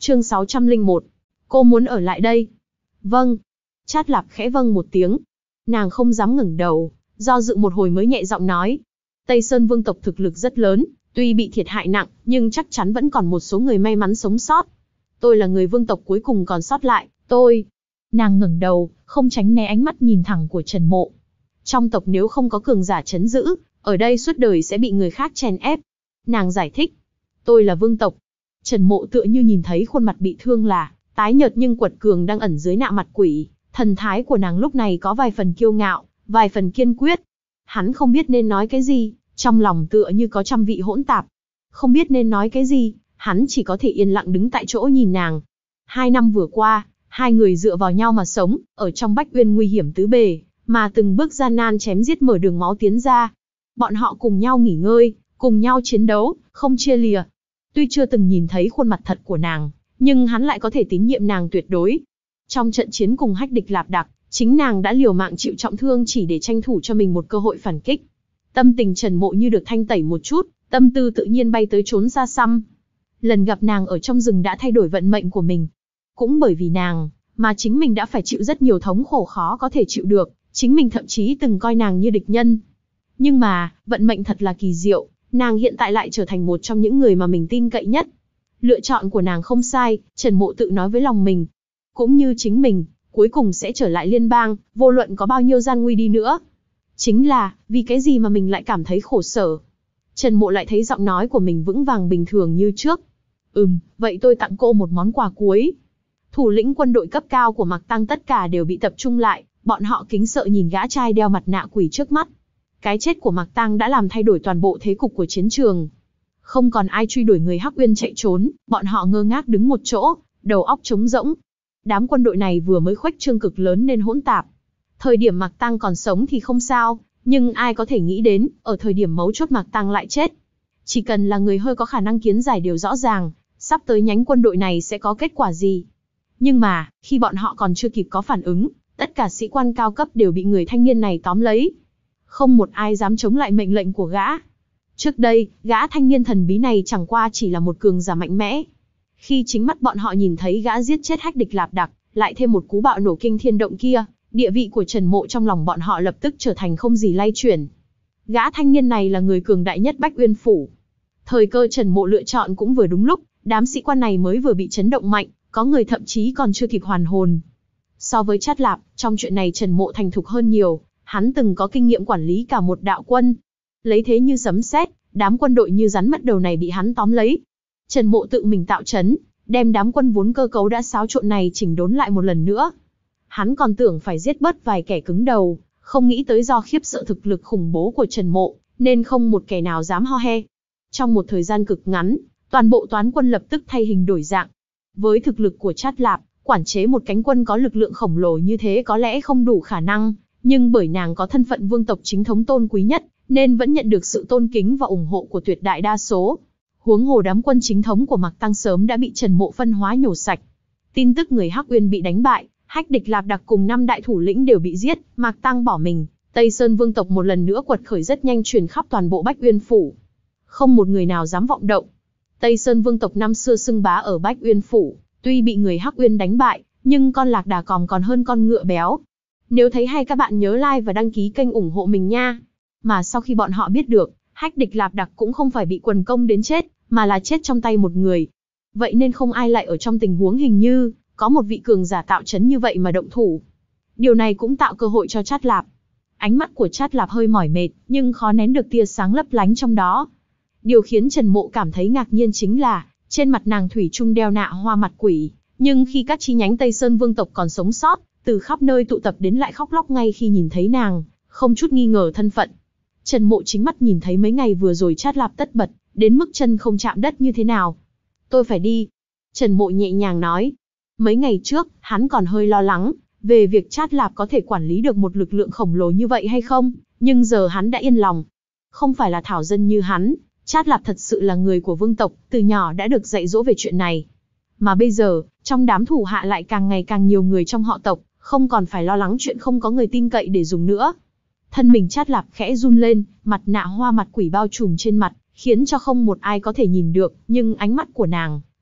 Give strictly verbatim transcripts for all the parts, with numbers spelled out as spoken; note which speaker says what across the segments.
Speaker 1: Chương sáu trăm lẻ một. Cô muốn ở lại đây? Vâng. Trát Lạp khẽ vâng một tiếng. Nàng không dám ngẩng đầu, do dự một hồi mới nhẹ giọng nói. Tây Sơn vương tộc thực lực rất lớn, tuy bị thiệt hại nặng, nhưng chắc chắn vẫn còn một số người may mắn sống sót. Tôi là người vương tộc cuối cùng còn sót lại, tôi... Nàng ngẩng đầu, không tránh né ánh mắt nhìn thẳng của Trần Mộ. Trong tộc nếu không có cường giả trấn giữ, ở đây suốt đời sẽ bị người khác chèn ép. Nàng giải thích. Tôi là vương tộc. Trần Mộ tựa như nhìn thấy khuôn mặt bị thương là, tái nhợt nhưng quật cường đang ẩn dưới nạ mặt quỷ. Thần thái của nàng lúc này có vài phần kiêu ngạo, vài phần kiên quyết. Hắn không biết nên nói cái gì, trong lòng tựa như có trăm vị hỗn tạp. Không biết nên nói cái gì, hắn chỉ có thể yên lặng đứng tại chỗ nhìn nàng. Hai năm vừa qua, hai người dựa vào nhau mà sống, ở trong Bách Uyên nguy hiểm tứ bề, mà từng bước gian nan chém giết mở đường máu tiến ra. Bọn họ cùng nhau nghỉ ngơi, cùng nhau chiến đấu, không chia lìa. Tuy chưa từng nhìn thấy khuôn mặt thật của nàng, nhưng hắn lại có thể tín nhiệm nàng tuyệt đối. Trong trận chiến cùng Hách Địch Lạp Đặc, chính nàng đã liều mạng chịu trọng thương chỉ để tranh thủ cho mình một cơ hội phản kích. Tâm tình Trần Mộ như được thanh tẩy một chút, tâm tư tự nhiên bay tới trốn xa xăm. Lần gặp nàng ở trong rừng đã thay đổi vận mệnh của mình. Cũng bởi vì nàng, mà chính mình đã phải chịu rất nhiều thống khổ khó có thể chịu được, chính mình thậm chí từng coi nàng như địch nhân. Nhưng mà, vận mệnh thật là kỳ diệu, nàng hiện tại lại trở thành một trong những người mà mình tin cậy nhất. Lựa chọn của nàng không sai, Trần Mộ tự nói với lòng mình. Cũng như chính mình, cuối cùng sẽ trở lại liên bang, vô luận có bao nhiêu gian nguy đi nữa. Chính là, vì cái gì mà mình lại cảm thấy khổ sở? Trần Mộ lại thấy giọng nói của mình vững vàng bình thường như trước. Ừm, vậy tôi tặng cô một món quà cuối. Thủ lĩnh quân đội cấp cao của Mạc Tăng tất cả đều bị tập trung lại, bọn họ kính sợ nhìn gã trai đeo mặt nạ quỷ trước mắt. Cái chết của Mạc Tăng đã làm thay đổi toàn bộ thế cục của chiến trường. Không còn ai truy đuổi người Hắc Uyên chạy trốn, bọn họ ngơ ngác đứng một chỗ, đầu óc trống rỗng. Đám quân đội này vừa mới khuếch trương cực lớn nên hỗn tạp. Thời điểm Mạc Tăng còn sống thì không sao, nhưng ai có thể nghĩ đến, ở thời điểm mấu chốt Mạc Tăng lại chết. Chỉ cần là người hơi có khả năng kiến giải đều rõ ràng, sắp tới nhánh quân đội này sẽ có kết quả gì. Nhưng mà, khi bọn họ còn chưa kịp có phản ứng, tất cả sĩ quan cao cấp đều bị người thanh niên này tóm lấy. Không một ai dám chống lại mệnh lệnh của gã. Trước đây, gã thanh niên thần bí này chẳng qua chỉ là một cường giả mạnh mẽ. Khi chính mắt bọn họ nhìn thấy gã giết chết Hách Địch Lạp Đặc, lại thêm một cú bạo nổ kinh thiên động kia, địa vị của Trần Mộ trong lòng bọn họ lập tức trở thành không gì lay chuyển. Gã thanh niên này là người cường đại nhất Bách Uyên Phủ. Thời cơ Trần Mộ lựa chọn cũng vừa đúng lúc, đám sĩ quan này mới vừa bị chấn động mạnh, có người thậm chí còn chưa kịp hoàn hồn. So với Trát Lạp, trong chuyện này Trần Mộ thành thục hơn nhiều, hắn từng có kinh nghiệm quản lý cả một đạo quân. Lấy thế như sấm sét, đám quân đội như rắn mất đầu này bị hắn tóm lấy. Trần Mộ tự mình tạo trấn, đem đám quân vốn cơ cấu đã xáo trộn này chỉnh đốn lại một lần nữa. Hắn còn tưởng phải giết bớt vài kẻ cứng đầu, không nghĩ tới do khiếp sợ thực lực khủng bố của Trần Mộ, nên không một kẻ nào dám ho he. Trong một thời gian cực ngắn, toàn bộ toán quân lập tức thay hình đổi dạng. Với thực lực của Trát Lạp, quản chế một cánh quân có lực lượng khổng lồ như thế có lẽ không đủ khả năng, nhưng bởi nàng có thân phận vương tộc chính thống tôn quý nhất, nên vẫn nhận được sự tôn kính và ủng hộ của tuyệt đại đa số. Huống hồ đám quân chính thống của Mạc Tăng sớm đã bị Trần Mộ phân hóa nhổ sạch. Tin tức người Hắc Uyên bị đánh bại, Hách Địch Lạp Đặc cùng năm đại thủ lĩnh đều bị giết, Mạc Tăng bỏ mình, Tây Sơn vương tộc một lần nữa quật khởi rất nhanh truyền khắp toàn bộ Bách Uyên Phủ. Không một người nào dám vọng động. Tây Sơn vương tộc năm xưa xưng bá ở Bách Uyên Phủ, tuy bị người Hắc Uyên đánh bại, nhưng con lạc đà còm còn hơn con ngựa béo. Nếu thấy hay các bạn nhớ like và đăng ký kênh ủng hộ mình nha. Mà sau khi bọn họ biết được, Hách Địch Lạp Đặc cũng không phải bị quần công đến chết, mà là chết trong tay một người. Vậy nên không ai lại ở trong tình huống hình như có một vị cường giả tạo trấn như vậy mà động thủ. Điều này cũng tạo cơ hội cho Trát Lạp. Ánh mắt của Trát Lạp hơi mỏi mệt, nhưng khó nén được tia sáng lấp lánh trong đó. Điều khiến Trần Mộ cảm thấy ngạc nhiên chính là, trên mặt nàng thủy chung đeo nạ hoa mặt quỷ, nhưng khi các chi nhánh Tây Sơn vương tộc còn sống sót, từ khắp nơi tụ tập đến lại khóc lóc ngay khi nhìn thấy nàng, không chút nghi ngờ thân phận. Trần Mộ chính mắt nhìn thấy mấy ngày vừa rồi Trát Lạp tất bật, đến mức chân không chạm đất như thế nào. Tôi phải đi. Trần Mộ nhẹ nhàng nói. Mấy ngày trước, hắn còn hơi lo lắng, về việc Trát Lạp có thể quản lý được một lực lượng khổng lồ như vậy hay không, nhưng giờ hắn đã yên lòng. Không phải là thảo dân như hắn, Trát Lạp thật sự là người của vương tộc, từ nhỏ đã được dạy dỗ về chuyện này. Mà bây giờ, trong đám thủ hạ lại càng ngày càng nhiều người trong họ tộc, không còn phải lo lắng chuyện không có người tin cậy để dùng nữa. Thân mình Trát Lạp khẽ run lên, mặt nạ hoa mặt quỷ bao trùm trên mặt, khiến cho không một ai có thể nhìn được, nhưng ánh mắt của nàng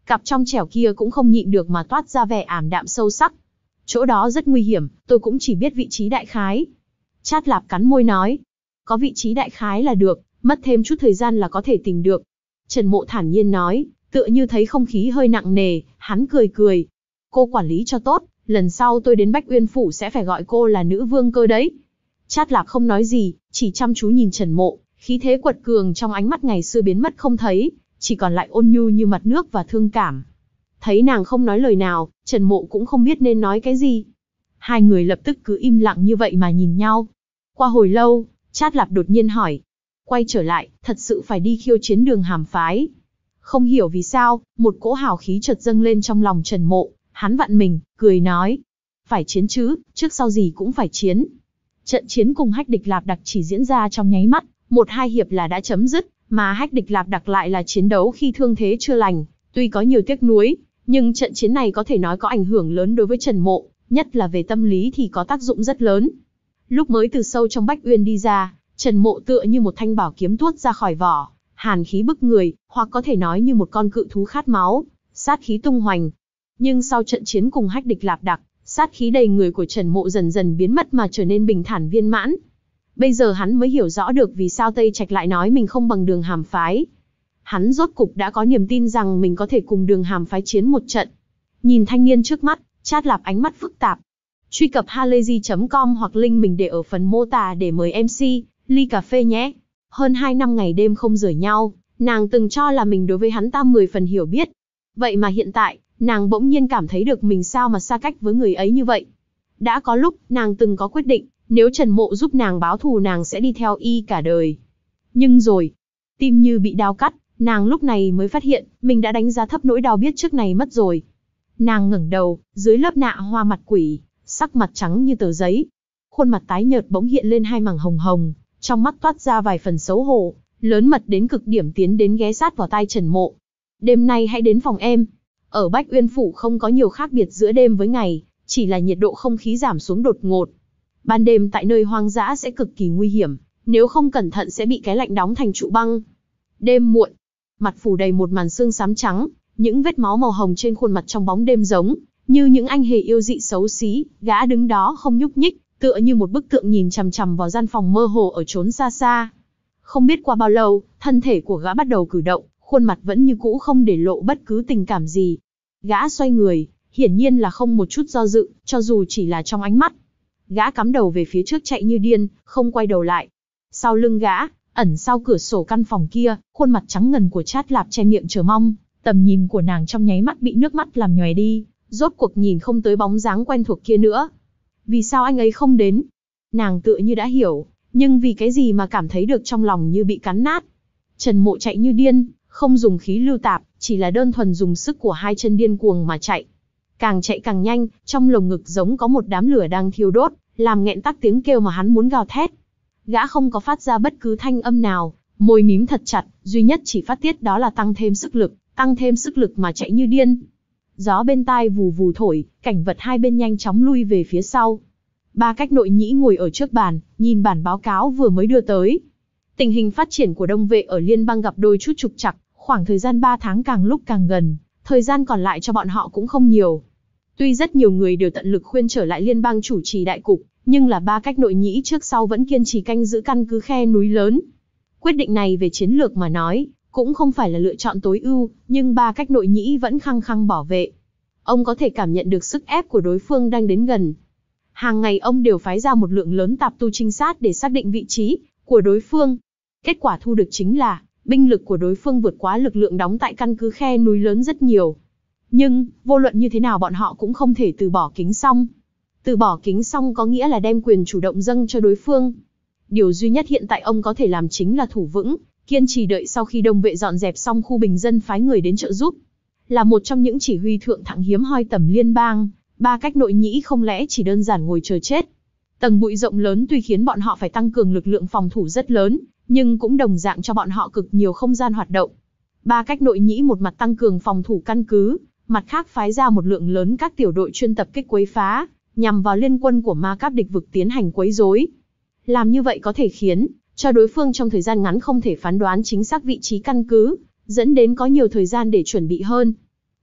Speaker 1: Cặp trong trẻo kia cũng không nhịn được mà toát ra vẻ ảm đạm sâu sắc. Chỗ đó rất nguy hiểm, tôi cũng chỉ biết vị trí đại khái. Trát Lạp cắn môi nói. Có vị trí đại khái là được, mất thêm chút thời gian là có thể tìm được. Trần Mộ thản nhiên nói, tựa như thấy không khí hơi nặng nề, hắn cười cười. Cô quản lý cho tốt, lần sau tôi đến Bách Uyên Phủ sẽ phải gọi cô là nữ vương cơ đấy. Trát Lạp không nói gì, chỉ chăm chú nhìn Trần Mộ, khí thế quật cường trong ánh mắt ngày xưa biến mất không thấy, chỉ còn lại ôn nhu như mặt nước và thương cảm. Thấy nàng không nói lời nào, Trần Mộ cũng không biết nên nói cái gì. Hai người lập tức cứ im lặng như vậy mà nhìn nhau. Qua hồi lâu, Trát Lạp đột nhiên hỏi. Quay trở lại, thật sự phải đi khiêu chiến Đường Hàm phái. Không hiểu vì sao, một cỗ hào khí chợt dâng lên trong lòng Trần Mộ, hắn vặn mình, cười nói. Phải chiến chứ, trước sau gì cũng phải chiến. Trận chiến cùng Hách Địch Lạp Đặc chỉ diễn ra trong nháy mắt, một hai hiệp là đã chấm dứt, mà Hách Địch Lạp Đặc lại là chiến đấu khi thương thế chưa lành, tuy có nhiều tiếc nuối, nhưng trận chiến này có thể nói có ảnh hưởng lớn đối với Trần Mộ, nhất là về tâm lý thì có tác dụng rất lớn. Lúc mới từ sâu trong Bách Uyên đi ra, Trần Mộ tựa như một thanh bảo kiếm tuốt ra khỏi vỏ, hàn khí bức người, hoặc có thể nói như một con cự thú khát máu, sát khí tung hoành. Nhưng sau trận chiến cùng Hách Địch Lạp Đặc, sát khí đầy người của Trần Mộ dần dần biến mất mà trở nên bình thản viên mãn. Bây giờ hắn mới hiểu rõ được vì sao Tây Trạch lại nói mình không bằng Đường Hàm phái. Hắn rốt cục đã có niềm tin rằng mình có thể cùng Đường Hàm phái chiến một trận. Nhìn thanh niên trước mắt, Trát Lạp ánh mắt phức tạp. Truy cập halayzi chấm com hoặc link mình để ở phần mô tả để mời em xê, ly cà phê nhé. Hơn hai năm ngày đêm không rời nhau, nàng từng cho là mình đối với hắn ta mười phần hiểu biết. Vậy mà hiện tại, nàng bỗng nhiên cảm thấy được mình sao mà xa cách với người ấy như vậy. Đã có lúc, nàng từng có quyết định, nếu Trần Mộ giúp nàng báo thù nàng sẽ đi theo y cả đời. Nhưng rồi, tim như bị đao cắt, nàng lúc này mới phát hiện, mình đã đánh giá thấp nỗi đau biết trước này mất rồi. Nàng ngẩng đầu, dưới lớp nạ hoa mặt quỷ, sắc mặt trắng như tờ giấy. Khuôn mặt tái nhợt bỗng hiện lên hai mảng hồng hồng, trong mắt toát ra vài phần xấu hổ, lớn mật đến cực điểm tiến đến ghé sát vào tai Trần Mộ. Đêm nay hãy đến phòng em. Ở Bách Uyên Phủ không có nhiều khác biệt giữa đêm với ngày, chỉ là nhiệt độ không khí giảm xuống đột ngột. Ban đêm tại nơi hoang dã sẽ cực kỳ nguy hiểm, nếu không cẩn thận sẽ bị cái lạnh đóng thành trụ băng. Đêm muộn, mặt phủ đầy một màn sương xám trắng, những vết máu màu hồng trên khuôn mặt trong bóng đêm giống như những anh hề yêu dị xấu xí, gã đứng đó không nhúc nhích, tựa như một bức tượng nhìn chằm chằm vào gian phòng mơ hồ ở chốn xa xa. Không biết qua bao lâu, thân thể của gã bắt đầu cử động, khuôn mặt vẫn như cũ không để lộ bất cứ tình cảm gì. Gã xoay người, hiển nhiên là không một chút do dự, cho dù chỉ là trong ánh mắt. Gã cắm đầu về phía trước chạy như điên, không quay đầu lại. Sau lưng gã, ẩn sau cửa sổ căn phòng kia, khuôn mặt trắng ngần của Trát Lạp che miệng chờ mong, tầm nhìn của nàng trong nháy mắt bị nước mắt làm nhòe đi, rốt cuộc nhìn không tới bóng dáng quen thuộc kia nữa. Vì sao anh ấy không đến? Nàng tựa như đã hiểu, nhưng vì cái gì mà cảm thấy được trong lòng như bị cắn nát. Trần Mộ chạy như điên, không dùng khí lưu tạp, chỉ là đơn thuần dùng sức của hai chân điên cuồng mà chạy. Càng chạy càng nhanh, trong lồng ngực giống có một đám lửa đang thiêu đốt, làm nghẹn tắc tiếng kêu mà hắn muốn gào thét. Gã không có phát ra bất cứ thanh âm nào, môi mím thật chặt, duy nhất chỉ phát tiết đó là tăng thêm sức lực, tăng thêm sức lực mà chạy như điên. Gió bên tai vù vù thổi, cảnh vật hai bên nhanh chóng lui về phía sau. Ba Cách Nội Nhĩ ngồi ở trước bàn, nhìn bản báo cáo vừa mới đưa tới. Tình hình phát triển của Đông Vệ ở Liên bang gặp đôi chút trục trặc, khoảng thời gian ba tháng càng lúc càng gần, thời gian còn lại cho bọn họ cũng không nhiều. Tuy rất nhiều người đều tận lực khuyên trở lại Liên bang chủ trì đại cục, nhưng là Ba Cách Nội Nhĩ trước sau vẫn kiên trì canh giữ căn cứ khe núi lớn. Quyết định này về chiến lược mà nói, cũng không phải là lựa chọn tối ưu, nhưng Ba Cách Nội Nhĩ vẫn khăng khăng bảo vệ. Ông có thể cảm nhận được sức ép của đối phương đang đến gần. Hàng ngày ông đều phái ra một lượng lớn tạp tu trinh sát để xác định vị trí của đối phương. Kết quả thu được chính là, binh lực của đối phương vượt quá lực lượng đóng tại căn cứ khe núi lớn rất nhiều. Nhưng, vô luận như thế nào bọn họ cũng không thể từ bỏ Kính Song. Từ bỏ Kính Song có nghĩa là đem quyền chủ động dâng cho đối phương. Điều duy nhất hiện tại ông có thể làm chính là thủ vững, kiên trì đợi sau khi Đông Vệ dọn dẹp xong khu bình dân phái người đến trợ giúp. Là một trong những chỉ huy thượng thặng hiếm hoi tầm liên bang, Ba Cách Nội Nhĩ không lẽ chỉ đơn giản ngồi chờ chết. Tầng bụi rộng lớn tuy khiến bọn họ phải tăng cường lực lượng phòng thủ rất lớn, nhưng cũng đồng dạng cho bọn họ cực nhiều không gian hoạt động. Ba Cách Nội Nhĩ một mặt tăng cường phòng thủ căn cứ, mặt khác phái ra một lượng lớn các tiểu đội chuyên tập kích quấy phá, nhằm vào liên quân của Ma Cáp địch vực tiến hành quấy rối. Làm như vậy có thể khiến cho đối phương trong thời gian ngắn không thể phán đoán chính xác vị trí căn cứ, dẫn đến có nhiều thời gian để chuẩn bị hơn.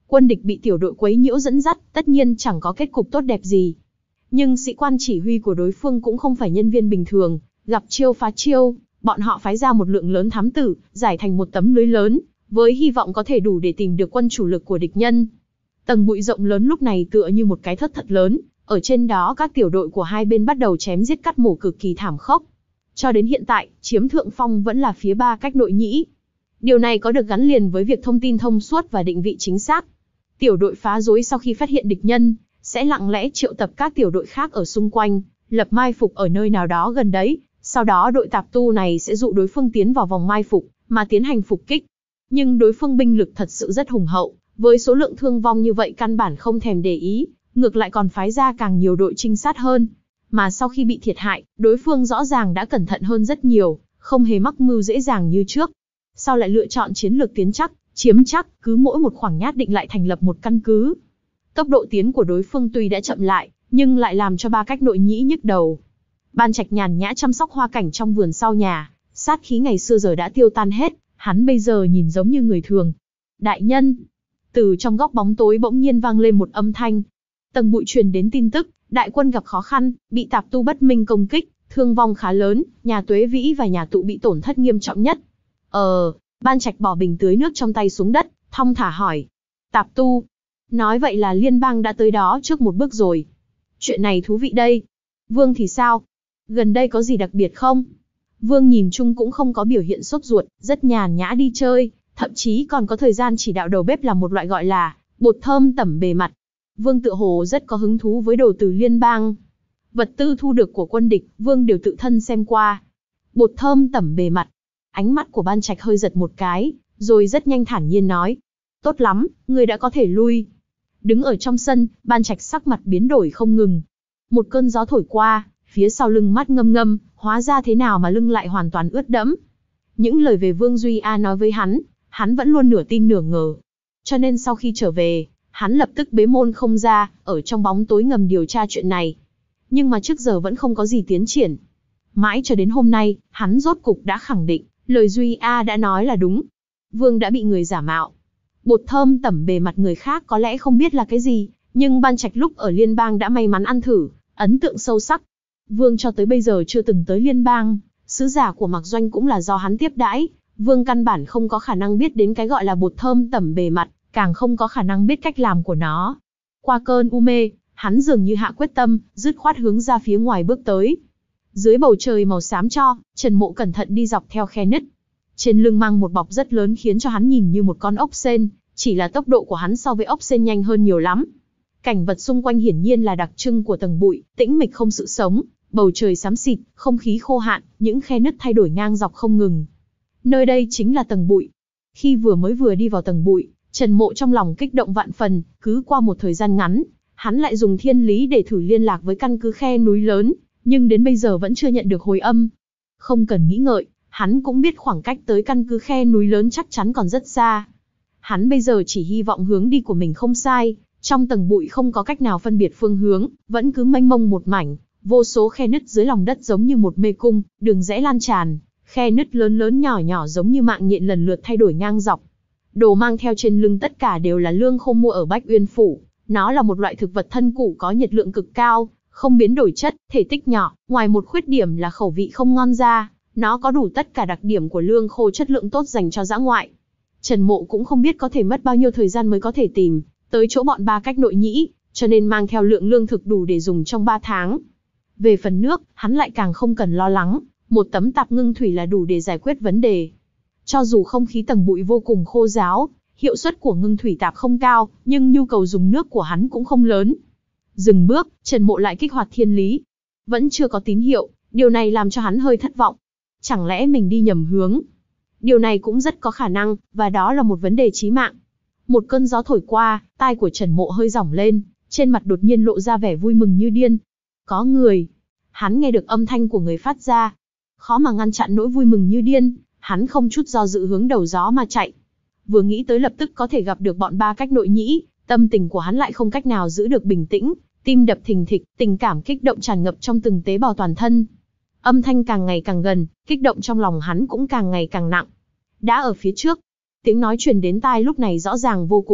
Speaker 1: Quân địch bị tiểu đội quấy nhiễu dẫn dắt, tất nhiên chẳng có kết cục tốt đẹp gì. Nhưng sĩ quan chỉ huy của đối phương cũng không phải nhân viên bình thường, gặp chiêu phá chiêu, bọn họ phái ra một lượng lớn thám tử, giải thành một tấm lưới lớn, với hy vọng có thể đủ để tìm được quân chủ lực của địch nhân. Tầng bụi rộng lớn lúc này tựa như một cái thất thật lớn, ở trên đó các tiểu đội của hai bên bắt đầu chém giết cắt mổ cực kỳ thảm khốc. Cho đến hiện tại, chiếm thượng phong vẫn là phía ba cách nội nhĩ. Điều này có được gắn liền với việc thông tin thông suốt và định vị chính xác. Tiểu đội phá rối sau khi phát hiện địch nhân, sẽ lặng lẽ triệu tập các tiểu đội khác ở xung quanh, lập mai phục ở nơi nào đó gần đấy, sau đó đội tạp tu này sẽ dụ đối phương tiến vào vòng mai phục, mà tiến hành phục kích. Nhưng đối phương binh lực thật sự rất hùng hậu, với số lượng thương vong như vậy căn bản không thèm để ý, ngược lại còn phái ra càng nhiều đội trinh sát hơn. Mà sau khi bị thiệt hại, đối phương rõ ràng đã cẩn thận hơn rất nhiều, không hề mắc mưu dễ dàng như trước. Sau lại lựa chọn chiến lược tiến chắc, chiếm chắc, cứ mỗi một khoảng nhát định lại thành lập một căn cứ. Tốc độ tiến của đối phương tuy đã chậm lại, nhưng lại làm cho ba cách nội nhĩ nhức đầu. Ban Trạch nhàn nhã chăm sóc hoa cảnh trong vườn sau nhà, sát khí ngày xưa giờ đã tiêu tan hết, hắn bây giờ nhìn giống như người thường. Đại nhân! Từ trong góc bóng tối bỗng nhiên vang lên một âm thanh. Tầng bụi truyền đến tin tức, đại quân gặp khó khăn, bị tạp tu bất minh công kích, thương vong khá lớn, nhà Tuế Vĩ và nhà Tụ bị tổn thất nghiêm trọng nhất. Ờ, Ban Trạch bỏ bình tưới nước trong tay xuống đất, thong thả hỏi. Tạp tu? Nói vậy là liên bang đã tới đó trước một bước rồi. Chuyện này thú vị đây. Vương thì sao? Gần đây có gì đặc biệt không? Vương nhìn chung cũng không có biểu hiện sốt ruột, rất nhàn nhã đi chơi, thậm chí còn có thời gian chỉ đạo đầu bếp làm một loại gọi là bột thơm tẩm bề mặt. Vương tựa hồ rất có hứng thú với đồ từ liên bang. Vật tư thu được của quân địch, Vương đều tự thân xem qua. Bột thơm tẩm bề mặt. Ánh mắt của Ban Trạch hơi giật một cái, rồi rất nhanh thản nhiên nói. Tốt lắm, người đã có thể lui. Đứng ở trong sân, Ban Trạch sắc mặt biến đổi không ngừng. Một cơn gió thổi qua, phía sau lưng mắt ngâm ngâm, hóa ra thế nào mà lưng lại hoàn toàn ướt đẫm. Những lời về Vương Duy A nói với hắn, hắn vẫn luôn nửa tin nửa ngờ. Cho nên sau khi trở về, hắn lập tức bế môn không ra, ở trong bóng tối ngầm điều tra chuyện này. Nhưng mà trước giờ vẫn không có gì tiến triển. Mãi cho đến hôm nay, hắn rốt cục đã khẳng định, lời Duy A đã nói là đúng. Vương đã bị người giả mạo. Bột thơm tẩm bề mặt người khác có lẽ không biết là cái gì, nhưng Ban Trạch lúc ở liên bang đã may mắn ăn thử, ấn tượng sâu sắc. Vương cho tới bây giờ chưa từng tới liên bang, sứ giả của Mạc Doanh cũng là do hắn tiếp đãi. Vương căn bản không có khả năng biết đến cái gọi là bột thơm tẩm bề mặt, càng không có khả năng biết cách làm của nó. Qua cơn u mê, hắn dường như hạ quyết tâm, dứt khoát hướng ra phía ngoài bước tới. Dưới bầu trời màu xám cho, Trần Mộ cẩn thận đi dọc theo khe nứt. Trên lưng mang một bọc rất lớn khiến cho hắn nhìn như một con ốc sên, chỉ là tốc độ của hắn so với ốc sên nhanh hơn nhiều lắm. Cảnh vật xung quanh hiển nhiên là đặc trưng của tầng bụi, tĩnh mịch không sự sống, bầu trời xám xịt, không khí khô hạn, những khe nứt thay đổi ngang dọc không ngừng. Nơi đây chính là tầng bụi. Khi vừa mới vừa đi vào tầng bụi, Trần Mộ trong lòng kích động vạn phần, cứ qua một thời gian ngắn, hắn lại dùng thiên lý để thử liên lạc với căn cứ khe núi lớn, nhưng đến bây giờ vẫn chưa nhận được hồi âm. Không cần nghĩ ngợi, hắn cũng biết khoảng cách tới căn cứ khe núi lớn chắc chắn còn rất xa. Hắn bây giờ chỉ hy vọng hướng đi của mình không sai, trong tầng bụi không có cách nào phân biệt phương hướng, vẫn cứ mênh mông một mảnh, vô số khe nứt dưới lòng đất giống như một mê cung, đường rẽ lan tràn, khe nứt lớn lớn nhỏ nhỏ giống như mạng nhện lần lượt thay đổi ngang dọc. Đồ mang theo trên lưng tất cả đều là lương khô mua ở Bách Uyên Phủ, nó là một loại thực vật thân củ có nhiệt lượng cực cao, không biến đổi chất, thể tích nhỏ, ngoài một khuyết điểm là khẩu vị không ngon ra, nó có đủ tất cả đặc điểm của lương khô chất lượng tốt dành cho dã ngoại. Trần Mộ cũng không biết có thể mất bao nhiêu thời gian mới có thể tìm tới chỗ bọn ba cách nội nhĩ, cho nên mang theo lượng lương thực đủ để dùng trong ba tháng. Về phần nước, hắn lại càng không cần lo lắng, một tấm tạp ngưng thủy là đủ để giải quyết vấn đề. Cho dù không khí tầng bụi vô cùng khô ráo, hiệu suất của ngưng thủy tạp không cao, nhưng nhu cầu dùng nước của hắn cũng không lớn. Dừng bước, Trần Mộ lại kích hoạt thiên lý. Vẫn chưa có tín hiệu, điều này làm cho hắn hơi thất vọng. Chẳng lẽ mình đi nhầm hướng? Điều này cũng rất có khả năng, và đó là một vấn đề chí mạng. Một cơn gió thổi qua, tai của Trần Mộ hơi rỏng lên, trên mặt đột nhiên lộ ra vẻ vui mừng như điên. Có người. Hắn nghe được âm thanh của người phát ra. Khó mà ngăn chặn nỗi vui mừng như điên, hắn không chút do dự hướng đầu gió mà chạy. Vừa nghĩ tới lập tức có thể gặp được bọn ba cách nội nhĩ, tâm tình của hắn lại không cách nào giữ được bình tĩnh, tim đập thình thịch, tình cảm kích động tràn ngập trong từng tế bào toàn thân. Âm thanh càng ngày càng gần, kích động trong lòng hắn cũng càng ngày càng nặng. Đã ở phía trước, tiếng nói truyền đến tai lúc này rõ ràng vô cùng,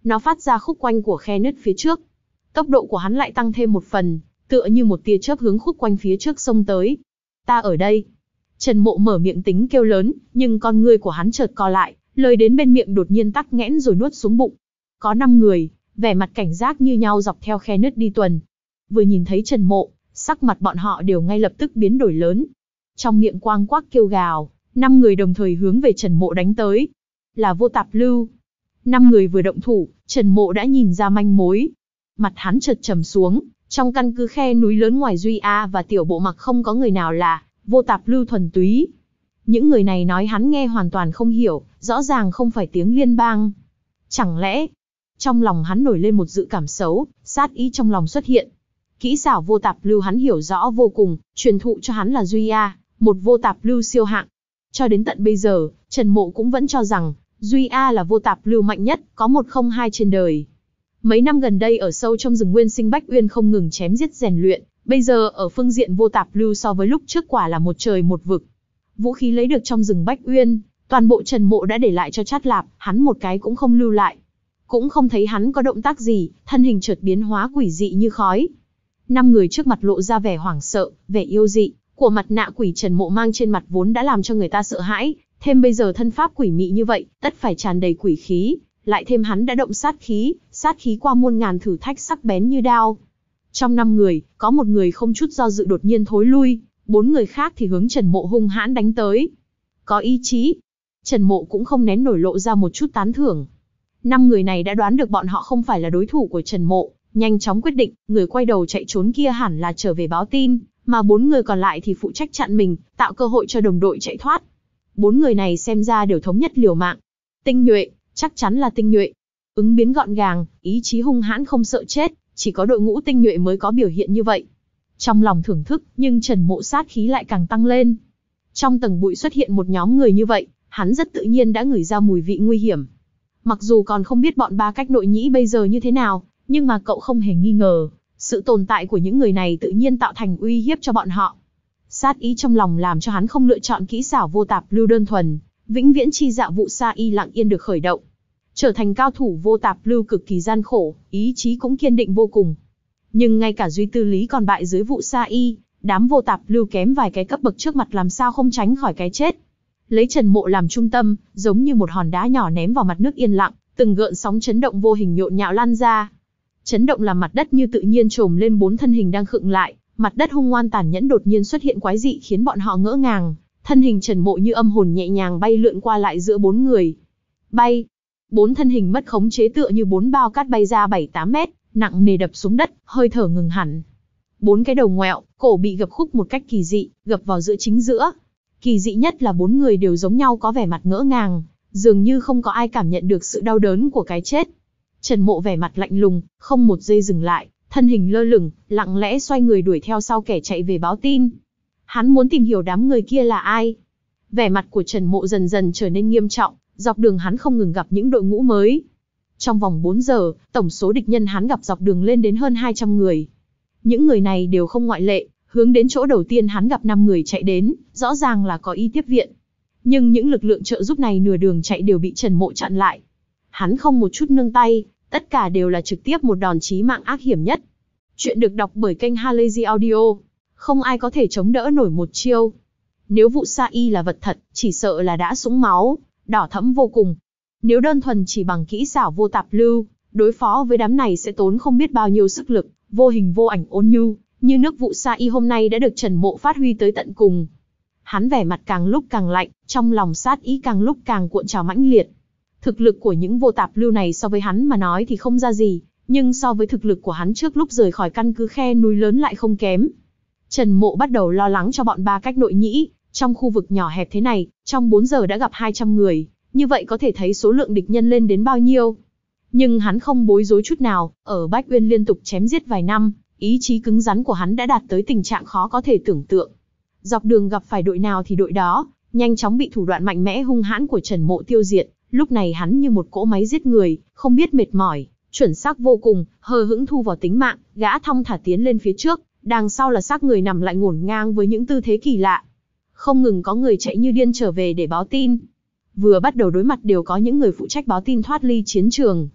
Speaker 1: Nó phát ra khúc quanh của khe nứt phía trước. Tốc độ của hắn lại tăng thêm một phần, tựa như một tia chớp hướng khúc quanh phía trước xông tới. Ta ở đây. Trần Mộ mở miệng tính kêu lớn, nhưng con ngươi của hắn chợt co lại, lời đến bên miệng đột nhiên tắc nghẽn rồi nuốt xuống bụng. Có năm người, vẻ mặt cảnh giác như nhau dọc theo khe nứt đi tuần. Vừa nhìn thấy Trần Mộ, sắc mặt bọn họ đều ngay lập tức biến đổi lớn. Trong miệng quang quắc kêu gào, năm người đồng thời hướng về Trần Mộ đánh tới. Là Vô Tạp Lưu. Năm người vừa động thủ, Trần Mộ đã nhìn ra manh mối. Mặt hắn chợt trầm xuống, trong căn cứ khe núi lớn ngoài Duy A và Tiểu Bộ Mặc không có người nào là Vô Tạp Lưu thuần túy. Những người này nói hắn nghe hoàn toàn không hiểu, rõ ràng không phải tiếng liên bang. Chẳng lẽ... Trong lòng hắn nổi lên một dự cảm xấu, sát ý trong lòng xuất hiện. Kỹ xảo Vô Tạp Lưu hắn hiểu rõ vô cùng, truyền thụ cho hắn là Duy A, một Vô Tạp Lưu siêu hạng. Cho đến tận bây giờ, Trần Mộ cũng vẫn cho rằng, Duy A là Vô Tạp Lưu mạnh nhất, có một không hai trên đời. Mấy năm gần đây ở sâu trong rừng Nguyên Sinh Bách Uyên không ngừng chém giết rèn luyện, bây giờ ở phương diện Vô Tạp Lưu so với lúc trước quả là một trời một vực. Vũ khí lấy được trong rừng Bách Uyên, toàn bộ Trần Mộ đã để lại cho Trát Lạp, hắn một cái cũng không lưu lại. Cũng không thấy hắn có động tác gì, thân hình chợt biến hóa quỷ dị như khói. Năm người trước mặt lộ ra vẻ hoảng sợ, vẻ yêu dị, của mặt nạ quỷ Trần Mộ mang trên mặt vốn đã làm cho người ta sợ hãi, thêm bây giờ thân pháp quỷ mị như vậy, tất phải tràn đầy quỷ khí, lại thêm hắn đã động sát khí, sát khí qua muôn ngàn thử thách sắc bén như đao. Trong năm người, có một người không chút do dự đột nhiên thối lui, bốn người khác thì hướng Trần Mộ hung hãn đánh tới. Có ý chí. Trần Mộ cũng không nén nổi lộ ra một chút tán thưởng. Năm người này đã đoán được bọn họ không phải là đối thủ của Trần Mộ, nhanh chóng quyết định, người quay đầu chạy trốn kia hẳn là trở về báo tin, mà bốn người còn lại thì phụ trách chặn mình, tạo cơ hội cho đồng đội chạy thoát. Bốn người này xem ra đều thống nhất liều mạng. Tinh nhuệ, chắc chắn là tinh nhuệ. Ứng biến gọn gàng, ý chí hung hãn không sợ chết, chỉ có đội ngũ tinh nhuệ mới có biểu hiện như vậy. Trong lòng thưởng thức, nhưng Trần Mộ sát khí lại càng tăng lên. Trong tầng bụi xuất hiện một nhóm người như vậy, hắn rất tự nhiên đã ngửi ra mùi vị nguy hiểm. Mặc dù còn không biết bọn ba cách nội nhĩ bây giờ như thế nào, nhưng mà cậu không hề nghi ngờ, sự tồn tại của những người này tự nhiên tạo thành uy hiếp cho bọn họ. Sát ý trong lòng làm cho hắn không lựa chọn kỹ xảo Vô Tạp Lưu đơn thuần, vĩnh viễn chi dạ vụ sa y lặng yên được khởi động. Trở thành cao thủ Vô Tạp Lưu cực kỳ gian khổ, ý chí cũng kiên định vô cùng. Nhưng ngay cả Duy Tư Lý còn bại dưới vụ sa y, đám Vô Tạp Lưu kém vài cái cấp bậc trước mặt làm sao không tránh khỏi cái chết. Lấy Trần Mộ làm trung tâm, giống như một hòn đá nhỏ ném vào mặt nước yên lặng, từng gợn sóng chấn động vô hình nhộn nhạo lan ra. Chấn động làm mặt đất như tự nhiên trồm lên bốn thân hình đang khựng lại, mặt đất hung ngoan tàn nhẫn đột nhiên xuất hiện quái dị khiến bọn họ ngỡ ngàng, thân hình Trần Mộ như âm hồn nhẹ nhàng bay lượn qua lại giữa bốn người. Bay, bốn thân hình mất khống chế tựa như bốn bao cát bay ra bảy tám mét, nặng nề đập xuống đất, hơi thở ngừng hẳn. Bốn cái đầu ngoẹo, cổ bị gập khúc một cách kỳ dị, gập vào giữa chính giữa. Kỳ dị nhất là bốn người đều giống nhau có vẻ mặt ngỡ ngàng, dường như không có ai cảm nhận được sự đau đớn của cái chết. Trần Mộ vẻ mặt lạnh lùng, không một giây dừng lại, thân hình lơ lửng, lặng lẽ xoay người đuổi theo sau kẻ chạy về báo tin. Hắn muốn tìm hiểu đám người kia là ai. Vẻ mặt của Trần Mộ dần dần trở nên nghiêm trọng, dọc đường hắn không ngừng gặp những đội ngũ mới. Trong vòng bốn giờ, tổng số địch nhân hắn gặp dọc đường lên đến hơn hai trăm người. Những người này đều không ngoại lệ, hướng đến chỗ đầu tiên hắn gặp năm người chạy đến, rõ ràng là có ý tiếp viện. Nhưng những lực lượng trợ giúp này nửa đường chạy đều bị Trần Mộ chặn lại. Hắn không một chút nương tay, tất cả đều là trực tiếp một đòn chí mạng ác hiểm nhất. Chuyện được đọc bởi kênh Halazy Audio. Không ai có thể chống đỡ nổi một chiêu. Nếu vụ sa y là vật thật, chỉ sợ là đã sũng máu, đỏ thẫm vô cùng. Nếu đơn thuần chỉ bằng kỹ xảo Vô Tạp Lưu, đối phó với đám này sẽ tốn không biết bao nhiêu sức lực, vô hình vô ảnh ôn nhu, như nước vụ sa y hôm nay đã được Trần Mộ phát huy tới tận cùng. Hắn vẻ mặt càng lúc càng lạnh, trong lòng sát ý càng lúc càng cuộn trào mãnh liệt. Thực lực của những Vô Tạp Lưu này so với hắn mà nói thì không ra gì, nhưng so với thực lực của hắn trước lúc rời khỏi căn cứ khe núi lớn lại không kém. Trần Mộ bắt đầu lo lắng cho bọn ba cách nội nhĩ, trong khu vực nhỏ hẹp thế này, trong bốn giờ đã gặp hai trăm người, như vậy có thể thấy số lượng địch nhân lên đến bao nhiêu. Nhưng hắn không bối rối chút nào, ở Bách Uyên liên tục chém giết vài năm, ý chí cứng rắn của hắn đã đạt tới tình trạng khó có thể tưởng tượng. Dọc đường gặp phải đội nào thì đội đó, nhanh chóng bị thủ đoạn mạnh mẽ hung hãn của Trần Mộ tiêu diệt. Lúc này hắn như một cỗ máy giết người, không biết mệt mỏi, chuẩn xác vô cùng, hờ hững thu vào tính mạng, gã thong thả tiến lên phía trước, đằng sau là xác người nằm lại ngổn ngang với những tư thế kỳ lạ. Không ngừng có người chạy như điên trở về để báo tin. Vừa bắt đầu đối mặt đều có những người phụ trách báo tin thoát ly chiến trường.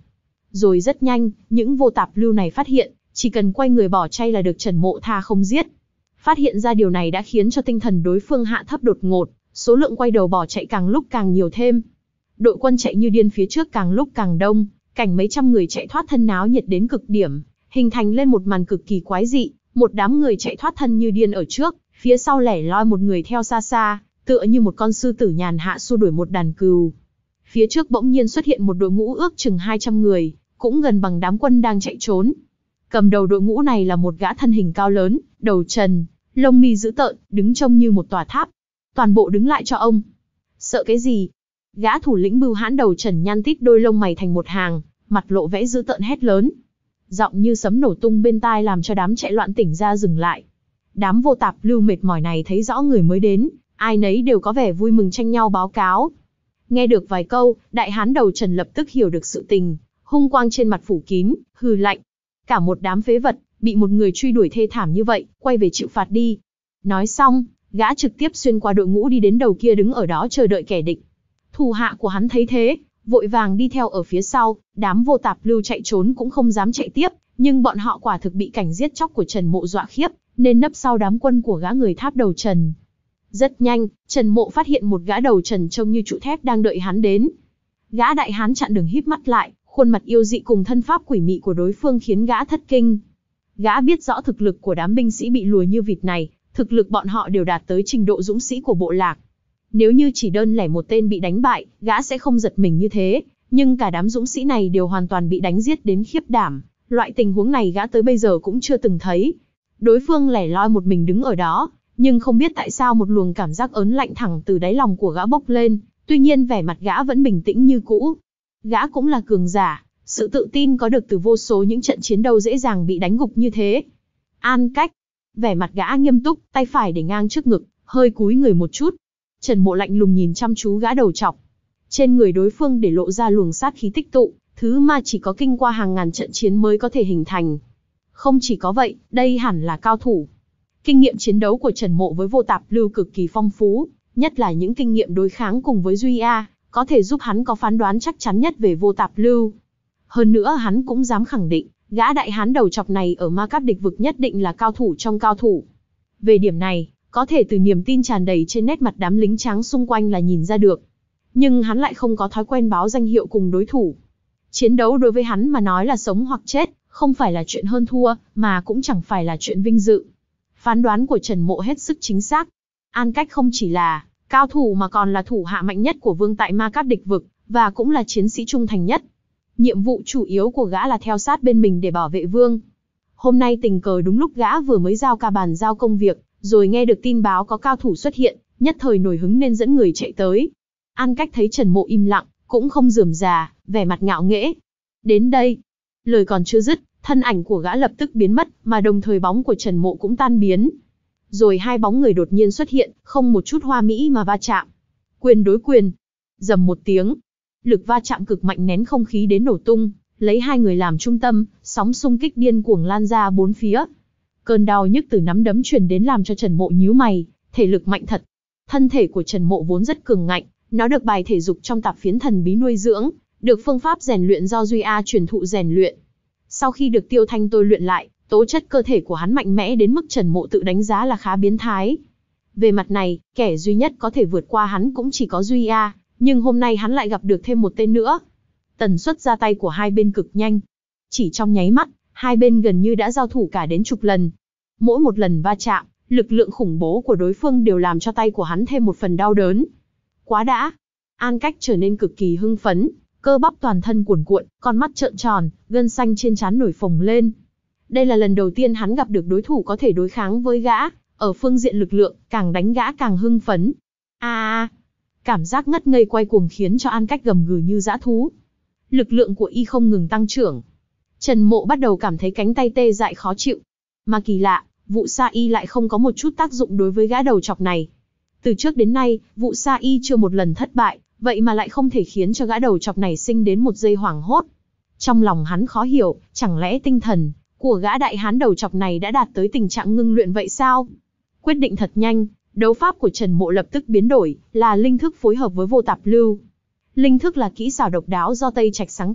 Speaker 1: Rồi rất nhanh, những vô tạp lưu này phát hiện, chỉ cần quay người bỏ chay là được Trần Mộ tha không giết. Phát hiện ra điều này đã khiến cho tinh thần đối phương hạ thấp đột ngột, số lượng quay đầu bỏ chạy càng lúc càng nhiều thêm. Đội quân chạy như điên phía trước càng lúc càng đông, cảnh mấy trăm người chạy thoát thân náo nhiệt đến cực điểm, hình thành lên một màn cực kỳ quái dị, một đám người chạy thoát thân như điên ở trước, phía sau lẻ loi một người theo xa xa, tựa như một con sư tử nhàn hạ xua đuổi một đàn cừu. Phía trước bỗng nhiên xuất hiện một đội ngũ ước chừng hai trăm người, cũng gần bằng đám quân đang chạy trốn. Cầm đầu đội ngũ này là một gã thân hình cao lớn, đầu trần, lông mi dữ tợn, đứng trông như một tòa tháp. Toàn bộ đứng lại cho ông. Sợ cái gì? Gã thủ lĩnh bưu hãn đầu trần nhăn tít đôi lông mày thành một hàng, mặt lộ vẻ dữ tợn hét lớn. Giọng như sấm nổ tung bên tai làm cho đám chạy loạn tỉnh ra dừng lại. Đám vô tạp lưu mệt mỏi này thấy rõ người mới đến, ai nấy đều có vẻ vui mừng tranh nhau báo cáo. Nghe được vài câu, đại hán đầu trần lập tức hiểu được sự tình, hung quang trên mặt phủ kín, hừ lạnh. Cả một đám phế vật, bị một người truy đuổi thê thảm như vậy, quay về chịu phạt đi. Nói xong, gã trực tiếp xuyên qua đội ngũ đi đến đầu kia đứng ở đó chờ đợi kẻ địch. Thủ hạ của hắn thấy thế, vội vàng đi theo ở phía sau, đám vô tạp lưu chạy trốn cũng không dám chạy tiếp, nhưng bọn họ quả thực bị cảnh giết chóc của Trần Mộ dọa khiếp, nên nấp sau đám quân của gã người tháp đầu Trần. Rất nhanh, Trần Mộ phát hiện một gã đầu Trần trông như trụ thép đang đợi hắn đến. Gã đại hán chặn đường híp mắt lại, khuôn mặt yêu dị cùng thân pháp quỷ mị của đối phương khiến gã thất kinh. Gã biết rõ thực lực của đám binh sĩ bị lùa như vịt này, thực lực bọn họ đều đạt tới trình độ dũng sĩ của bộ lạc. Nếu như chỉ đơn lẻ một tên bị đánh bại, gã sẽ không giật mình như thế, nhưng cả đám dũng sĩ này đều hoàn toàn bị đánh giết đến khiếp đảm, loại tình huống này gã tới bây giờ cũng chưa từng thấy. Đối phương lẻ loi một mình đứng ở đó, nhưng không biết tại sao một luồng cảm giác ớn lạnh thẳng từ đáy lòng của gã bốc lên, tuy nhiên vẻ mặt gã vẫn bình tĩnh như cũ. Gã cũng là cường giả, sự tự tin có được từ vô số những trận chiến đấu dễ dàng bị đánh gục như thế. An Cách, vẻ mặt gã nghiêm túc, tay phải để ngang trước ngực, hơi cúi người một chút. Trần Mộ lạnh lùng nhìn chăm chú gã đầu trọc. Trên người đối phương để lộ ra luồng sát khí tích tụ, thứ mà chỉ có kinh qua hàng ngàn trận chiến mới có thể hình thành. Không chỉ có vậy, đây hẳn là cao thủ. Kinh nghiệm chiến đấu của Trần Mộ với vô tạp lưu cực kỳ phong phú, nhất là những kinh nghiệm đối kháng cùng với Duy A, có thể giúp hắn có phán đoán chắc chắn nhất về vô tạp lưu. Hơn nữa hắn cũng dám khẳng định, gã đại hán đầu trọc này ở Ma Cáp địch vực nhất định là cao thủ trong cao thủ. Về điểm này, có thể từ niềm tin tràn đầy trên nét mặt đám lính tráng xung quanh là nhìn ra được. Nhưng hắn lại không có thói quen báo danh hiệu cùng đối thủ. Chiến đấu đối với hắn mà nói là sống hoặc chết, không phải là chuyện hơn thua, mà cũng chẳng phải là chuyện vinh dự. Phán đoán của Trần Mộ hết sức chính xác. An Cách không chỉ là cao thủ mà còn là thủ hạ mạnh nhất của vương tại Ma Cáp địch vực, và cũng là chiến sĩ trung thành nhất. Nhiệm vụ chủ yếu của gã là theo sát bên mình để bảo vệ vương. Hôm nay tình cờ đúng lúc gã vừa mới giao ca bàn giao công việc, rồi nghe được tin báo có cao thủ xuất hiện, nhất thời nổi hứng nên dẫn người chạy tới. An Cách thấy Trần Mộ im lặng, cũng không rườm rà, vẻ mặt ngạo nghễ. Đến đây, lời còn chưa dứt, thân ảnh của gã lập tức biến mất, mà đồng thời bóng của Trần Mộ cũng tan biến. Rồi hai bóng người đột nhiên xuất hiện, không một chút hoa mỹ mà va chạm. Quyền đối quyền, rầm một tiếng, lực va chạm cực mạnh nén không khí đến nổ tung, lấy hai người làm trung tâm, sóng xung kích điên cuồng lan ra bốn phía. Cơn đau nhức từ nắm đấm truyền đến làm cho Trần Mộ nhíu mày, thể lực mạnh thật. Thân thể của Trần Mộ vốn rất cường ngạnh, nó được bài thể dục trong tạp phiến thần bí nuôi dưỡng, được phương pháp rèn luyện do Duy A truyền thụ rèn luyện. Sau khi được Tiêu Thanh tôi luyện lại, tố chất cơ thể của hắn mạnh mẽ đến mức Trần Mộ tự đánh giá là khá biến thái. Về mặt này, kẻ duy nhất có thể vượt qua hắn cũng chỉ có Duy A, nhưng hôm nay hắn lại gặp được thêm một tên nữa. Tần suất ra tay của hai bên cực nhanh. Chỉ trong nháy mắt, hai bên gần như đã giao thủ cả đến chục lần. Mỗi một lần va chạm, lực lượng khủng bố của đối phương đều làm cho tay của hắn thêm một phần đau đớn. Quá đã! An Cách trở nên cực kỳ hưng phấn, cơ bắp toàn thân cuồn cuộn, con mắt trợn tròn, gân xanh trên trán nổi phồng lên. Đây là lần đầu tiên hắn gặp được đối thủ có thể đối kháng với gã, ở phương diện lực lượng, càng đánh gã càng hưng phấn. A à, cảm giác ngất ngây quay cuồng khiến cho An Cách gầm gừ như dã thú. Lực lượng của y không ngừng tăng trưởng. Trần Mộ bắt đầu cảm thấy cánh tay tê dại khó chịu. Mà kỳ lạ, vụ sa y lại không có một chút tác dụng đối với gã đầu chọc này. Từ trước đến nay, vụ sa y chưa một lần thất bại, vậy mà lại không thể khiến cho gã đầu chọc này sinh đến một giây hoảng hốt. Trong lòng hắn khó hiểu, chẳng lẽ tinh thần của gã đại hán đầu chọc này đã đạt tới tình trạng ngưng luyện vậy sao? Quyết định thật nhanh, đấu pháp của Trần Mộ lập tức biến đổi, là linh thức phối hợp với vô tạp lưu. Linh thức là kỹ xảo độc đáo do Tây Trạch sáng tạo,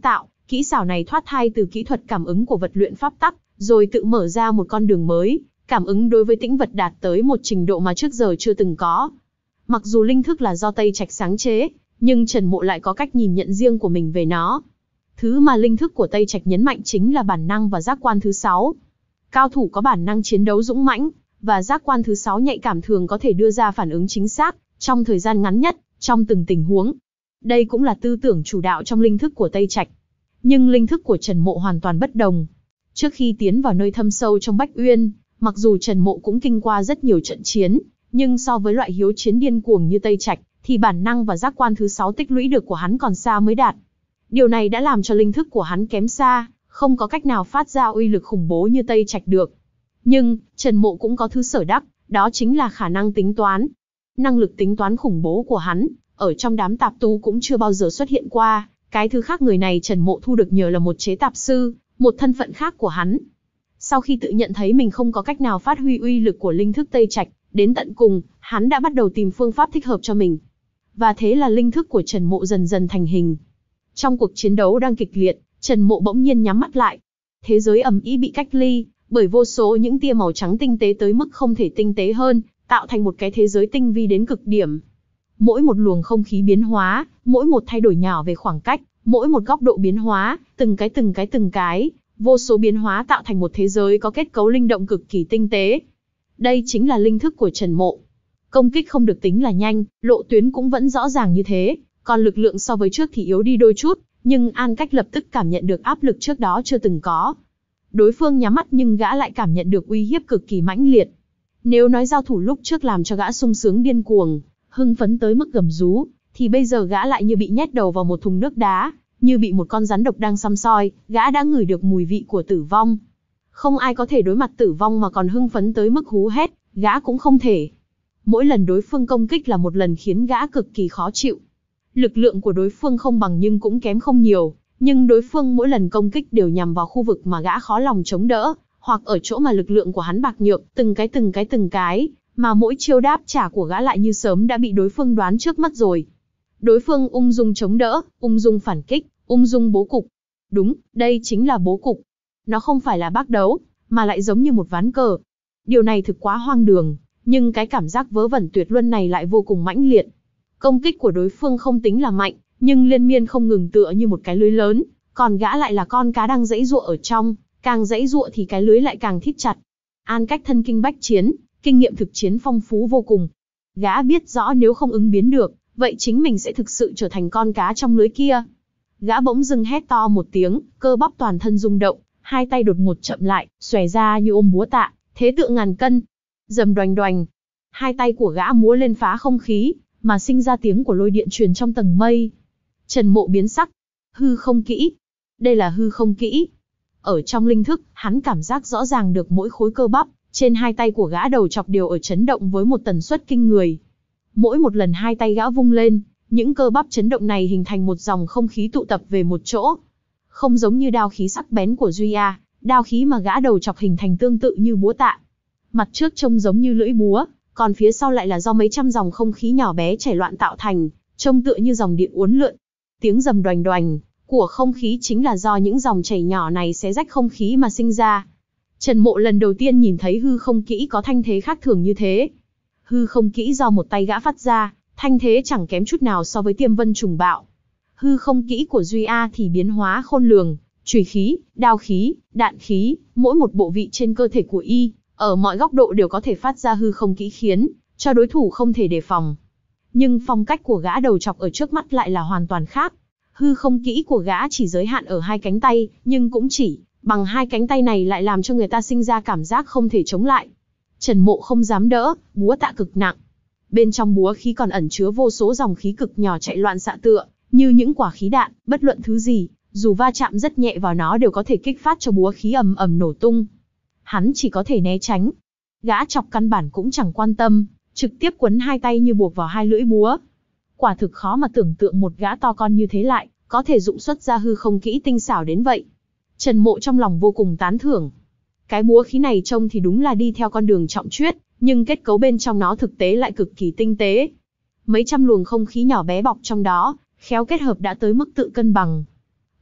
Speaker 1: Kỹ xảo này thoát thai từ kỹ thuật cảm ứng của vật luyện pháp tắc, rồi tự mở ra một con đường mới, cảm ứng đối với tĩnh vật đạt tới một trình độ mà trước giờ chưa từng có. Mặc dù linh thức là do Tây Trạch sáng chế, nhưng Trần Mộ lại có cách nhìn nhận riêng của mình về nó. Thứ mà linh thức của Tây Trạch nhấn mạnh chính là bản năng và giác quan thứ sáu. Cao thủ có bản năng chiến đấu dũng mãnh, và giác quan thứ sáu nhạy cảm thường có thể đưa ra phản ứng chính xác, trong thời gian ngắn nhất, trong từng tình huống. Đây cũng là tư tưởng chủ đạo trong linh thức của Tây Trạch. Nhưng linh thức của Trần Mộ hoàn toàn bất đồng. Trước khi tiến vào nơi thâm sâu trong Bách Uyên, mặc dù Trần Mộ cũng kinh qua rất nhiều trận chiến, nhưng so với loại hiếu chiến điên cuồng như Tây Trạch, thì bản năng và giác quan thứ sáu tích lũy được của hắn còn xa mới đạt. Điều này đã làm cho linh thức của hắn kém xa, không có cách nào phát ra uy lực khủng bố như Tây Trạch được. Nhưng, Trần Mộ cũng có thứ sở đắc, đó chính là khả năng tính toán. Năng lực tính toán khủng bố của hắn, ở trong đám tạp tu cũng chưa bao giờ xuất hiện qua. Cái thứ khác người này Trần Mộ thu được nhờ là một chế tạp sư, một thân phận khác của hắn. Sau khi tự nhận thấy mình không có cách nào phát huy uy lực của linh thức Tây Trạch, đến tận cùng, hắn đã bắt đầu tìm phương pháp thích hợp cho mình. Và thế là linh thức của Trần Mộ dần dần thành hình. Trong cuộc chiến đấu đang kịch liệt, Trần Mộ bỗng nhiên nhắm mắt lại. Thế giới ầm ĩ bị cách ly, bởi vô số những tia màu trắng tinh tế tới mức không thể tinh tế hơn, tạo thành một cái thế giới tinh vi đến cực điểm. Mỗi một luồng không khí biến hóa, mỗi một thay đổi nhỏ về khoảng cách, mỗi một góc độ biến hóa, từng cái từng cái từng cái, vô số biến hóa tạo thành một thế giới có kết cấu linh động cực kỳ tinh tế. Đây chính là linh thức của Trần Mộ. Công kích không được tính là nhanh, lộ tuyến cũng vẫn rõ ràng như thế, còn lực lượng so với trước thì yếu đi đôi chút, nhưng An Cách lập tức cảm nhận được áp lực trước đó chưa từng có. Đối phương nhắm mắt nhưng gã lại cảm nhận được uy hiếp cực kỳ mãnh liệt. Nếu nói giao thủ lúc trước làm cho gã sung sướng điên cuồng, hưng phấn tới mức gầm rú, thì bây giờ gã lại như bị nhét đầu vào một thùng nước đá, như bị một con rắn độc đang săm soi, gã đã ngửi được mùi vị của tử vong. Không ai có thể đối mặt tử vong mà còn hưng phấn tới mức hú hét, gã cũng không thể. Mỗi lần đối phương công kích là một lần khiến gã cực kỳ khó chịu. Lực lượng của đối phương không bằng nhưng cũng kém không nhiều, nhưng đối phương mỗi lần công kích đều nhằm vào khu vực mà gã khó lòng chống đỡ, hoặc ở chỗ mà lực lượng của hắn bạc nhược, từng cái từng cái từng cái, mà mỗi chiêu đáp trả của gã lại như sớm đã bị đối phương đoán trước mất rồi. Đối phương ung dung chống đỡ, ung dung phản kích, ung dung bố cục. Đúng, đây chính là bố cục. Nó không phải là bác đấu, mà lại giống như một ván cờ. Điều này thực quá hoang đường, nhưng cái cảm giác vớ vẩn tuyệt luân này lại vô cùng mãnh liệt. Công kích của đối phương không tính là mạnh, nhưng liên miên không ngừng tựa như một cái lưới lớn, còn gã lại là con cá đang giãy giụa ở trong, càng giãy giụa thì cái lưới lại càng thít chặt. An Cách thân kinh bách chiến, kinh nghiệm thực chiến phong phú vô cùng. Gã biết rõ nếu không ứng biến được, vậy chính mình sẽ thực sự trở thành con cá trong lưới kia. Gã bỗng dưng hét to một tiếng, cơ bắp toàn thân rung động, hai tay đột ngột chậm lại, xòe ra như ôm búa tạ, thế tượng ngàn cân. Rầm đoành đoành, hai tay của gã múa lên phá không khí, mà sinh ra tiếng của lôi điện truyền trong tầng mây. Trần Mộ biến sắc. Hư không kỹ. Đây là hư không kỹ. Ở trong linh thức, hắn cảm giác rõ ràng được mỗi khối cơ bắp trên hai tay của gã đầu chọc đều ở chấn động với một tần suất kinh người. Mỗi một lần hai tay gã vung lên, những cơ bắp chấn động này hình thành một dòng không khí tụ tập về một chỗ. Không giống như đao khí sắc bén của Duy A, đao khí mà gã đầu chọc hình thành tương tự như búa tạ. Mặt trước trông giống như lưỡi búa, còn phía sau lại là do mấy trăm dòng không khí nhỏ bé chảy loạn tạo thành, trông tựa như dòng điện uốn lượn. Tiếng rầm đoành đoành của không khí chính là do những dòng chảy nhỏ này xé rách không khí mà sinh ra. Trần Mộ lần đầu tiên nhìn thấy hư không kỹ có thanh thế khác thường như thế. Hư không kỹ do một tay gã phát ra, thanh thế chẳng kém chút nào so với Tiêm Vân trùng bạo. Hư không kỹ của Duy A thì biến hóa khôn lường, chùy khí, đao khí, đạn khí, mỗi một bộ vị trên cơ thể của y, ở mọi góc độ đều có thể phát ra hư không kỹ khiến cho đối thủ không thể đề phòng. Nhưng phong cách của gã đầu chọc ở trước mắt lại là hoàn toàn khác. Hư không kỹ của gã chỉ giới hạn ở hai cánh tay, nhưng cũng chỉ bằng hai cánh tay này lại làm cho người ta sinh ra cảm giác không thể chống lại. Trần Mộ không dám đỡ, búa tạ cực nặng. Bên trong búa khí còn ẩn chứa vô số dòng khí cực nhỏ chạy loạn xạ tựa, như những quả khí đạn, bất luận thứ gì, dù va chạm rất nhẹ vào nó đều có thể kích phát cho búa khí ầm ầm nổ tung. Hắn chỉ có thể né tránh. Gã chọc căn bản cũng chẳng quan tâm, trực tiếp quấn hai tay như buộc vào hai lưỡi búa. Quả thực khó mà tưởng tượng một gã to con như thế lại có thể dụng xuất ra hư không kỹ tinh xảo đến vậy. Trần Mộ trong lòng vô cùng tán thưởng. Cái búa khí này trông thì đúng là đi theo con đường trọng chuyết, nhưng kết cấu bên trong nó thực tế lại cực kỳ tinh tế. Mấy trăm luồng không khí nhỏ bé bọc trong đó, khéo kết hợp đã tới mức tự cân bằng.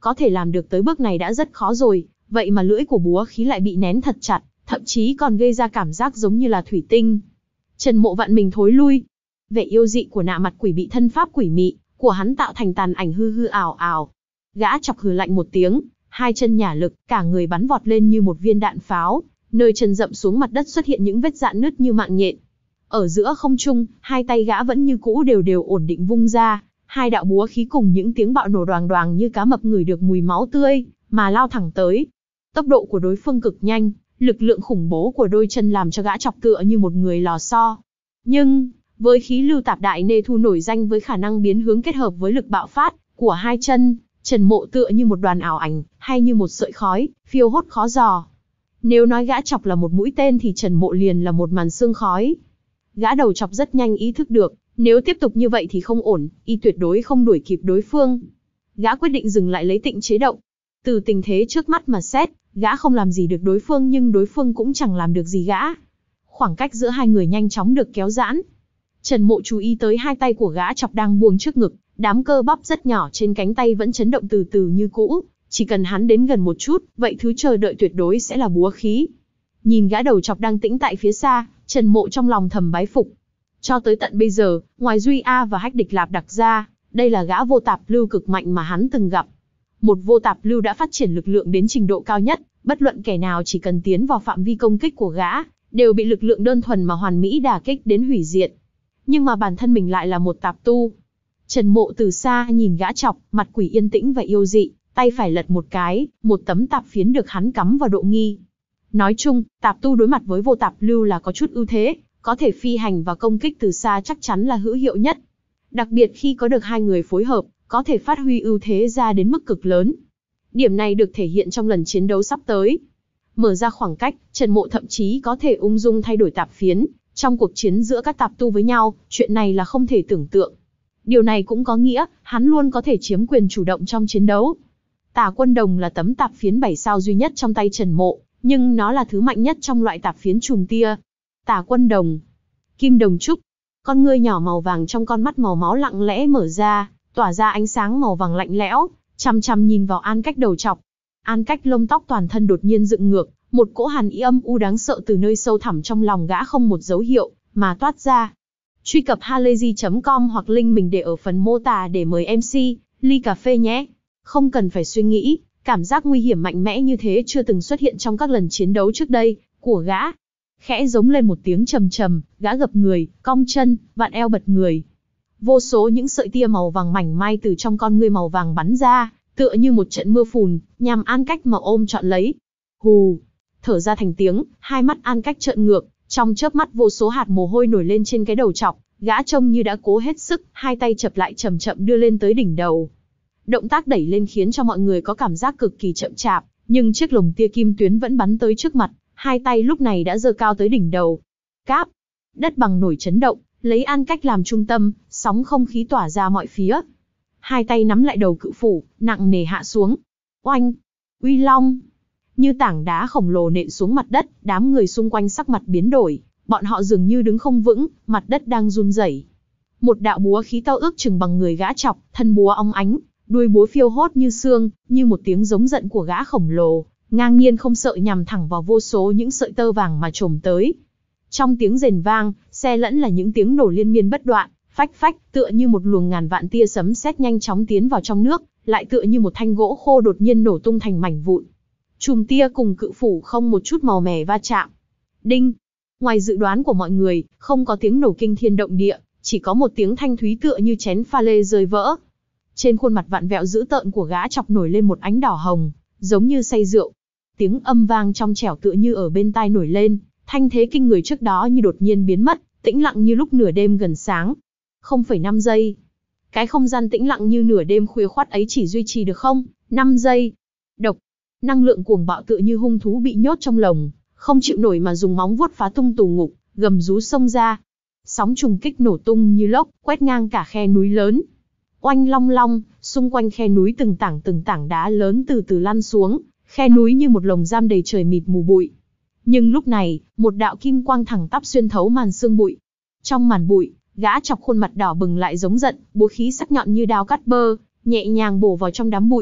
Speaker 1: có thể làm được tới bước này đã rất khó rồi, vậy mà lưỡi của búa khí lại bị nén thật chặt, thậm chí còn gây ra cảm giác giống như là thủy tinh. Trần Mộ vặn mình thối lui. Vẻ yêu dị của nạ mặt quỷ bị thân pháp quỷ mị của hắn tạo thành tàn ảnh hư hư ảo ảo. Gã chọc hừ lạnh một tiếng, hai chân nhả lực, cả người bắn vọt lên như một viên đạn pháo, nơi chân dậm xuống mặt đất xuất hiện những vết rạn nứt như mạng nhện. Ở giữa không trung, hai tay gã vẫn như cũ đều đều ổn định vung ra, hai đạo búa khí cùng những tiếng bạo nổ đoàng đoàng như cá mập ngửi được mùi máu tươi, mà lao thẳng tới. Tốc độ của đối phương cực nhanh, lực lượng khủng bố của đôi chân làm cho gã chọc tựa như một người lò xo. Nhưng, với khí lưu tạp đại nê thu nổi danh với khả năng biến hướng kết hợp với lực bạo phát của hai chân, Trần Mộ tựa như một đoàn ảo ảnh, hay như một sợi khói, phiêu hốt khó dò. Nếu nói gã chọc là một mũi tên thì Trần Mộ liền là một màn sương khói. Gã đầu chọc rất nhanh ý thức được, nếu tiếp tục như vậy thì không ổn, y tuyệt đối không đuổi kịp đối phương. Gã quyết định dừng lại lấy tịnh chế động. Từ tình thế trước mắt mà xét, gã không làm gì được đối phương nhưng đối phương cũng chẳng làm được gì gã. Khoảng cách giữa hai người nhanh chóng được kéo giãn. Trần Mộ chú ý tới hai tay của gã chọc đang buông trước ngực, đám cơ bắp rất nhỏ trên cánh tay vẫn chấn động từ từ như cũ. Chỉ cần hắn đến gần một chút, vậy thứ chờ đợi tuyệt đối sẽ là búa khí. Nhìn gã đầu chọc đang tĩnh tại phía xa, Trần Mộ trong lòng thầm bái phục. Cho tới tận bây giờ, ngoài Duy A và Hách Địch Lạp đặc ra, đây là gã vô tạp lưu cực mạnh mà hắn từng gặp. Một vô tạp lưu đã phát triển lực lượng đến trình độ cao nhất, bất luận kẻ nào chỉ cần tiến vào phạm vi công kích của gã, đều bị lực lượng đơn thuần mà hoàn mỹ đả kích đến hủy diệt. Nhưng mà bản thân mình lại là một tạp tu. Trần Mộ từ xa nhìn gã chọc, mặt quỷ yên tĩnh và yêu dị, tay phải lật một cái, một tấm tạp phiến được hắn cắm vào độ nghi. Nói chung, tạp tu đối mặt với vô tạp lưu là có chút ưu thế, có thể phi hành và công kích từ xa chắc chắn là hữu hiệu nhất. Đặc biệt khi có được hai người phối hợp, có thể phát huy ưu thế ra đến mức cực lớn. Điểm này được thể hiện trong lần chiến đấu sắp tới. Mở ra khoảng cách, Trần Mộ thậm chí có thể ung dung thay đổi tạp phiến, trong cuộc chiến giữa các tạp tu với nhau, chuyện này là không thể tưởng tượng. Điều này cũng có nghĩa, hắn luôn có thể chiếm quyền chủ động trong chiến đấu. Tà Quân Đồng là tấm tạp phiến bảy sao duy nhất trong tay Trần Mộ, nhưng nó là thứ mạnh nhất trong loại tạp phiến chùm tia. Tà Quân Đồng. Kim Đồng Trúc. Con ngươi nhỏ màu vàng trong con mắt màu máu lặng lẽ mở ra, tỏa ra ánh sáng màu vàng lạnh lẽo, chằm chằm nhìn vào An Cách đầu chọc. An Cách lông tóc toàn thân đột nhiên dựng ngược, một cỗ hàn ý âm u đáng sợ từ nơi sâu thẳm trong lòng gã không một dấu hiệu mà toát ra. Truy cập halayzi chấm com hoặc link mình để ở phần mô tả để mời em xê ly cà phê nhé. Không cần phải suy nghĩ, cảm giác nguy hiểm mạnh mẽ như thế chưa từng xuất hiện trong các lần chiến đấu trước đây của gã. Khẽ giống lên một tiếng trầm trầm, gã gập người, cong chân, vặn eo bật người. Vô số những sợi tia màu vàng mảnh mai từ trong con ngươi màu vàng bắn ra, tựa như một trận mưa phùn, nhằm An Cách mà ôm trọn lấy. Hù, thở ra thành tiếng, hai mắt An Cách trợn ngược, trong chớp mắt vô số hạt mồ hôi nổi lên trên cái đầu chọc, gã trông như đã cố hết sức, hai tay chập lại chậm chậm đưa lên tới đỉnh đầu. Động tác đẩy lên khiến cho mọi người có cảm giác cực kỳ chậm chạp, nhưng chiếc lồng tia kim tuyến vẫn bắn tới trước mặt, hai tay lúc này đã giơ cao tới đỉnh đầu. Cáp, đất bằng nổi chấn động, lấy An Cách làm trung tâm, sóng không khí tỏa ra mọi phía. Hai tay nắm lại đầu cự phủ, nặng nề hạ xuống. Oanh, uy long. Như tảng đá khổng lồ nện xuống mặt đất, đám người xung quanh sắc mặt biến đổi, bọn họ dường như đứng không vững, mặt đất đang run rẩy. Một đạo búa khí to ước chừng bằng người gã chọc, thân búa óng ánh, đuôi búa phiêu hốt như xương, như một tiếng giống giận của gã khổng lồ, ngang nhiên không sợ nhằm thẳng vào vô số những sợi tơ vàng mà chồm tới. Trong tiếng rền vang, xe lẫn là những tiếng nổ liên miên bất đoạn, phách phách, tựa như một luồng ngàn vạn tia sấm sét nhanh chóng tiến vào trong nước, lại tựa như một thanh gỗ khô đột nhiên nổ tung thành mảnh vụn. Chùm tia cùng cự phủ không một chút màu mè va chạm. Đinh! Ngoài dự đoán của mọi người, không có tiếng nổ kinh thiên động địa, chỉ có một tiếng thanh thúy tựa như chén pha lê rơi vỡ. Trên khuôn mặt vặn vẹo dữ tợn của gã chọc nổi lên một ánh đỏ hồng, giống như say rượu. Tiếng âm vang trong trẻo tựa như ở bên tai nổi lên, thanh thế kinh người trước đó như đột nhiên biến mất, tĩnh lặng như lúc nửa đêm gần sáng. không phẩy năm giây. Cái không gian tĩnh lặng như nửa đêm khuya khoắt ấy chỉ duy trì được không? năm giây. Độc. Năng lượng cuồng bạo tựa như hung thú bị nhốt trong lồng, không chịu nổi mà dùng móng vuốt phá tung tù ngục, gầm rú xông ra. Sóng trùng kích nổ tung như lốc, quét ngang cả khe núi lớn. Oanh long long, xung quanh khe núi từng tảng từng tảng đá lớn từ từ lăn xuống, khe núi như một lồng giam đầy trời mịt mù bụi. Nhưng lúc này, một đạo kim quang thẳng tắp xuyên thấu màn sương bụi. Trong màn bụi, gã chọc khuôn mặt đỏ bừng lại giống giận, búa khí sắc nhọn như đao cắt bơ, nhẹ nhàng bổ vào trong đám bụi.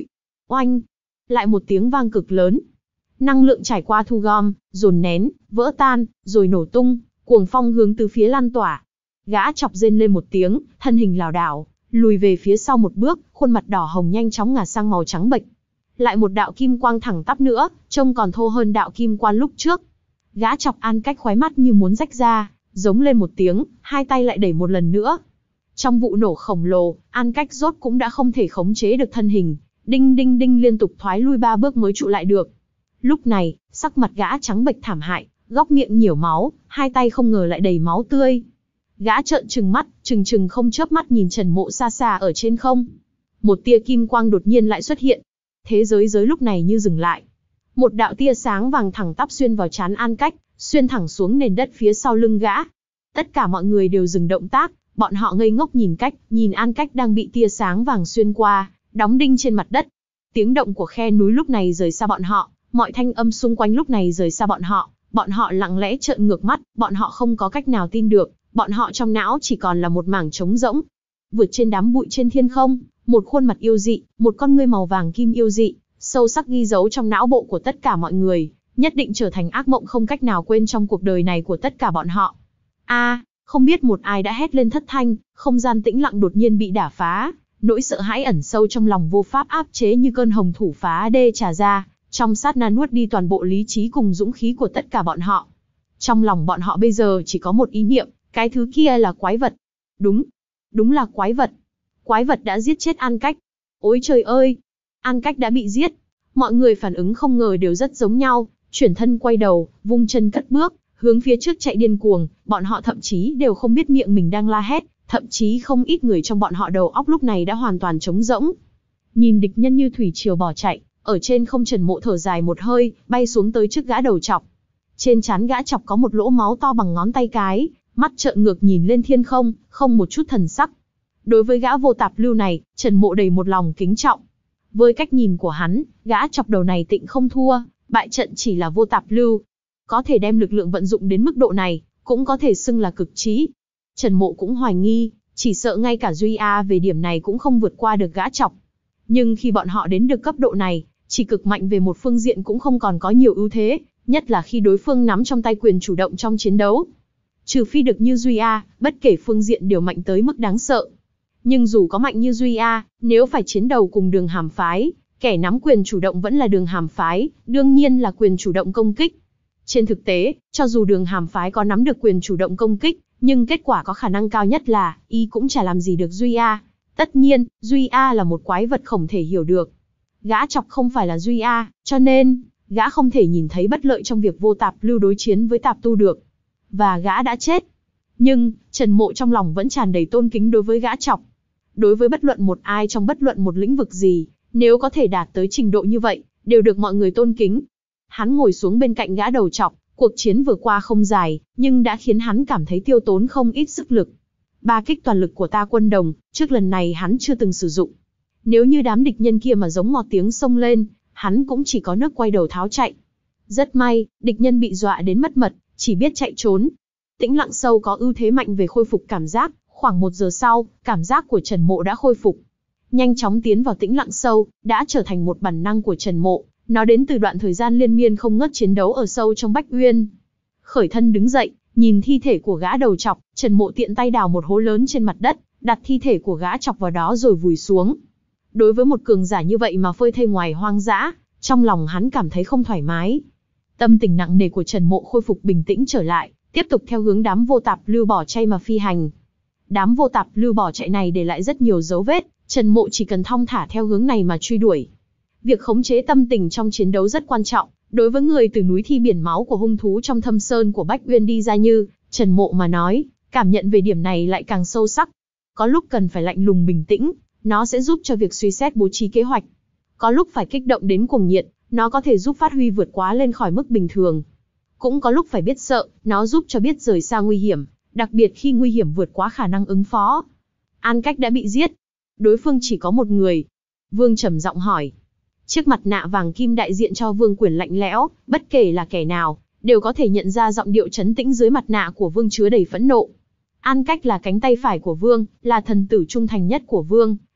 Speaker 1: Oanh! Lại một tiếng vang cực lớn. Năng lượng trải qua thu gom, dồn nén, vỡ tan, rồi nổ tung, cuồng phong hướng từ phía lan tỏa. Gã chọc rên lên một tiếng, thân hình lảo đảo, lùi về phía sau một bước, khuôn mặt đỏ hồng nhanh chóng ngả sang màu trắng bệch. Lại một đạo kim quang thẳng tắp nữa, trông còn thô hơn đạo kim quang lúc trước. Gã chọc An Cách khóe mắt như muốn rách ra, giống lên một tiếng, hai tay lại đẩy một lần nữa. Trong vụ nổ khổng lồ, An Cách rốt cũng đã không thể khống chế được thân hình, đinh đinh đinh liên tục thoái lui ba bước mới trụ lại được. Lúc này, sắc mặt gã trắng bệch thảm hại, góc miệng nhiễu máu, hai tay không ngờ lại đầy máu tươi. Gã trợn trừng mắt, trừng trừng không chớp mắt nhìn Trần Mộ xa xa ở trên không. Một tia kim quang đột nhiên lại xuất hiện. Thế giới giới lúc này như dừng lại. Một đạo tia sáng vàng thẳng tắp xuyên vào trán An Cách, xuyên thẳng xuống nền đất phía sau lưng gã. Tất cả mọi người đều dừng động tác, bọn họ ngây ngốc nhìn cách, nhìn An Cách đang bị tia sáng vàng xuyên qua, đóng đinh trên mặt đất. Tiếng động của khe núi lúc này rời xa bọn họ, mọi thanh âm xung quanh lúc này rời xa bọn họ, bọn họ lặng lẽ trợn ngược mắt, bọn họ không có cách nào tin được, bọn họ trong não chỉ còn là một mảng trống rỗng. Vượt trên đám bụi trên thiên không, một khuôn mặt yêu dị, một con ngươi màu vàng kim yêu dị, sâu sắc ghi dấu trong não bộ của tất cả mọi người, nhất định trở thành ác mộng không cách nào quên trong cuộc đời này của tất cả bọn họ. A, à, không biết một ai đã hét lên thất thanh, không gian tĩnh lặng đột nhiên bị đả phá, nỗi sợ hãi ẩn sâu trong lòng vô pháp áp chế như cơn hồng thủy phá đê trà ra, trong sát na nuốt đi toàn bộ lý trí cùng dũng khí của tất cả bọn họ. Trong lòng bọn họ bây giờ chỉ có một ý niệm, cái thứ kia là quái vật. Đúng, đúng là quái vật. Quái vật đã giết chết An Cách. Ôi trời ơi, An Cách đã bị giết. Mọi người phản ứng không ngờ đều rất giống nhau, chuyển thân quay đầu, vung chân cất bước, hướng phía trước chạy điên cuồng, bọn họ thậm chí đều không biết miệng mình đang la hét, thậm chí không ít người trong bọn họ đầu óc lúc này đã hoàn toàn trống rỗng. Nhìn địch nhân như thủy triều bỏ chạy, ở trên không Trần Mộ thở dài một hơi, bay xuống tới trước gã đầu chọc. Trên trán gã chọc có một lỗ máu to bằng ngón tay cái, mắt trợn ngược nhìn lên thiên không, không một chút thần sắc. Đối với gã vô tạp lưu này, Trần Mộ đầy một lòng kính trọng. Với cách nhìn của hắn, gã chọc đầu này tịnh không thua, bại trận chỉ là vô tạp lưu. Có thể đem lực lượng vận dụng đến mức độ này, cũng có thể xưng là cực trí. Trần Mộ cũng hoài nghi, chỉ sợ ngay cả Duy A về điểm này cũng không vượt qua được gã chọc. Nhưng khi bọn họ đến được cấp độ này, chỉ cực mạnh về một phương diện cũng không còn có nhiều ưu thế, nhất là khi đối phương nắm trong tay quyền chủ động trong chiến đấu. Trừ phi được như Duy A, bất kể phương diện đều mạnh tới mức đáng sợ. Nhưng dù có mạnh như Duy A, nếu phải chiến đầu cùng Đường Hàm phái, kẻ nắm quyền chủ động vẫn là Đường Hàm phái, đương nhiên là quyền chủ động công kích. Trên thực tế, cho dù Đường Hàm phái có nắm được quyền chủ động công kích, nhưng kết quả có khả năng cao nhất là, y cũng chả làm gì được Duy A. Tất nhiên, Duy A là một quái vật không thể hiểu được. Gã chọc không phải là Duy A, cho nên, gã không thể nhìn thấy bất lợi trong việc vô tạp lưu đối chiến với tạp tu được. Và gã đã chết. Nhưng, Trần Mộ trong lòng vẫn tràn đầy tôn kính đối với gã chọc. Đối với bất luận một ai trong bất luận một lĩnh vực gì, nếu có thể đạt tới trình độ như vậy, đều được mọi người tôn kính. Hắn ngồi xuống bên cạnh gã đầu chọc, cuộc chiến vừa qua không dài, nhưng đã khiến hắn cảm thấy tiêu tốn không ít sức lực. Ba kích toàn lực của ta quân đồng, trước lần này hắn chưa từng sử dụng. Nếu như đám địch nhân kia mà giống ngọt tiếng xông lên, hắn cũng chỉ có nước quay đầu tháo chạy. Rất may, địch nhân bị dọa đến mất mật, chỉ biết chạy trốn. Tĩnh lặng sâu có ưu thế mạnh về khôi phục cảm giác, khoảng một giờ sau, cảm giác của Trần Mộ đã khôi phục. Nhanh chóng tiến vào tĩnh lặng sâu, đã trở thành một bản năng của Trần Mộ, nó đến từ đoạn thời gian liên miên không ngớt chiến đấu ở sâu trong Bách Uyên. Khởi thân đứng dậy, nhìn thi thể của gã đầu chọc, Trần Mộ tiện tay đào một hố lớn trên mặt đất, đặt thi thể của gã chọc vào đó rồi vùi xuống. Đối với một cường giả như vậy mà phơi thây ngoài hoang dã, trong lòng hắn cảm thấy không thoải mái. Tâm tình nặng nề của Trần Mộ khôi phục bình tĩnh trở lại, tiếp tục theo hướng đám vô tạp lưu bỏ chạy mà phi hành. Đám vô tạp lưu bỏ chạy này để lại rất nhiều dấu vết, Trần Mộ chỉ cần thong thả theo hướng này mà truy đuổi. Việc khống chế tâm tình trong chiến đấu rất quan trọng, đối với người từ núi thi biển máu của hung thú trong thâm sơn của Bách Uyên đi ra như Trần Mộ mà nói, cảm nhận về điểm này lại càng sâu sắc. Có lúc cần phải lạnh lùng bình tĩnh, nó sẽ giúp cho việc suy xét bố trí kế hoạch. Có lúc phải kích động đến cuồng nhiệt, nó có thể giúp phát huy vượt quá lên khỏi mức bình thường. Cũng có lúc phải biết sợ, nó giúp cho biết rời xa nguy hiểm, đặc biệt khi nguy hiểm vượt quá khả năng ứng phó. An Cách đã bị giết. Đối phương chỉ có một người. Vương trầm giọng hỏi. Chiếc mặt nạ vàng kim đại diện cho Vương Quyền lạnh lẽo, bất kể là kẻ nào, đều có thể nhận ra giọng điệu trấn tĩnh dưới mặt nạ của Vương chứa đầy phẫn nộ. An Cách là cánh tay phải của Vương, là thần tử trung thành nhất của Vương,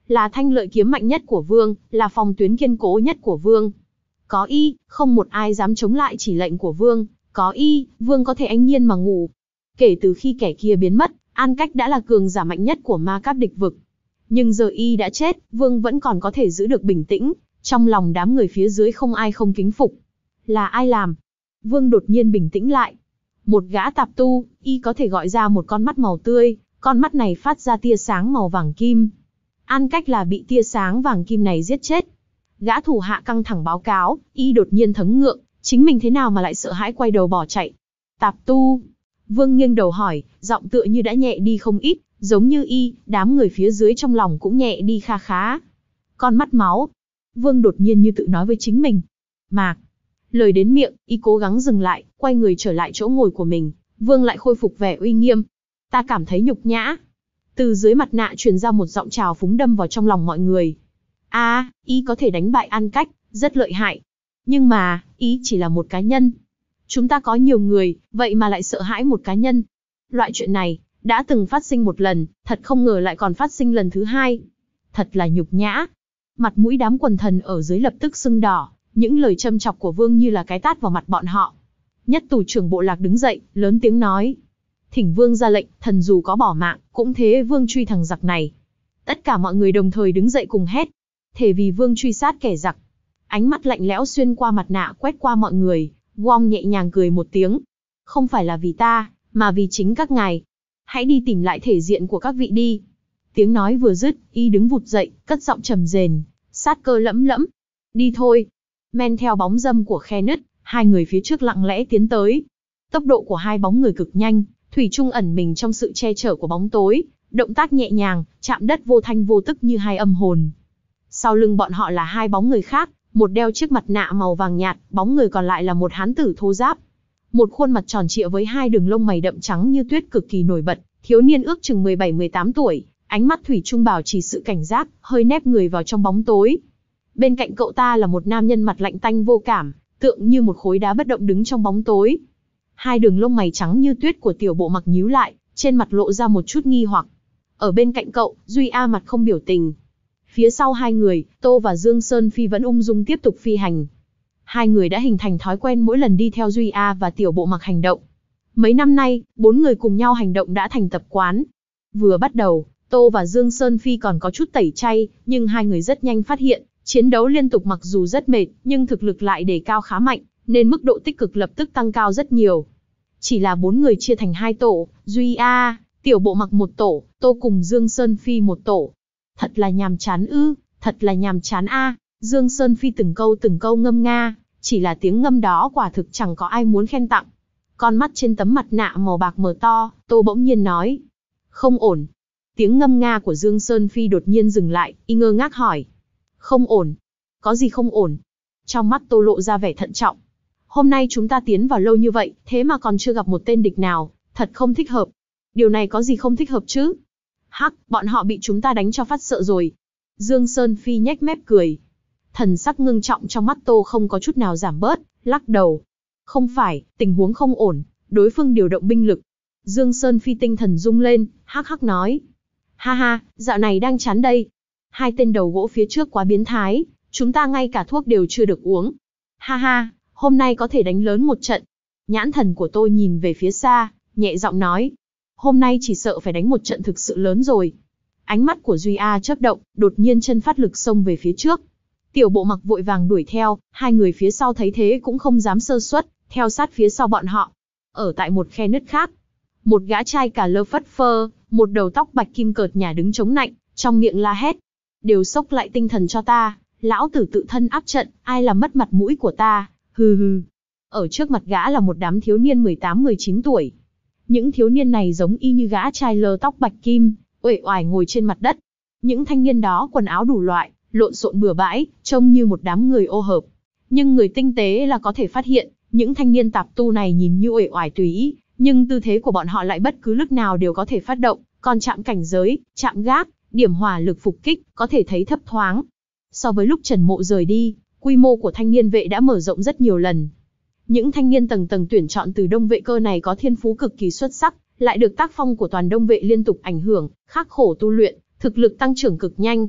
Speaker 1: là thanh lợi kiếm mạnh nhất của vương, là phòng tuyến kiên cố nhất của vương. Có y, không một ai dám chống lại chỉ lệnh của vương, có y, vương có thể an nhiên mà ngủ. Kể từ khi kẻ kia biến mất, An Cách đã là cường giả mạnh nhất của ma cáp địch vực. Nhưng giờ y đã chết, vương vẫn còn có thể giữ được bình tĩnh, trong lòng đám người phía dưới không ai không kính phục. Là ai làm? Vương đột nhiên bình tĩnh lại. Một gã tạp tu, y có thể gọi ra một con mắt màu tươi, con mắt này phát ra tia sáng màu vàng kim. An Cách là bị tia sáng vàng kim này giết chết. Gã thủ hạ căng thẳng báo cáo, y đột nhiên thấm ngượng, chính mình thế nào mà lại sợ hãi quay đầu bỏ chạy. Tạp tu. Vương nghiêng đầu hỏi, giọng tựa như đã nhẹ đi không ít, giống như y, đám người phía dưới trong lòng cũng nhẹ đi kha khá. Con mắt máu. Vương đột nhiên như tự nói với chính mình. Mạc. Lời đến miệng, y cố gắng dừng lại, quay người trở lại chỗ ngồi của mình. Vương lại khôi phục vẻ uy nghiêm. Ta cảm thấy nhục nhã. Từ dưới mặt nạ truyền ra một giọng trào phúng đâm vào trong lòng mọi người. A, à, y có thể đánh bại An Cách, rất lợi hại. Nhưng mà, y chỉ là một cá nhân. Chúng ta có nhiều người, vậy mà lại sợ hãi một cá nhân. Loại chuyện này, đã từng phát sinh một lần, thật không ngờ lại còn phát sinh lần thứ hai. Thật là nhục nhã. Mặt mũi đám quần thần ở dưới lập tức sưng đỏ, những lời châm chọc của Vương như là cái tát vào mặt bọn họ. Nhất tù trưởng bộ lạc đứng dậy, lớn tiếng nói. Thỉnh Vương ra lệnh, thần dù có bỏ mạng, cũng thế Vương truy thằng giặc này. Tất cả mọi người đồng thời đứng dậy cùng hét. Thể vì Vương truy sát kẻ giặc. Ánh mắt lạnh lẽo xuyên qua mặt nạ quét qua mọi người, Wong nhẹ nhàng cười một tiếng. Không phải là vì ta, mà vì chính các ngài. Hãy đi tìm lại thể diện của các vị đi. Tiếng nói vừa dứt, y đứng vụt dậy, cất giọng trầm rền, sát cơ lẫm lẫm. Đi thôi. Men theo bóng dâm của khe nứt, hai người phía trước lặng lẽ tiến tới. Tốc độ của hai bóng người cực nhanh, thủy chung ẩn mình trong sự che chở của bóng tối, động tác nhẹ nhàng, chạm đất vô thanh vô tức như hai âm hồn. Sau lưng bọn họ là hai bóng người khác, một đeo chiếc mặt nạ màu vàng nhạt, bóng người còn lại là một hán tử thô ráp. Một khuôn mặt tròn trịa với hai đường lông mày đậm trắng như tuyết cực kỳ nổi bật, thiếu niên ước chừng mười bảy mười tám tuổi, ánh mắt thủy chung bảo trì sự cảnh giác, hơi nép người vào trong bóng tối. Bên cạnh cậu ta là một nam nhân mặt lạnh tanh vô cảm, tượng như một khối đá bất động đứng trong bóng tối. Hai đường lông mày trắng như tuyết của Tiểu Bộ Mặc nhíu lại, trên mặt lộ ra một chút nghi hoặc. Ở bên cạnh cậu, Duy A mặt không biểu tình. Phía sau hai người, Tô và Dương Sơn Phi vẫn ung dung tiếp tục phi hành. Hai người đã hình thành thói quen mỗi lần đi theo Duy A và Tiểu Bộ Mặc hành động. Mấy năm nay, bốn người cùng nhau hành động đã thành tập quán. Vừa bắt đầu, Tô và Dương Sơn Phi còn có chút tẩy chay, nhưng hai người rất nhanh phát hiện, chiến đấu liên tục mặc dù rất mệt, nhưng thực lực lại đề cao khá mạnh, nên mức độ tích cực lập tức tăng cao rất nhiều. Chỉ là bốn người chia thành hai tổ, Duy A, Tiểu Bộ Mặc một tổ, Tô cùng Dương Sơn Phi một tổ. Thật là nhàm chán ư, thật là nhàm chán a. Dương Sơn Phi từng câu từng câu ngâm nga, chỉ là tiếng ngâm đó quả thực chẳng có ai muốn khen tặng. Con mắt trên tấm mặt nạ màu bạc mở to, Tô bỗng nhiên nói. Không ổn. Tiếng ngâm nga của Dương Sơn Phi đột nhiên dừng lại, y ngơ ngác hỏi. Không ổn. Có gì không ổn? Trong mắt Tô lộ ra vẻ thận trọng. Hôm nay chúng ta tiến vào lâu như vậy, thế mà còn chưa gặp một tên địch nào, thật không thích hợp. Điều này có gì không thích hợp chứ? Hắc, bọn họ bị chúng ta đánh cho phát sợ rồi. Dương Sơn Phi nhếch mép cười. Thần sắc ngưng trọng trong mắt Tô không có chút nào giảm bớt, lắc đầu. Không phải, tình huống không ổn, đối phương điều động binh lực. Dương Sơn Phi tinh thần rung lên, hắc hắc nói. Ha ha, dạo này đang chán đây. Hai tên đầu gỗ phía trước quá biến thái, chúng ta ngay cả thuốc đều chưa được uống. Ha ha, hôm nay có thể đánh lớn một trận. Nhãn thần của Tô nhìn về phía xa, nhẹ giọng nói. Hôm nay chỉ sợ phải đánh một trận thực sự lớn rồi. Ánh mắt của Duy A chớp động, đột nhiên chân phát lực xông về phía trước. Tiểu Bộ Mặc vội vàng đuổi theo, hai người phía sau thấy thế cũng không dám sơ suất, theo sát phía sau bọn họ. Ở tại một khe nứt khác, một gã trai cả lơ phất phơ, một đầu tóc bạch kim cợt nhả đứng chống nạnh, trong miệng la hét. Đều xốc lại tinh thần cho ta, lão tử tự thân áp trận, ai làm mất mặt mũi của ta, hừ hừ. Ở trước mặt gã là một đám thiếu niên mười tám mười chín tuổi. Những thiếu niên này giống y như gã trai lơ tóc bạch kim, uể oải ngồi trên mặt đất. Những thanh niên đó quần áo đủ loại, lộn xộn bừa bãi, trông như một đám người ô hợp. Nhưng người tinh tế là có thể phát hiện, những thanh niên tạp tu này nhìn như uể oải tùy ý, nhưng tư thế của bọn họ lại bất cứ lúc nào đều có thể phát động, còn chạm cảnh giới, chạm gác, điểm hỏa lực phục kích, có thể thấy thấp thoáng. So với lúc Trần Mộ rời đi, quy mô của thanh niên vệ đã mở rộng rất nhiều lần. Những thanh niên tầng tầng tuyển chọn từ Đông Vệ Cơ này có thiên phú cực kỳ xuất sắc, lại được tác phong của toàn Đông Vệ liên tục ảnh hưởng, khắc khổ tu luyện, thực lực tăng trưởng cực nhanh.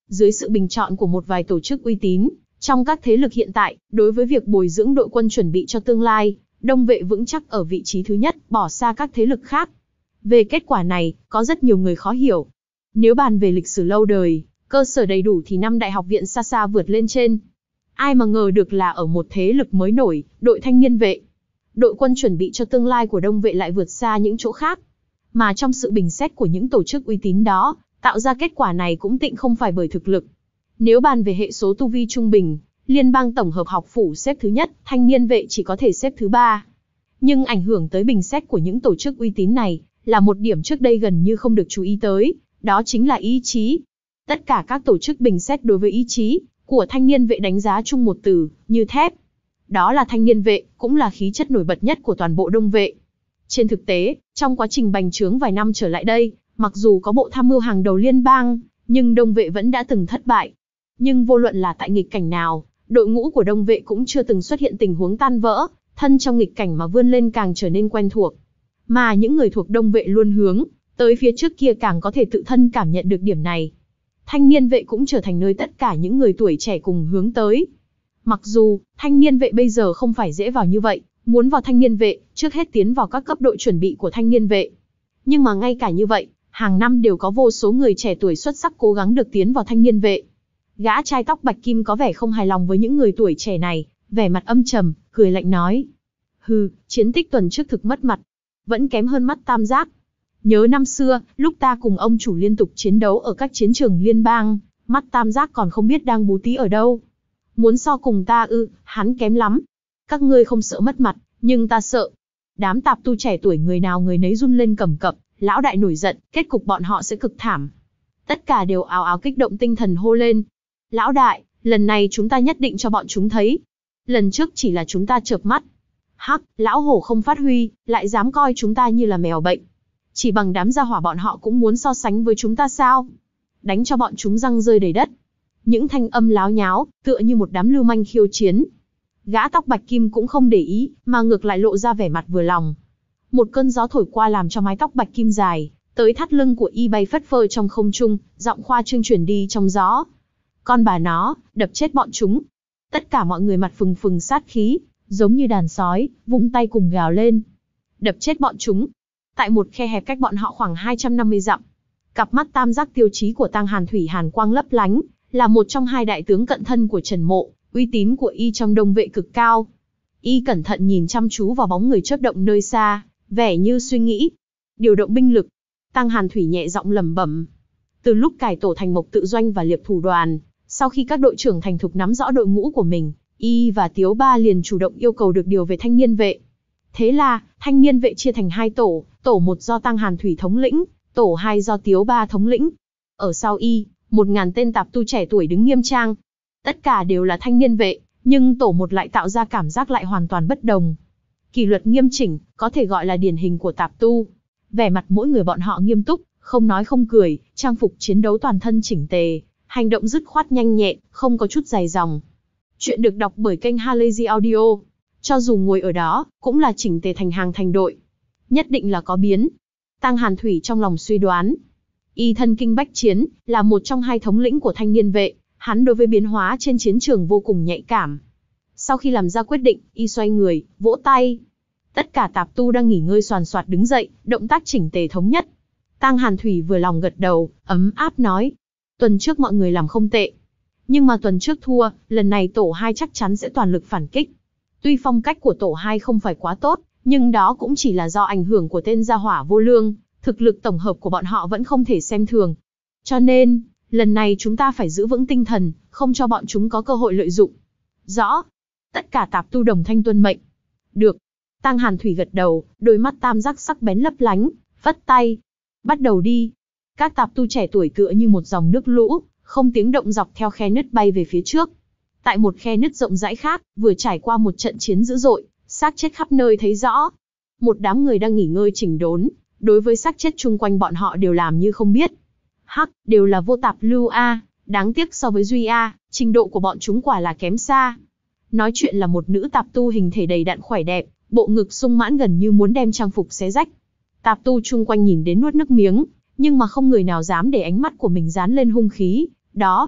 Speaker 1: Dưới sự bình chọn của một vài tổ chức uy tín, trong các thế lực hiện tại, đối với việc bồi dưỡng đội quân chuẩn bị cho tương lai, Đông Vệ vững chắc ở vị trí thứ nhất, bỏ xa các thế lực khác. Về kết quả này, có rất nhiều người khó hiểu. Nếu bàn về lịch sử lâu đời, cơ sở đầy đủ thì năm đại học viện xa xa vượt lên trên. Ai mà ngờ được là ở một thế lực mới nổi, đội thanh niên vệ, đội quân chuẩn bị cho tương lai của Đông Vệ lại vượt xa những chỗ khác. Mà trong sự bình xét của những tổ chức uy tín đó, tạo ra kết quả này cũng tịnh không phải bởi thực lực. Nếu bàn về hệ số tu vi trung bình, Liên bang tổng hợp học phủ xếp thứ nhất, thanh niên vệ chỉ có thể xếp thứ ba. Nhưng ảnh hưởng tới bình xét của những tổ chức uy tín này, là một điểm trước đây gần như không được chú ý tới, đó chính là ý chí. Tất cả các tổ chức bình xét đối với ý chí của thanh niên vệ đánh giá chung một từ, như thép. Đó là thanh niên vệ, cũng là khí chất nổi bật nhất của toàn bộ Đông Vệ. Trên thực tế, trong quá trình bành trướng vài năm trở lại đây, mặc dù có bộ tham mưu hàng đầu liên bang, nhưng Đông Vệ vẫn đã từng thất bại. Nhưng vô luận là tại nghịch cảnh nào, đội ngũ của Đông Vệ cũng chưa từng xuất hiện tình huống tan vỡ, thân trong nghịch cảnh mà vươn lên càng trở nên quen thuộc. Mà những người thuộc Đông Vệ luôn hướng tới phía trước kia càng có thể tự thân cảm nhận được điểm này. Thanh niên vệ cũng trở thành nơi tất cả những người tuổi trẻ cùng hướng tới. Mặc dù, thanh niên vệ bây giờ không phải dễ vào như vậy, muốn vào thanh niên vệ, trước hết tiến vào các cấp đội chuẩn bị của thanh niên vệ. Nhưng mà ngay cả như vậy, hàng năm đều có vô số người trẻ tuổi xuất sắc cố gắng được tiến vào thanh niên vệ. Gã trai tóc bạch kim có vẻ không hài lòng với những người tuổi trẻ này, vẻ mặt âm trầm, cười lạnh nói. Hừ, chiến tích tuần trước thực mất mặt, vẫn kém hơn mắt tam giác. Nhớ năm xưa, lúc ta cùng ông chủ liên tục chiến đấu ở các chiến trường liên bang, mắt tam giác còn không biết đang bú tí ở đâu. Muốn so cùng ta ư, hắn kém lắm. Các ngươi không sợ mất mặt, nhưng ta sợ. Đám tạp tu trẻ tuổi người nào người nấy run lên cầm cập, lão đại nổi giận, kết cục bọn họ sẽ cực thảm. Tất cả đều ào ào kích động tinh thần hô lên. Lão đại, lần này chúng ta nhất định cho bọn chúng thấy. Lần trước chỉ là chúng ta chợp mắt. Hắc, lão hổ không phát huy, lại dám coi chúng ta như là mèo bệnh. Chỉ bằng đám gia hỏa bọn họ cũng muốn so sánh với chúng ta sao? Đánh cho bọn chúng răng rơi đầy đất. Những thanh âm láo nháo, tựa như một đám lưu manh khiêu chiến. Gã tóc bạch kim cũng không để ý, mà ngược lại lộ ra vẻ mặt vừa lòng. Một cơn gió thổi qua làm cho mái tóc bạch kim dài, tới thắt lưng của y bay phất phơ trong không trung, giọng khoa trương truyền đi trong gió. Con bà nó, đập chết bọn chúng. Tất cả mọi người mặt phừng phừng sát khí, giống như đàn sói, vung tay cùng gào lên. Đập chết bọn chúng. Tại một khe hẹp cách bọn họ khoảng hai trăm năm mươi dặm. Cặp mắt tam giác tiêu chí của Tang Hàn Thủy hàn quang lấp lánh, là một trong hai đại tướng cận thân của Trần Mộ, uy tín của y trong Đông Vệ cực cao. Y cẩn thận nhìn chăm chú vào bóng người chớp động nơi xa, vẻ như suy nghĩ. Điều động binh lực. Tang Hàn Thủy nhẹ giọng lẩm bẩm. Từ lúc cải tổ thành Mộc Tự Doanh và Liệp Thủ Đoàn, sau khi các đội trưởng thành thục nắm rõ đội ngũ của mình, y và Tiếu Ba liền chủ động yêu cầu được điều về thanh niên vệ. Thế là, thanh niên vệ chia thành hai tổ, tổ một do Tang Hàn Thủy thống lĩnh, tổ hai do Tiếu Ba thống lĩnh. Ở sau y, một ngàn tên tạp tu trẻ tuổi đứng nghiêm trang. Tất cả đều là thanh niên vệ, nhưng tổ một lại tạo ra cảm giác lại hoàn toàn bất đồng. Kỷ luật nghiêm chỉnh, có thể gọi là điển hình của tạp tu. Vẻ mặt mỗi người bọn họ nghiêm túc, không nói không cười, trang phục chiến đấu toàn thân chỉnh tề, hành động dứt khoát nhanh nhẹn, không có chút dài dòng. Chuyện được đọc bởi kênh Halazy Audio. Cho dù ngồi ở đó, cũng là chỉnh tề thành hàng thành đội. Nhất định là có biến. Tang Hàn Thủy trong lòng suy đoán. Y thân kinh bách chiến, là một trong hai thống lĩnh của thanh niên vệ, hắn đối với biến hóa trên chiến trường vô cùng nhạy cảm. Sau khi làm ra quyết định, y xoay người, vỗ tay. Tất cả tạp tu đang nghỉ ngơi xoàn xoạt đứng dậy, động tác chỉnh tề thống nhất. Tang Hàn Thủy vừa lòng gật đầu, ấm áp nói. Tuần trước mọi người làm không tệ. Nhưng mà tuần trước thua, lần này tổ hai chắc chắn sẽ toàn lực phản kích. Tuy phong cách của tổ hai không phải quá tốt, nhưng đó cũng chỉ là do ảnh hưởng của tên gia hỏa vô lương, thực lực tổng hợp của bọn họ vẫn không thể xem thường. Cho nên, lần này chúng ta phải giữ vững tinh thần, không cho bọn chúng có cơ hội lợi dụng. Rõ. Tất cả tạp tu đồng thanh tuân mệnh. Được. Tang Hàn Thủy gật đầu, đôi mắt tam giác sắc bén lấp lánh, vất tay. Bắt đầu đi. Các tạp tu trẻ tuổi tựa như một dòng nước lũ, không tiếng động dọc theo khe nứt bay về phía trước. Tại một khe nứt rộng rãi khác, vừa trải qua một trận chiến dữ dội, xác chết khắp nơi thấy rõ. Một đám người đang nghỉ ngơi chỉnh đốn, đối với xác chết chung quanh bọn họ đều làm như không biết. Hắc, đều là vô tạp lưu A, đáng tiếc so với Duy A, trình độ của bọn chúng quả là kém xa. Nói chuyện là một nữ tạp tu hình thể đầy đặn khỏe đẹp, bộ ngực sung mãn gần như muốn đem trang phục xé rách. Tạp tu chung quanh nhìn đến nuốt nước miếng, nhưng mà không người nào dám để ánh mắt của mình dán lên hung khí. Đó,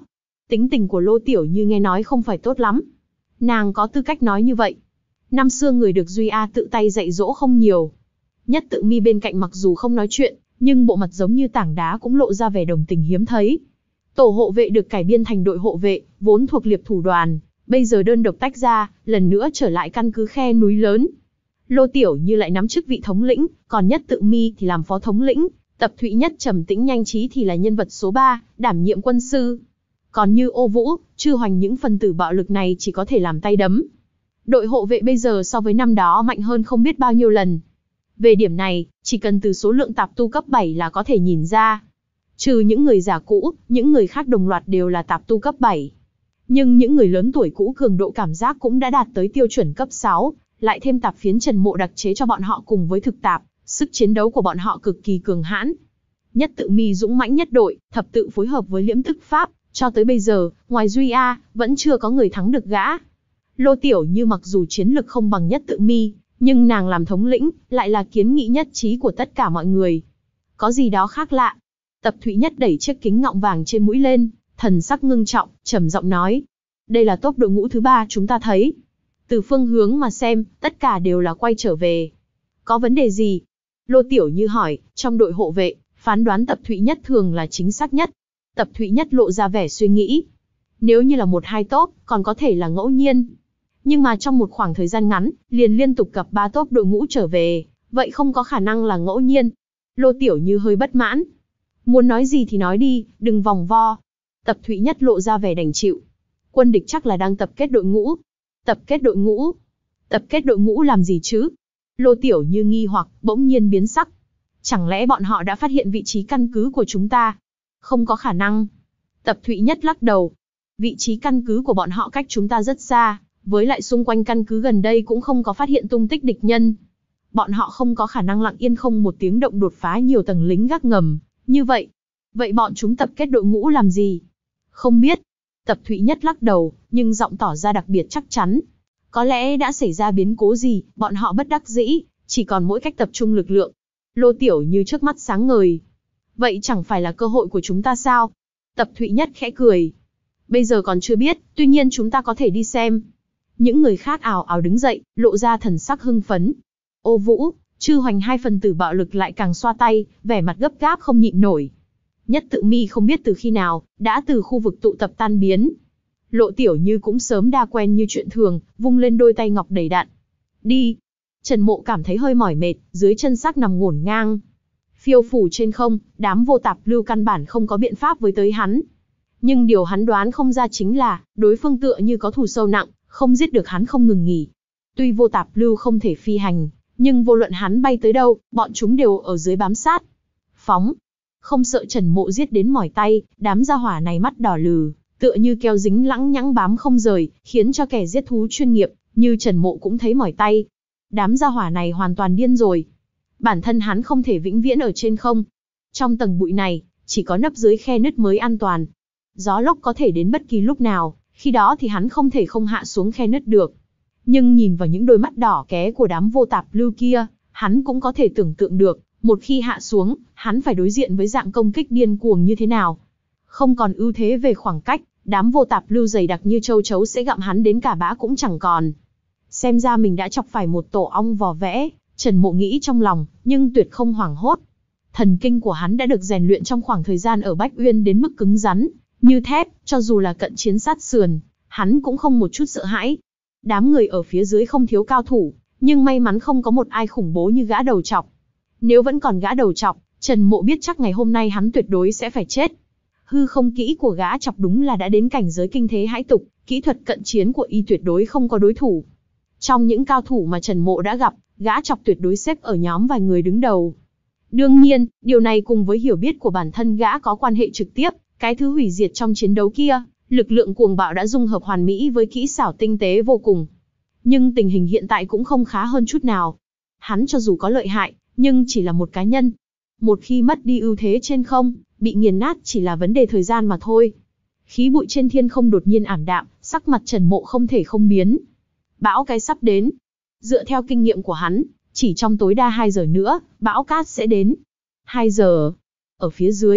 Speaker 1: Tính tình của Lô Tiểu Như nghe nói không phải tốt lắm. Nàng có tư cách nói như vậy. Năm xưa người được Duy A tự tay dạy dỗ không nhiều. Nhất Tự Mi bên cạnh mặc dù không nói chuyện, nhưng bộ mặt giống như tảng đá cũng lộ ra vẻ đồng tình hiếm thấy. Tổ hộ vệ được cải biên thành đội hộ vệ, vốn thuộc liệp thủ đoàn, bây giờ đơn độc tách ra, lần nữa trở lại căn cứ khe núi lớn. Lô Tiểu Như lại nắm chức vị thống lĩnh, còn Nhất Tự Mi thì làm phó thống lĩnh, Tập Thụy Nhất trầm tĩnh nhanh trí thì là nhân vật số ba, đảm nhiệm quân sư. Còn như Ô Vũ, Chư Hoành những phần tử bạo lực này chỉ có thể làm tay đấm. Đội hộ vệ bây giờ so với năm đó mạnh hơn không biết bao nhiêu lần. Về điểm này, chỉ cần từ số lượng tạp tu cấp bảy là có thể nhìn ra. Trừ những người già cũ, những người khác đồng loạt đều là tạp tu cấp bảy. Nhưng những người lớn tuổi cũ cường độ cảm giác cũng đã đạt tới tiêu chuẩn cấp sáu, lại thêm tạp phiến Trần Mộ đặc chế cho bọn họ cùng với thực tạp, sức chiến đấu của bọn họ cực kỳ cường hãn. Nhất Tự Mi dũng mãnh nhất đội, thập tự phối hợp với liễm tức pháp, cho tới bây giờ, ngoài Duy A, vẫn chưa có người thắng được gã. Lô Tiểu Như mặc dù chiến lực không bằng Nhất Tự Mi, nhưng nàng làm thống lĩnh, lại là kiến nghị nhất trí của tất cả mọi người. Có gì đó khác lạ. Tập Thụy Nhất đẩy chiếc kính ngọng vàng trên mũi lên, thần sắc ngưng trọng, trầm giọng nói. Đây là top đội ngũ thứ ba chúng ta thấy. Từ phương hướng mà xem, tất cả đều là quay trở về. Có vấn đề gì? Lô Tiểu Như hỏi, trong đội hộ vệ, phán đoán Tập Thụy Nhất thường là chính xác nhất. Tập Thụy Nhất lộ ra vẻ suy nghĩ. Nếu như là một hai top, còn có thể là ngẫu nhiên. Nhưng mà trong một khoảng thời gian ngắn, liền liên tục gặp ba top đội ngũ trở về, vậy không có khả năng là ngẫu nhiên. Lô Tiểu Như hơi bất mãn. Muốn nói gì thì nói đi, đừng vòng vo. Tập Thụy Nhất lộ ra vẻ đành chịu. Quân địch chắc là đang tập kết đội ngũ. Tập kết đội ngũ? Tập kết đội ngũ làm gì chứ? Lô Tiểu Như nghi hoặc, bỗng nhiên biến sắc. Chẳng lẽ bọn họ đã phát hiện vị trí căn cứ của chúng ta? Không có khả năng. Tập Thụy Nhất lắc đầu. Vị trí căn cứ của bọn họ cách chúng ta rất xa, với lại xung quanh căn cứ gần đây cũng không có phát hiện tung tích địch nhân. Bọn họ không có khả năng lặng yên không một tiếng động đột phá nhiều tầng lính gác ngầm, như vậy. Vậy bọn chúng tập kết đội ngũ làm gì? Không biết. Tập Thụy Nhất lắc đầu, nhưng giọng tỏ ra đặc biệt chắc chắn. Có lẽ đã xảy ra biến cố gì, bọn họ bất đắc dĩ, chỉ còn mỗi cách tập trung lực lượng. Lô Tiểu Như trước mắt sáng ngời. Vậy chẳng phải là cơ hội của chúng ta sao? Tập Thụy Nhất khẽ cười. Bây giờ còn chưa biết, tuy nhiên chúng ta có thể đi xem. Những người khác ào ào đứng dậy, lộ ra thần sắc hưng phấn. Ô Vũ, Chư Hoành hai phần tử bạo lực lại càng xoa tay, vẻ mặt gấp gáp không nhịn nổi. Nhất Tự Mi không biết từ khi nào, đã từ khu vực tụ tập tan biến. Lộ Tiểu Như cũng sớm đa quen như chuyện thường, vung lên đôi tay ngọc đầy đặn. Đi. Trần Mộ cảm thấy hơi mỏi mệt, dưới chân xác nằm ngổn ngang. Phiêu phủ trên không, đám vô tạp lưu căn bản không có biện pháp với tới hắn. Nhưng điều hắn đoán không ra chính là, đối phương tựa như có thù sâu nặng, không giết được hắn không ngừng nghỉ. Tuy vô tạp lưu không thể phi hành, nhưng vô luận hắn bay tới đâu, bọn chúng đều ở dưới bám sát. Phóng. Không sợ Trần Mộ giết đến mỏi tay, đám gia hỏa này mắt đỏ lừ, tựa như keo dính lẵng nhẵng bám không rời, khiến cho kẻ giết thú chuyên nghiệp, như Trần Mộ cũng thấy mỏi tay. Đám gia hỏa này hoàn toàn điên rồi. Bản thân hắn không thể vĩnh viễn ở trên không. Trong tầng bụi này, chỉ có nấp dưới khe nứt mới an toàn. Gió lốc có thể đến bất kỳ lúc nào, khi đó thì hắn không thể không hạ xuống khe nứt được. Nhưng nhìn vào những đôi mắt đỏ ké của đám vô tạp lưu kia, hắn cũng có thể tưởng tượng được, một khi hạ xuống, hắn phải đối diện với dạng công kích điên cuồng như thế nào. Không còn ưu thế về khoảng cách, đám vô tạp lưu dày đặc như châu chấu sẽ gặm hắn đến cả bã cũng chẳng còn. Xem ra mình đã chọc phải một tổ ong vò vẽ, Trần Mộ nghĩ trong lòng, nhưng tuyệt không hoảng hốt. Thần kinh của hắn đã được rèn luyện trong khoảng thời gian ở Bách Uyên đến mức cứng rắn, như thép, cho dù là cận chiến sát sườn, hắn cũng không một chút sợ hãi. Đám người ở phía dưới không thiếu cao thủ, nhưng may mắn không có một ai khủng bố như gã đầu trọc. Nếu vẫn còn gã đầu trọc, Trần Mộ biết chắc ngày hôm nay hắn tuyệt đối sẽ phải chết. Hư không kỹ của gã chọc đúng là đã đến cảnh giới kinh thế hãi tục, kỹ thuật cận chiến của y tuyệt đối không có đối thủ. Trong những cao thủ mà Trần Mộ đã gặp, gã chọc tuyệt đối xếp ở nhóm vài người đứng đầu. Đương nhiên, điều này cùng với hiểu biết của bản thân gã có quan hệ trực tiếp, cái thứ hủy diệt trong chiến đấu kia, lực lượng cuồng bạo đã dung hợp hoàn mỹ với kỹ xảo tinh tế vô cùng. Nhưng tình hình hiện tại cũng không khá hơn chút nào. Hắn cho dù có lợi hại, nhưng chỉ là một cá nhân. Một khi mất đi ưu thế trên không, bị nghiền nát chỉ là vấn đề thời gian mà thôi. Khí bụi trên thiên không đột nhiên ảm đạm, sắc mặt Trần Mộ không thể không biến. Bão cái sắp đến. Dựa theo kinh nghiệm của hắn, chỉ trong tối đa hai giờ nữa, bão cát sẽ đến. hai giờ. Ở phía dưới,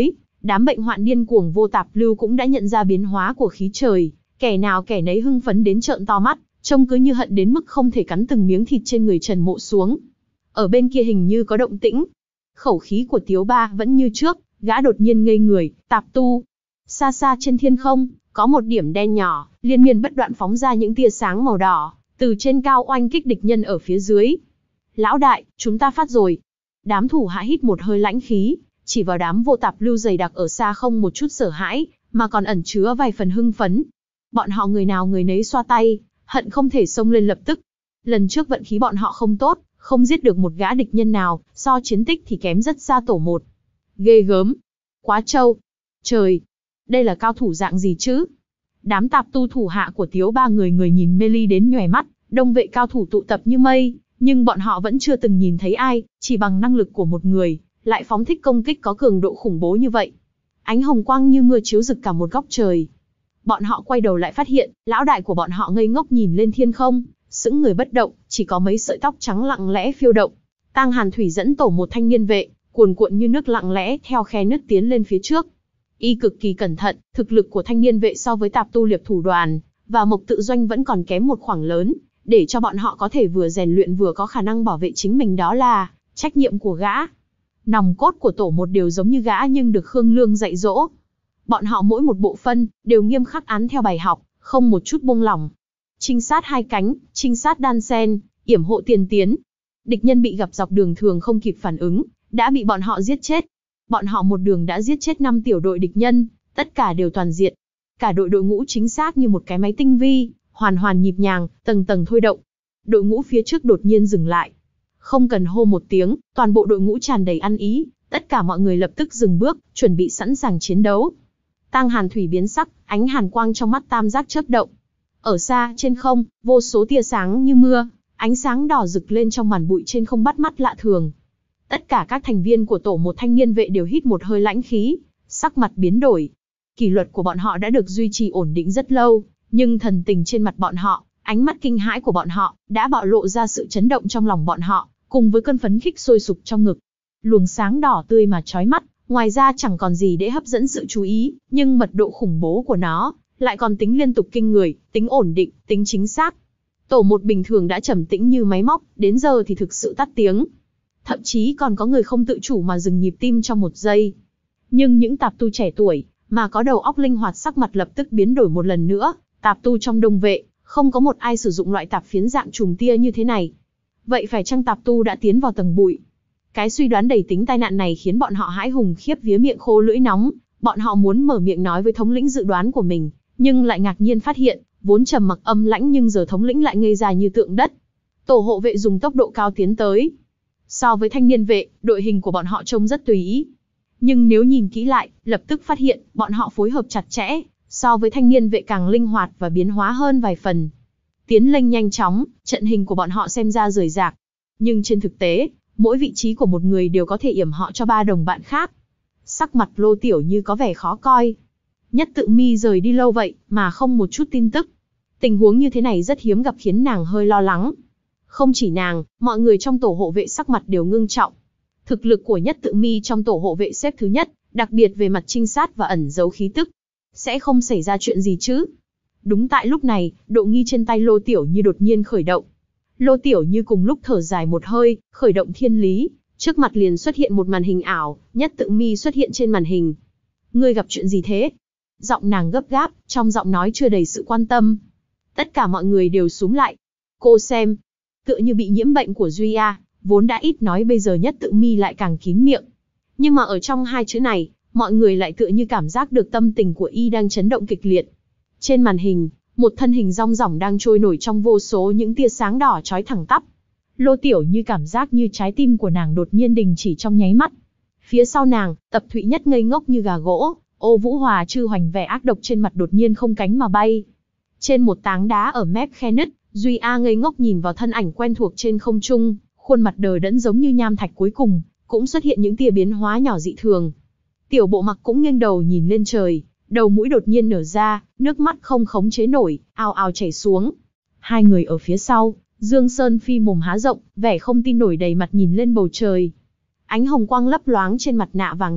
Speaker 1: Đám bệnh hoạn điên cuồng vô tạp lưu cũng đã nhận ra biến hóa của khí trời, kẻ nào kẻ nấy hưng phấn đến trợn to mắt, trông cứ như hận đến mức không thể cắn từng miếng thịt trên người Trần Mộ xuống. Ở bên kia hình như có động tĩnh. Khẩu khí của Tiếu Ba vẫn như trước, gã đột nhiên ngây người, tạp tu. Xa xa trên thiên không, có một điểm đen nhỏ, liên miên bất đoạn phóng ra những tia sáng màu đỏ, từ trên cao oanh kích địch nhân ở phía dưới. Lão đại, chúng ta phát rồi. Đám thủ hạ hít một hơi lãnh khí, chỉ vào đám vô tạp lưu dày đặc ở xa không một chút sợ hãi, mà còn ẩn chứa vài phần hưng phấn. Bọn họ người nào người nấy xoa tay, hận không thể xông lên lập tức. Lần trước vận khí bọn họ không tốt, không giết được một gã địch nhân nào, so chiến tích thì kém rất xa tổ một. Ghê gớm. Quá trâu. Trời. Đây là cao thủ dạng gì chứ? Đám tạp tu thủ hạ của Tiếu Ba người người nhìn mê ly đến nhòe mắt, đông vệ cao thủ tụ tập như mây, nhưng bọn họ vẫn chưa từng nhìn thấy ai, chỉ bằng năng lực của một người, lại phóng thích công kích có cường độ khủng bố như vậy. Ánh hồng quang như mưa chiếu rực cả một góc trời. Bọn họ quay đầu lại phát hiện, lão đại của bọn họ ngây ngốc nhìn lên thiên không, sững người bất động, chỉ có mấy sợi tóc trắng lặng lẽ phiêu động. Tang Hàn Thủy dẫn tổ một thanh niên vệ, cuồn cuộn như nước lặng lẽ theo khe nứt tiến lên phía trước. Y cực kỳ cẩn thận, thực lực của thanh niên vệ so với tạp tu liệp thủ đoàn và Mộc Tự Doanh vẫn còn kém một khoảng lớn, để cho bọn họ có thể vừa rèn luyện vừa có khả năng bảo vệ chính mình đó là trách nhiệm của gã. Nòng cốt của tổ một đều giống như gã nhưng được Khương Lương dạy dỗ. Bọn họ mỗi một bộ phân đều nghiêm khắc án theo bài học, không một chút buông lỏng. Trinh sát hai cánh, trinh sát đan sen, yểm hộ tiền tiến. Địch nhân bị gặp dọc đường thường không kịp phản ứng, đã bị bọn họ giết chết. Bọn họ một đường đã giết chết năm tiểu đội địch nhân, tất cả đều toàn diện. Cả đội đội ngũ chính xác như một cái máy tinh vi, hoàn hoàn nhịp nhàng, tầng tầng thôi động. Đội ngũ phía trước đột nhiên dừng lại. Không cần hô một tiếng, toàn bộ đội ngũ tràn đầy ăn ý, tất cả mọi người lập tức dừng bước, chuẩn bị sẵn sàng chiến đấu. Tang Hàn Thủy biến sắc, ánh hàn quang trong mắt tam giác chớp động. Ở xa, trên không, vô số tia sáng như mưa, ánh sáng đỏ rực lên trong màn bụi trên không bắt mắt lạ thường. Tất cả các thành viên của tổ một thanh niên vệ đều hít một hơi lãnh khí, sắc mặt biến đổi. Kỷ luật của bọn họ đã được duy trì ổn định rất lâu, nhưng thần tình trên mặt bọn họ, ánh mắt kinh hãi của bọn họ, đã bạo lộ ra sự chấn động trong lòng bọn họ, cùng với cơn phấn khích sôi sục trong ngực. Luồng sáng đỏ tươi mà chói mắt, ngoài ra chẳng còn gì để hấp dẫn sự chú ý, nhưng mật độ khủng bố của nó, lại còn tính liên tục kinh người, tính ổn định, tính chính xác. Tổ một bình thường đã trầm tĩnh như máy móc, đến giờ thì thực sự tắt tiếng. Thậm chí còn có người không tự chủ mà dừng nhịp tim trong một giây. Nhưng những tạp tu trẻ tuổi, mà có đầu óc linh hoạt sắc mặt lập tức biến đổi một lần nữa. Tạp tu trong đông vệ, không có một ai sử dụng loại tạp phiến dạng chùm tia như thế này. Vậy phải chăng tạp tu đã tiến vào tầng bụi? Cái suy đoán đầy tính tai nạn này khiến bọn họ hãi hùng khiếp vía, miệng khô lưỡi nóng. Bọn họ muốn mở miệng nói với thống lĩnh dự đoán của mình, nhưng lại ngạc nhiên phát hiện, vốn trầm mặc âm lãnh nhưng giờ thống lĩnh lại ngây ra như tượng đất. Tổ hộ vệ dùng tốc độ cao tiến tới. So với thanh niên vệ, đội hình của bọn họ trông rất tùy ý. Nhưng nếu nhìn kỹ lại, lập tức phát hiện, bọn họ phối hợp chặt chẽ, so với thanh niên vệ càng linh hoạt và biến hóa hơn vài phần. Tiến lên nhanh chóng, trận hình của bọn họ xem ra rời rạc. Nhưng trên thực tế, mỗi vị trí của một người đều có thể yểm họ cho ba đồng bạn khác. Sắc mặt Lô Tiểu Như có vẻ khó coi. Nhất Tự Mi rời đi lâu vậy, mà không một chút tin tức. Tình huống như thế này rất hiếm gặp khiến nàng hơi lo lắng. Không chỉ nàng, mọi người trong tổ hộ vệ sắc mặt đều ngưng trọng. Thực lực của Nhất Tự Mi trong tổ hộ vệ xếp thứ nhất, đặc biệt về mặt trinh sát và ẩn giấu khí tức. Sẽ không xảy ra chuyện gì chứ? Đúng tại lúc này, độ nghi trên tay Lô Tiểu Như đột nhiên khởi động. Lô Tiểu Như cùng lúc thở dài một hơi, khởi động thiên lý, trước mặt liền xuất hiện một màn hình ảo, Nhất Tự Mi xuất hiện trên màn hình. Ngươi gặp chuyện gì thế? Giọng nàng gấp gáp, trong giọng nói chưa đầy sự quan tâm. Tất cả mọi người đều xúm lại. Cô xem, tựa như bị nhiễm bệnh của Duy A, vốn đã ít nói bây giờ Nhất Tự Mi lại càng kín miệng. Nhưng mà ở trong hai chữ này, mọi người lại tựa như cảm giác được tâm tình của y đang chấn động kịch liệt. Trên màn hình, một thân hình rong ròng đang trôi nổi trong vô số những tia sáng đỏ chói thẳng tắp. Lô Tiểu Như cảm giác như trái tim của nàng đột nhiên đình chỉ trong nháy mắt. Phía sau nàng, Tập Thụy Nhất ngây ngốc như gà gỗ, Ô Vũ Hòa Chư hoành vẻ ác độc trên mặt đột nhiên không cánh mà bay. Trên một tảng đá ở mép khe nứt, Duy A ngây ngốc nhìn vào thân ảnh quen thuộc trên không trung, khuôn mặt đờ đẫn giống như nham thạch, cuối cùng cũng xuất hiện những tia biến hóa nhỏ dị thường. Tiểu Bộ Mặc cũng nghiêng đầu nhìn lên trời, đầu mũi đột nhiên nở ra, nước mắt không khống chế nổi, ào ào chảy xuống. Hai người ở phía sau, Dương Sơn Phi mồm há rộng, vẻ không tin nổi đầy mặt nhìn lên bầu trời. Ánh hồng quang lấp loáng trên mặt nạ vàng nhạt,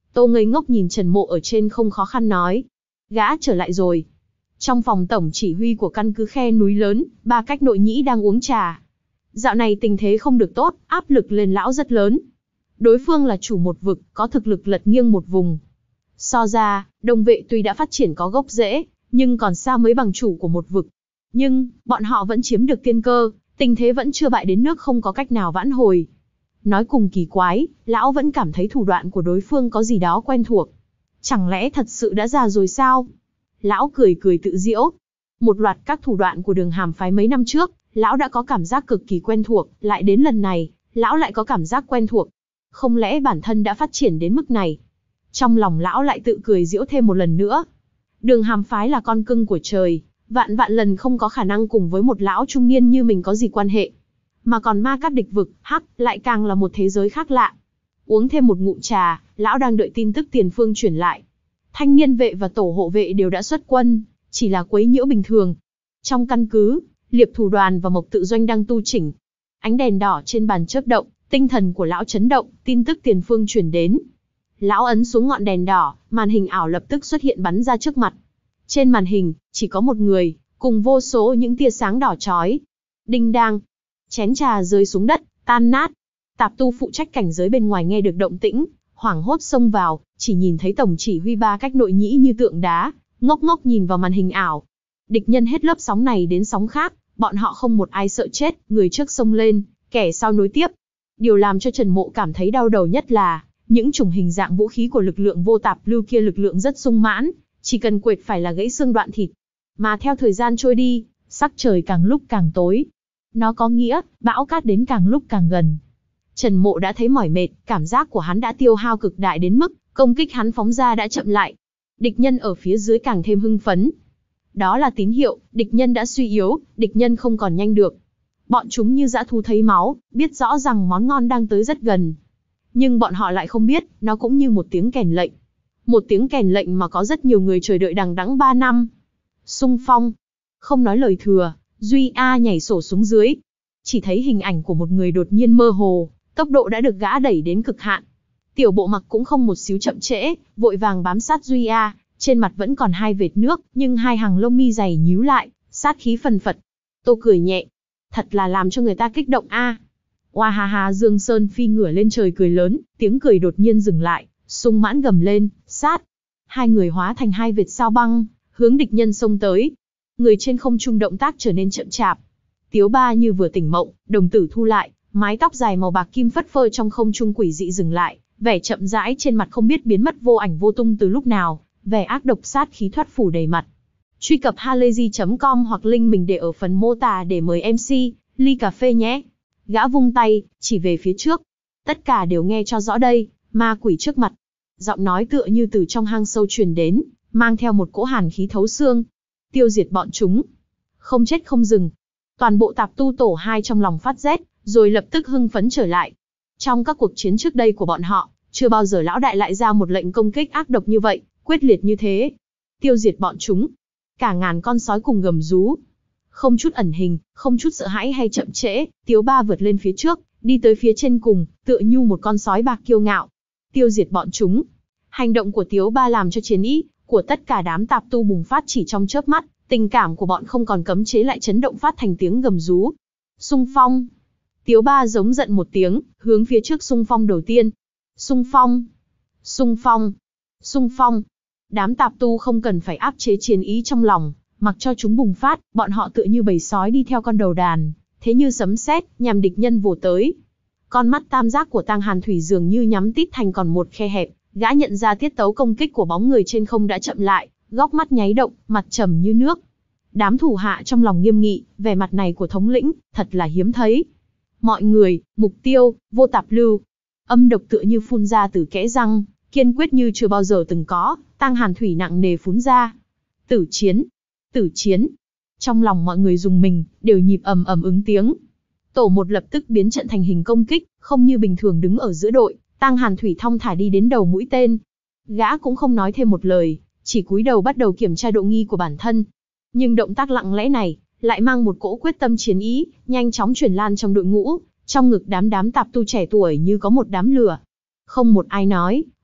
Speaker 1: Tô ngây ngốc nhìn Trần Mộ ở trên không khó khăn nói. Gã trở lại rồi. Trong phòng tổng chỉ huy của căn cứ khe núi lớn, ba cách nội nhĩ đang uống trà. Dạo này tình thế không được tốt, áp lực lên lão rất lớn. Đối phương là chủ một vực, có thực lực lật nghiêng một vùng. So ra, Đông Vệ tuy đã phát triển có gốc rễ, nhưng còn xa mới bằng chủ của một vực. Nhưng, bọn họ vẫn chiếm được tiên cơ, tình thế vẫn chưa bại đến nước không có cách nào vãn hồi. Nói cùng kỳ quái, lão vẫn cảm thấy thủ đoạn của đối phương có gì đó quen thuộc. Chẳng lẽ thật sự đã già rồi sao? Lão cười cười tự giễu. Một loạt các thủ đoạn của Đường Hàm phái mấy năm trước, lão đã có cảm giác cực kỳ quen thuộc, lại đến lần này, lão lại có cảm giác quen thuộc. Không lẽ bản thân đã phát triển đến mức này? Trong lòng lão lại tự cười giễu thêm một lần nữa. Đường Hàm phái là con cưng của trời, vạn vạn lần không có khả năng cùng với một lão trung niên như mình có gì quan hệ. Mà còn ma cát địch vực, hắc, lại càng là một thế giới khác lạ. Uống thêm một ngụm trà, lão đang đợi tin tức tiền phương chuyển lại. Thanh niên vệ và tổ hộ vệ đều đã xuất quân, chỉ là quấy nhiễu bình thường. Trong căn cứ, Liệp thủ đoàn và Mộc tự doanh đang tu chỉnh. Ánh đèn đỏ trên bàn chớp động, tinh thần của lão chấn động, tin tức tiền phương chuyển đến. Lão ấn xuống ngọn đèn đỏ, màn hình ảo lập tức xuất hiện bắn ra trước mặt. Trên màn hình, chỉ có một người, cùng vô số những tia sáng đỏ chói. Đinh đang, chén trà rơi xuống đất, tan nát. Tạp tu phụ trách cảnh giới bên ngoài nghe được động tĩnh, hoảng hốt xông vào, chỉ nhìn thấy tổng chỉ huy ba cách nội nhĩ như tượng đá, ngốc ngốc nhìn vào màn hình ảo. Địch nhân hết lớp sóng này đến sóng khác, bọn họ không một ai sợ chết, người trước xông lên, kẻ sau nối tiếp. Điều làm cho Trần Mộ cảm thấy đau đầu nhất là, những chủng hình dạng vũ khí của lực lượng vô tạp lưu kia lực lượng rất sung mãn, chỉ cần quệt phải là gãy xương đoạn thịt. Mà theo thời gian trôi đi, sắc trời càng lúc càng tối. Nó có nghĩa, bão cát đến càng lúc càng gần. Trần Mộ đã thấy mỏi mệt, cảm giác của hắn đã tiêu hao cực đại đến mức, công kích hắn phóng ra đã chậm lại. Địch nhân ở phía dưới càng thêm hưng phấn. Đó là tín hiệu, địch nhân đã suy yếu, địch nhân không còn nhanh được. Bọn chúng như dã thú thấy máu, biết rõ rằng món ngon đang tới rất gần. Nhưng bọn họ lại không biết, nó cũng như một tiếng kèn lệnh. Một tiếng kèn lệnh mà có rất nhiều người chờ đợi đằng đẵng ba năm. Xung phong. Không nói lời thừa, Duy A nhảy sổ xuống dưới. Chỉ thấy hình ảnh của một người đột nhiên mơ hồ, tốc độ đã được gã đẩy đến cực hạn. Tiểu Bộ Mặc cũng không một xíu chậm trễ, vội vàng bám sát Duy A, trên mặt vẫn còn hai vệt nước, nhưng hai hàng lông mi dày nhíu lại, sát khí phần phật. Tô cười nhẹ, thật là làm cho người ta kích động a. À. Oa ha ha, Dương Sơn Phi ngửa lên trời cười lớn, tiếng cười đột nhiên dừng lại, sung mãn gầm lên, sát. Hai người hóa thành hai vệt sao băng, hướng địch nhân xông tới. Người trên không trung động tác trở nên chậm chạp. Tiếu Ba như vừa tỉnh mộng, đồng tử thu lại, mái tóc dài màu bạc kim phất phơ trong không trung quỷ dị dừng lại, vẻ chậm rãi trên mặt không biết biến mất vô ảnh vô tung từ lúc nào, vẻ ác độc sát khí thoát phủ đầy mặt. Truy cập halayzi chấm com hoặc link mình để ở phần mô tả để mời em xê, ly cà phê nhé. Gã vung tay, chỉ về phía trước. Tất cả đều nghe cho rõ đây, ma quỷ trước mặt. Giọng nói tựa như từ trong hang sâu truyền đến, mang theo một cỗ hàn khí thấu xương. Tiêu diệt bọn chúng. Không chết không dừng. Toàn bộ tạp tu tổ hai trong lòng phát rét, rồi lập tức hưng phấn trở lại. Trong các cuộc chiến trước đây của bọn họ, chưa bao giờ lão đại lại ra một lệnh công kích ác độc như vậy, quyết liệt như thế. Tiêu diệt bọn chúng. Cả ngàn con sói cùng gầm rú. Không chút ẩn hình, không chút sợ hãi hay chậm trễ, Tiếu Ba vượt lên phía trước, đi tới phía trên cùng, tựa như một con sói bạc kiêu ngạo. Tiêu diệt bọn chúng. Hành động của Tiếu Ba làm cho chiến ý của tất cả đám tạp tu bùng phát chỉ trong chớp mắt, tình cảm của bọn không còn cấm chế lại chấn động phát thành tiếng gầm rú. Xung phong. Tiếu Ba giống giận một tiếng, hướng phía trước xung phong đầu tiên. Xung phong. Xung phong. Xung phong. Đám tạp tu không cần phải áp chế chiến ý trong lòng, mặc cho chúng bùng phát, bọn họ tựa như bầy sói đi theo con đầu đàn, thế như sấm sét, nhằm địch nhân vồ tới. Con mắt tam giác của Tang Hàn Thủy dường như nhắm tít thành còn một khe hẹp, gã nhận ra tiết tấu công kích của bóng người trên không đã chậm lại, góc mắt nháy động, mặt trầm như nước. Đám thủ hạ trong lòng nghiêm nghị, vẻ mặt này của thống lĩnh, thật là hiếm thấy. Mọi người, mục tiêu, vô tạp lưu. Âm độc tựa như phun ra từ kẽ răng, kiên quyết như chưa bao giờ từng có, Tang Hàn Thủy nặng nề phún ra. Tử chiến, tử chiến. Trong lòng mọi người rùng mình, đều nhịp ầm ầm ứng tiếng. Tổ một lập tức biến trận thành hình công kích, không như bình thường đứng ở giữa đội, Tang Hàn Thủy thong thả đi đến đầu mũi tên. Gã cũng không nói thêm một lời, chỉ cúi đầu bắt đầu kiểm tra độ nghi của bản thân. Nhưng động tác lặng lẽ này, lại mang một cỗ quyết tâm chiến ý, nhanh chóng truyền lan trong đội ngũ, trong ngực đám đám tạp tu trẻ tuổi như có một đám lửa. Không một ai nói,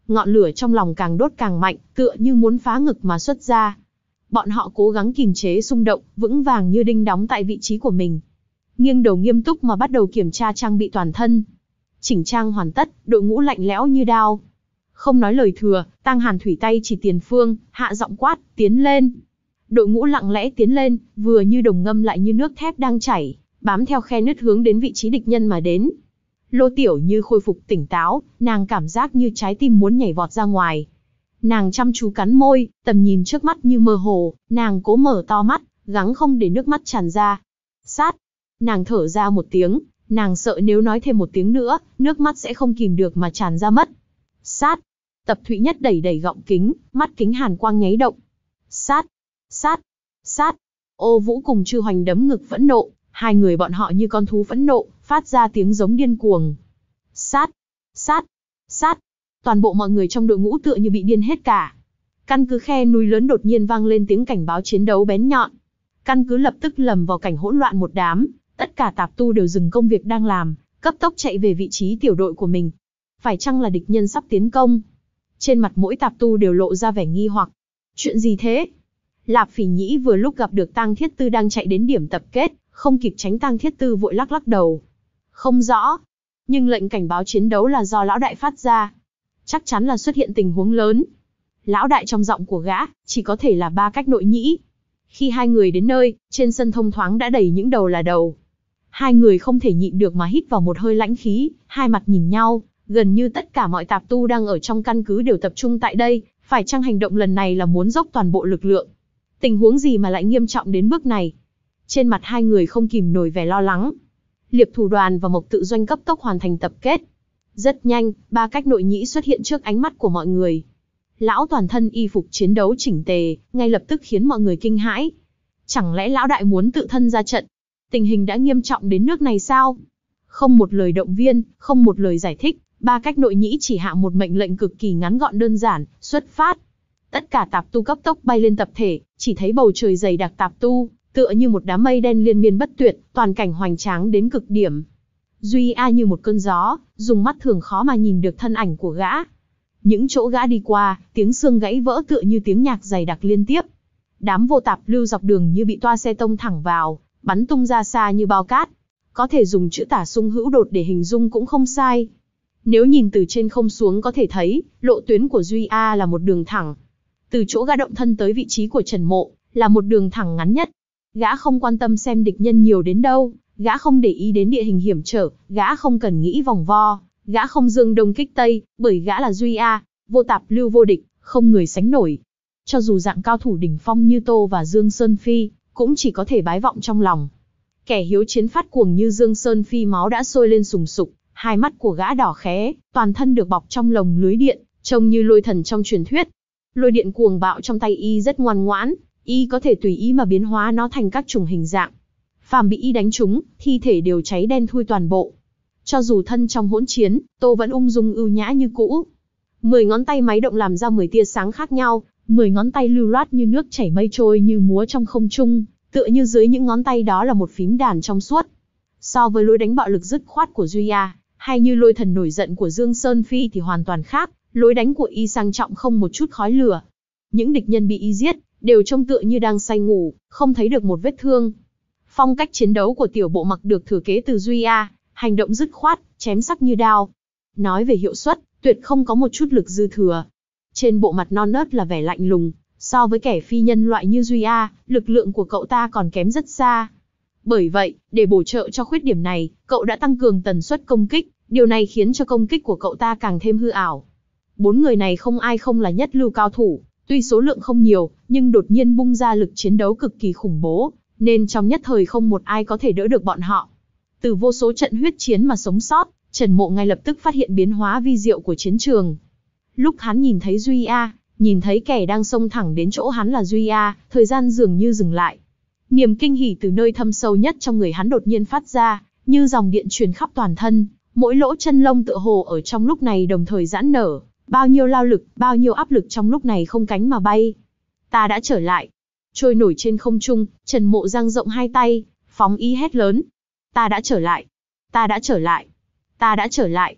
Speaker 1: Ngọn lửa trong lòng càng đốt càng mạnh, tựa như muốn phá ngực mà xuất ra. Bọn họ cố gắng kìm chế xung động, vững vàng như đinh đóng tại vị trí của mình. Nghiêng đầu nghiêm túc mà bắt đầu kiểm tra trang bị toàn thân. Chỉnh trang hoàn tất, đội ngũ lạnh lẽo như đao. Không nói lời thừa, Tang Hàn Thủy tay chỉ tiền phương, hạ giọng quát, tiến lên. Đội ngũ lặng lẽ tiến lên, vừa như đồng ngâm lại như nước thép đang chảy, bám theo khe nứt hướng đến vị trí địch nhân mà đến. Lô Tiểu Như khôi phục tỉnh táo, nàng cảm giác như trái tim muốn nhảy vọt ra ngoài. Nàng chăm chú cắn môi, tầm nhìn trước mắt như mơ hồ, nàng cố mở to mắt, gắng không để nước mắt tràn ra. Sát! Nàng thở ra một tiếng, nàng sợ nếu nói thêm một tiếng nữa, nước mắt sẽ không kìm được mà tràn ra mất. Sát! Tập Thụy Nhất đẩy đẩy gọng kính, mắt kính hàn quang nháy động. Sát! Sát! Sát! Ô Vũ cùng Chư Hoành đấm ngực phẫn nộ, hai người bọn họ như con thú phẫn nộ, phát ra tiếng giống điên cuồng. Sát! Sát! Sát! Toàn bộ mọi người trong đội ngũ tựa như bị điên hết cả. Căn cứ khe núi lớn đột nhiên vang lên tiếng cảnh báo chiến đấu bén nhọn. Căn cứ lập tức lầm vào cảnh hỗn loạn một đám, tất cả tạp tu đều dừng công việc đang làm, cấp tốc chạy về vị trí tiểu đội của mình. Phải chăng là địch nhân sắp tiến công? Trên mặt mỗi tạp tu đều lộ ra vẻ nghi hoặc. Chuyện gì thế? Lạp Phỉ Nhĩ vừa lúc gặp được Tang Thiết Tư đang chạy đến điểm tập kết, không kịp tránh, Tang Thiết Tư vội lắc lắc đầu. Không rõ. Nhưng lệnh cảnh báo chiến đấu là do lão đại phát ra. Chắc chắn là xuất hiện tình huống lớn. Lão đại trong giọng của gã, chỉ có thể là Ba Cách Nội Nhĩ. Khi hai người đến nơi, trên sân thông thoáng đã đầy những đầu là đầu. Hai người không thể nhịn được mà hít vào một hơi lãnh khí, hai mặt nhìn nhau, gần như tất cả mọi tạp tu đang ở trong căn cứ đều tập trung tại đây, phải chăng hành động lần này là muốn dốc toàn bộ lực lượng? Tình huống gì mà lại nghiêm trọng đến bước này? Trên mặt hai người không kìm nổi vẻ lo lắng. Liệp Thủ Đoàn và Mộc Tự Doanh cấp tốc hoàn thành tập kết. Rất nhanh, Ba Cách Nội Nhĩ xuất hiện trước ánh mắt của mọi người. Lão toàn thân y phục chiến đấu chỉnh tề, ngay lập tức khiến mọi người kinh hãi. Chẳng lẽ lão đại muốn tự thân ra trận? Tình hình đã nghiêm trọng đến nước này sao? Không một lời động viên, không một lời giải thích, Ba Cách Nội Nhĩ chỉ hạ một mệnh lệnh cực kỳ ngắn gọn đơn giản, xuất phát. Tất cả tạp tu cấp tốc bay lên tập thể, chỉ thấy bầu trời dày đặc tạp tu, tựa như một đám mây đen liên miên bất tuyệt, toàn cảnh hoành tráng đến cực điểm. Duy A như một cơn gió, dùng mắt thường khó mà nhìn được thân ảnh của gã. Những chỗ gã đi qua, tiếng xương gãy vỡ tựa như tiếng nhạc dày đặc liên tiếp. Đám vô tạp lưu dọc đường như bị toa xe tông thẳng vào, bắn tung ra xa như bao cát. Có thể dùng chữ tả sung hữu đột để hình dung cũng không sai. Nếu nhìn từ trên không xuống có thể thấy, lộ tuyến của Duy A là một đường thẳng. Từ chỗ gã động thân tới vị trí của Trần Mộ, là một đường thẳng ngắn nhất. Gã không quan tâm xem địch nhân nhiều đến đâu, gã không để ý đến địa hình hiểm trở, gã không cần nghĩ vòng vo, gã không dương đông kích tây, bởi gã là Duy A, vô tạp lưu vô địch, không người sánh nổi. Cho dù dạng cao thủ đỉnh phong như Tô và Dương Sơn Phi, cũng chỉ có thể bái vọng trong lòng. Kẻ hiếu chiến phát cuồng như Dương Sơn Phi máu đã sôi lên sùng sục, hai mắt của gã đỏ khé, toàn thân được bọc trong lồng lưới điện, trông như lôi thần trong truyền thuyết. Lôi điện cuồng bạo trong tay y rất ngoan ngoãn, y có thể tùy ý mà biến hóa nó thành các chủng hình dạng. Phàm bị y đánh trúng, thi thể đều cháy đen thui toàn bộ. Cho dù thân trong hỗn chiến, Tô vẫn ung dung ưu nhã như cũ. Mười ngón tay máy động làm ra mười tia sáng khác nhau, mười ngón tay lưu loát như nước chảy mây trôi như múa trong không trung, tựa như dưới những ngón tay đó là một phím đàn trong suốt. So với lối đánh bạo lực dứt khoát của Duy A, hay như lôi thần nổi giận của Dương Sơn Phi thì hoàn toàn khác, lối đánh của y sang trọng không một chút khói lửa. Những địch nhân bị y giết, đều trông tựa như đang say ngủ, không thấy được một vết thương. Phong cách chiến đấu của tiểu bộ Mặc được thừa kế từ Duy A, hành động dứt khoát, chém sắc như đao. Nói về hiệu suất, tuyệt không có một chút lực dư thừa. Trên bộ mặt non nớt là vẻ lạnh lùng, so với kẻ phi nhân loại như Duy A, lực lượng của cậu ta còn kém rất xa. Bởi vậy, để bổ trợ cho khuyết điểm này, cậu đã tăng cường tần suất công kích, điều này khiến cho công kích của cậu ta càng thêm hư ảo. Bốn người này không ai không là nhất lưu cao thủ, tuy số lượng không nhiều, nhưng đột nhiên bung ra lực chiến đấu cực kỳ khủng bố, nên trong nhất thời không một ai có thể đỡ được bọn họ. Từ vô số trận huyết chiến mà sống sót, Trần Mộ ngay lập tức phát hiện biến hóa vi diệu của chiến trường. Lúc hắn nhìn thấy Duy A, nhìn thấy kẻ đang xông thẳng đến chỗ hắn là Duy A, thời gian dường như dừng lại. Niềm kinh hỉ từ nơi thâm sâu nhất trong người hắn đột nhiên phát ra, như dòng điện truyền khắp toàn thân, mỗi lỗ chân lông tựa hồ ở trong lúc này đồng thời giãn nở, bao nhiêu lao lực, bao nhiêu áp lực trong lúc này không cánh mà bay. Ta đã trở lại. Trôi nổi trên không trung, Trần Mộ dang rộng hai tay, phóng ý hét lớn. Ta đã trở lại. Ta đã trở lại. Ta đã trở lại.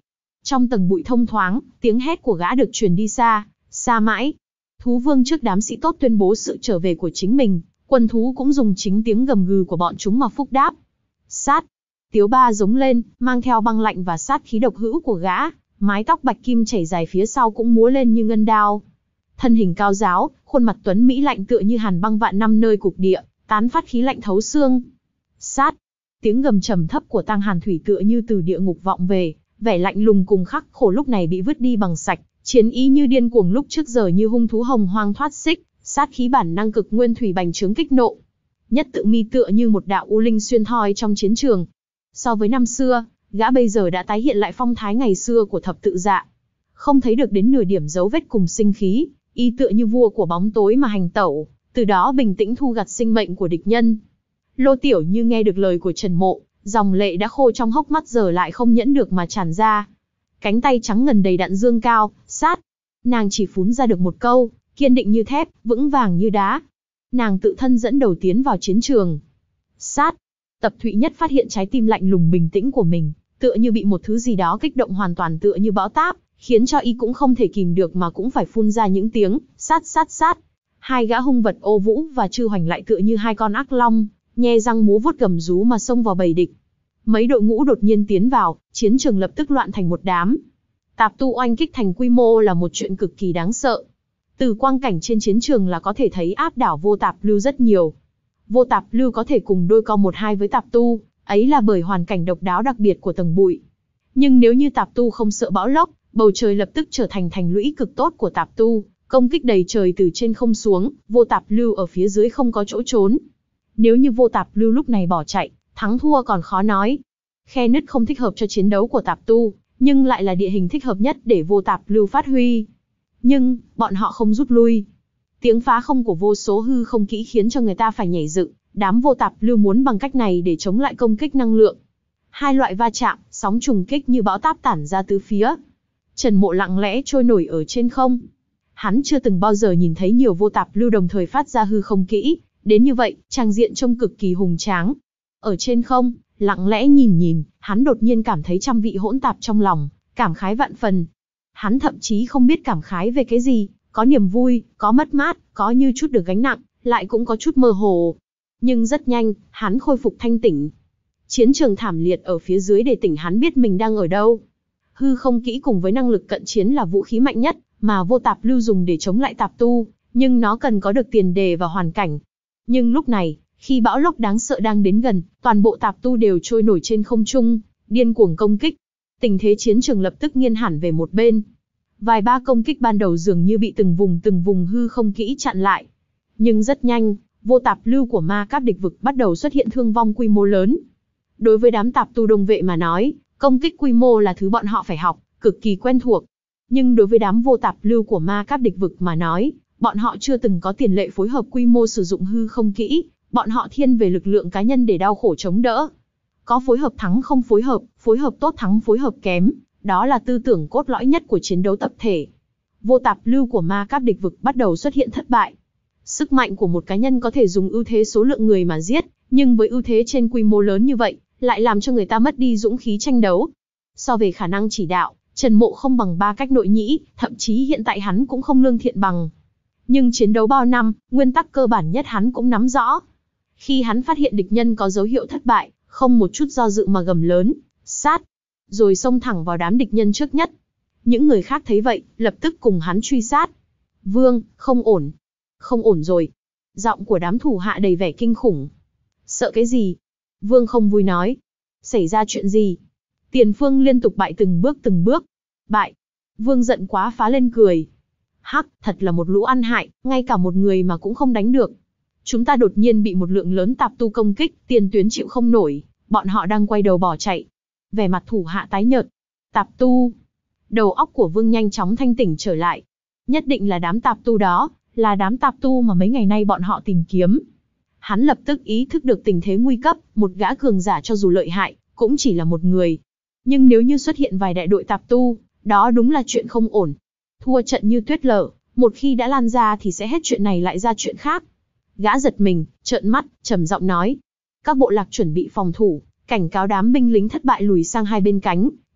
Speaker 1: Trong tầng bụi thông thoáng, tiếng hét của gã được truyền đi xa, xa mãi. Thú vương trước đám sĩ tốt tuyên bố sự trở về của chính mình, quân thú cũng dùng chính tiếng gầm gừ của bọn chúng mà phúc đáp. Sát! Tiếu Ba giống lên, mang theo băng lạnh và sát khí độc hữu của gã, mái tóc bạch kim chảy dài phía sau cũng múa lên như ngân đao. Thân hình cao ráo, khuôn mặt tuấn mỹ lạnh tựa như hàn băng vạn năm nơi cục địa, tán phát khí lạnh thấu xương. Sát! Tiếng gầm trầm thấp của Tang Hàn Thủy tựa như từ địa ngục vọng về, vẻ lạnh lùng cùng khắc khổ lúc này bị vứt đi bằng sạch, chiến ý như điên cuồng lúc trước giờ như hung thú hồng hoang thoát xích, sát khí bản năng cực nguyên thủy bành trướng kích nộ. Nhất Tự Mi tựa như một đạo u linh xuyên thoi trong chiến trường. So với năm xưa, gã bây giờ đã tái hiện lại phong thái ngày xưa của Thập Tự Dạ. Không thấy được đến nửa điểm dấu vết cùng sinh khí, y tựa như vua của bóng tối mà hành tẩu, từ đó bình tĩnh thu gặt sinh mệnh của địch nhân. Lô Tiểu Như nghe được lời của Trần Mộ, dòng lệ đã khô trong hốc mắt giờ lại không nhẫn được mà tràn ra. Cánh tay trắng ngần đầy đặn dương cao, sát. Nàng chỉ phún ra được một câu, kiên định như thép, vững vàng như đá. Nàng tự thân dẫn đầu tiến vào chiến trường. Sát. Tập Thụy Nhất phát hiện trái tim lạnh lùng bình tĩnh của mình, tựa như bị một thứ gì đó kích động hoàn toàn tựa như bão táp, khiến cho y cũng không thể kìm được mà cũng phải phun ra những tiếng, sát sát sát. Hai gã hung vật Ô Vũ và Chư Hoành lại tựa như hai con ác long, nhe răng múa vuốt gầm rú mà xông vào bầy địch. Mấy đội ngũ đột nhiên tiến vào, chiến trường lập tức loạn thành một đám. Tạp tu oanh kích thành quy mô là một chuyện cực kỳ đáng sợ. Từ quang cảnh trên chiến trường là có thể thấy áp đảo vô tạp lưu rất nhiều. Vô tạp lưu có thể cùng đôi co một hai với tạp tu, ấy là bởi hoàn cảnh độc đáo đặc biệt của tầng bụi. Nhưng nếu như tạp tu không sợ bão lốc, bầu trời lập tức trở thành thành lũy cực tốt của tạp tu, công kích đầy trời từ trên không xuống, vô tạp lưu ở phía dưới không có chỗ trốn. Nếu như vô tạp lưu lúc này bỏ chạy, thắng thua còn khó nói. Khe nứt không thích hợp cho chiến đấu của tạp tu, nhưng lại là địa hình thích hợp nhất để vô tạp lưu phát huy. Nhưng, bọn họ không rút lui. Tiếng phá không của vô số hư không kỹ khiến cho người ta phải nhảy dựng, đám vô tạp lưu muốn bằng cách này để chống lại công kích năng lượng. Hai loại va chạm, sóng trùng kích như bão táp tản ra tứ phía. Trần Mộ lặng lẽ trôi nổi ở trên không. Hắn chưa từng bao giờ nhìn thấy nhiều vô tạp lưu đồng thời phát ra hư không kỹ, đến như vậy, trang diện trông cực kỳ hùng tráng. Ở trên không, lặng lẽ nhìn nhìn, hắn đột nhiên cảm thấy trăm vị hỗn tạp trong lòng, cảm khái vạn phần. Hắn thậm chí không biết cảm khái về cái gì, có niềm vui, có mất mát, có như chút được gánh nặng, lại cũng có chút mơ hồ. Nhưng rất nhanh, hắn khôi phục thanh tỉnh. Chiến trường thảm liệt ở phía dưới để tỉnh hắn biết mình đang ở đâu. Hư không kỹ cùng với năng lực cận chiến là vũ khí mạnh nhất, mà vô tạp lưu dùng để chống lại tạp tu, nhưng nó cần có được tiền đề và hoàn cảnh. Nhưng lúc này, khi bão lốc đáng sợ đang đến gần, toàn bộ tạp tu đều trôi nổi trên không trung, điên cuồng công kích. Tình thế chiến trường lập tức nghiêng hẳn về một bên. Vài ba công kích ban đầu dường như bị từng vùng từng vùng hư không kỹ chặn lại. Nhưng rất nhanh, vô tạp lưu của ma cáp địch vực bắt đầu xuất hiện thương vong quy mô lớn. Đối với đám tạp tu đông vệ mà nói, công kích quy mô là thứ bọn họ phải học, cực kỳ quen thuộc. Nhưng đối với đám vô tạp lưu của ma cáp địch vực mà nói, bọn họ chưa từng có tiền lệ phối hợp quy mô sử dụng hư không kỹ, bọn họ thiên về lực lượng cá nhân để đau khổ chống đỡ. Có phối hợp thắng không phối hợp, phối hợp tốt thắng phối hợp kém, đó là tư tưởng cốt lõi nhất của chiến đấu tập thể. Vô tạp lưu của ma cáp địch vực bắt đầu xuất hiện thất bại. Sức mạnh của một cá nhân có thể dùng ưu thế số lượng người mà giết, nhưng với ưu thế trên quy mô lớn như vậy, lại làm cho người ta mất đi dũng khí tranh đấu. So về khả năng chỉ đạo, Trần Mộ không bằng ba cách nội nhĩ, thậm chí hiện tại hắn cũng không lương thiện bằng. Nhưng chiến đấu bao năm, nguyên tắc cơ bản nhất hắn cũng nắm rõ. Khi hắn phát hiện địch nhân có dấu hiệu thất bại, không một chút do dự mà gầm lớn, sát, rồi xông thẳng vào đám địch nhân trước nhất. Những người khác thấy vậy, lập tức cùng hắn truy sát. Vương, không ổn. Không ổn rồi. Giọng của đám thủ hạ đầy vẻ kinh khủng. Sợ cái gì? Vương không vui nói. Xảy ra chuyện gì? Tiền Phương liên tục bại từng bước từng bước. Bại. Vương giận quá phá lên cười. Hắc, thật là một lũ ăn hại, ngay cả một người mà cũng không đánh được. Chúng ta đột nhiên bị một lượng lớn tạp tu công kích, tiền tuyến chịu không nổi, bọn họ đang quay đầu bỏ chạy. Vẻ mặt thủ hạ tái nhợt. Tạp tu. Đầu óc của Vương nhanh chóng thanh tỉnh trở lại. Nhất định là đám tạp tu đó, là đám tạp tu mà mấy ngày nay bọn họ tìm kiếm. Hắn lập tức ý thức được tình thế nguy cấp, một gã cường giả cho dù lợi hại, cũng chỉ là một người. Nhưng nếu như xuất hiện vài đại đội tạp tu, đó đúng là chuyện không ổn. Thua trận như tuyết lở, một khi đã lan ra thì sẽ hết chuyện này lại ra chuyện khác. Gã giật mình, trợn mắt, trầm giọng nói. Các bộ lạc chuẩn bị phòng thủ, cảnh cáo đám binh lính thất bại lùi sang hai bên cánh,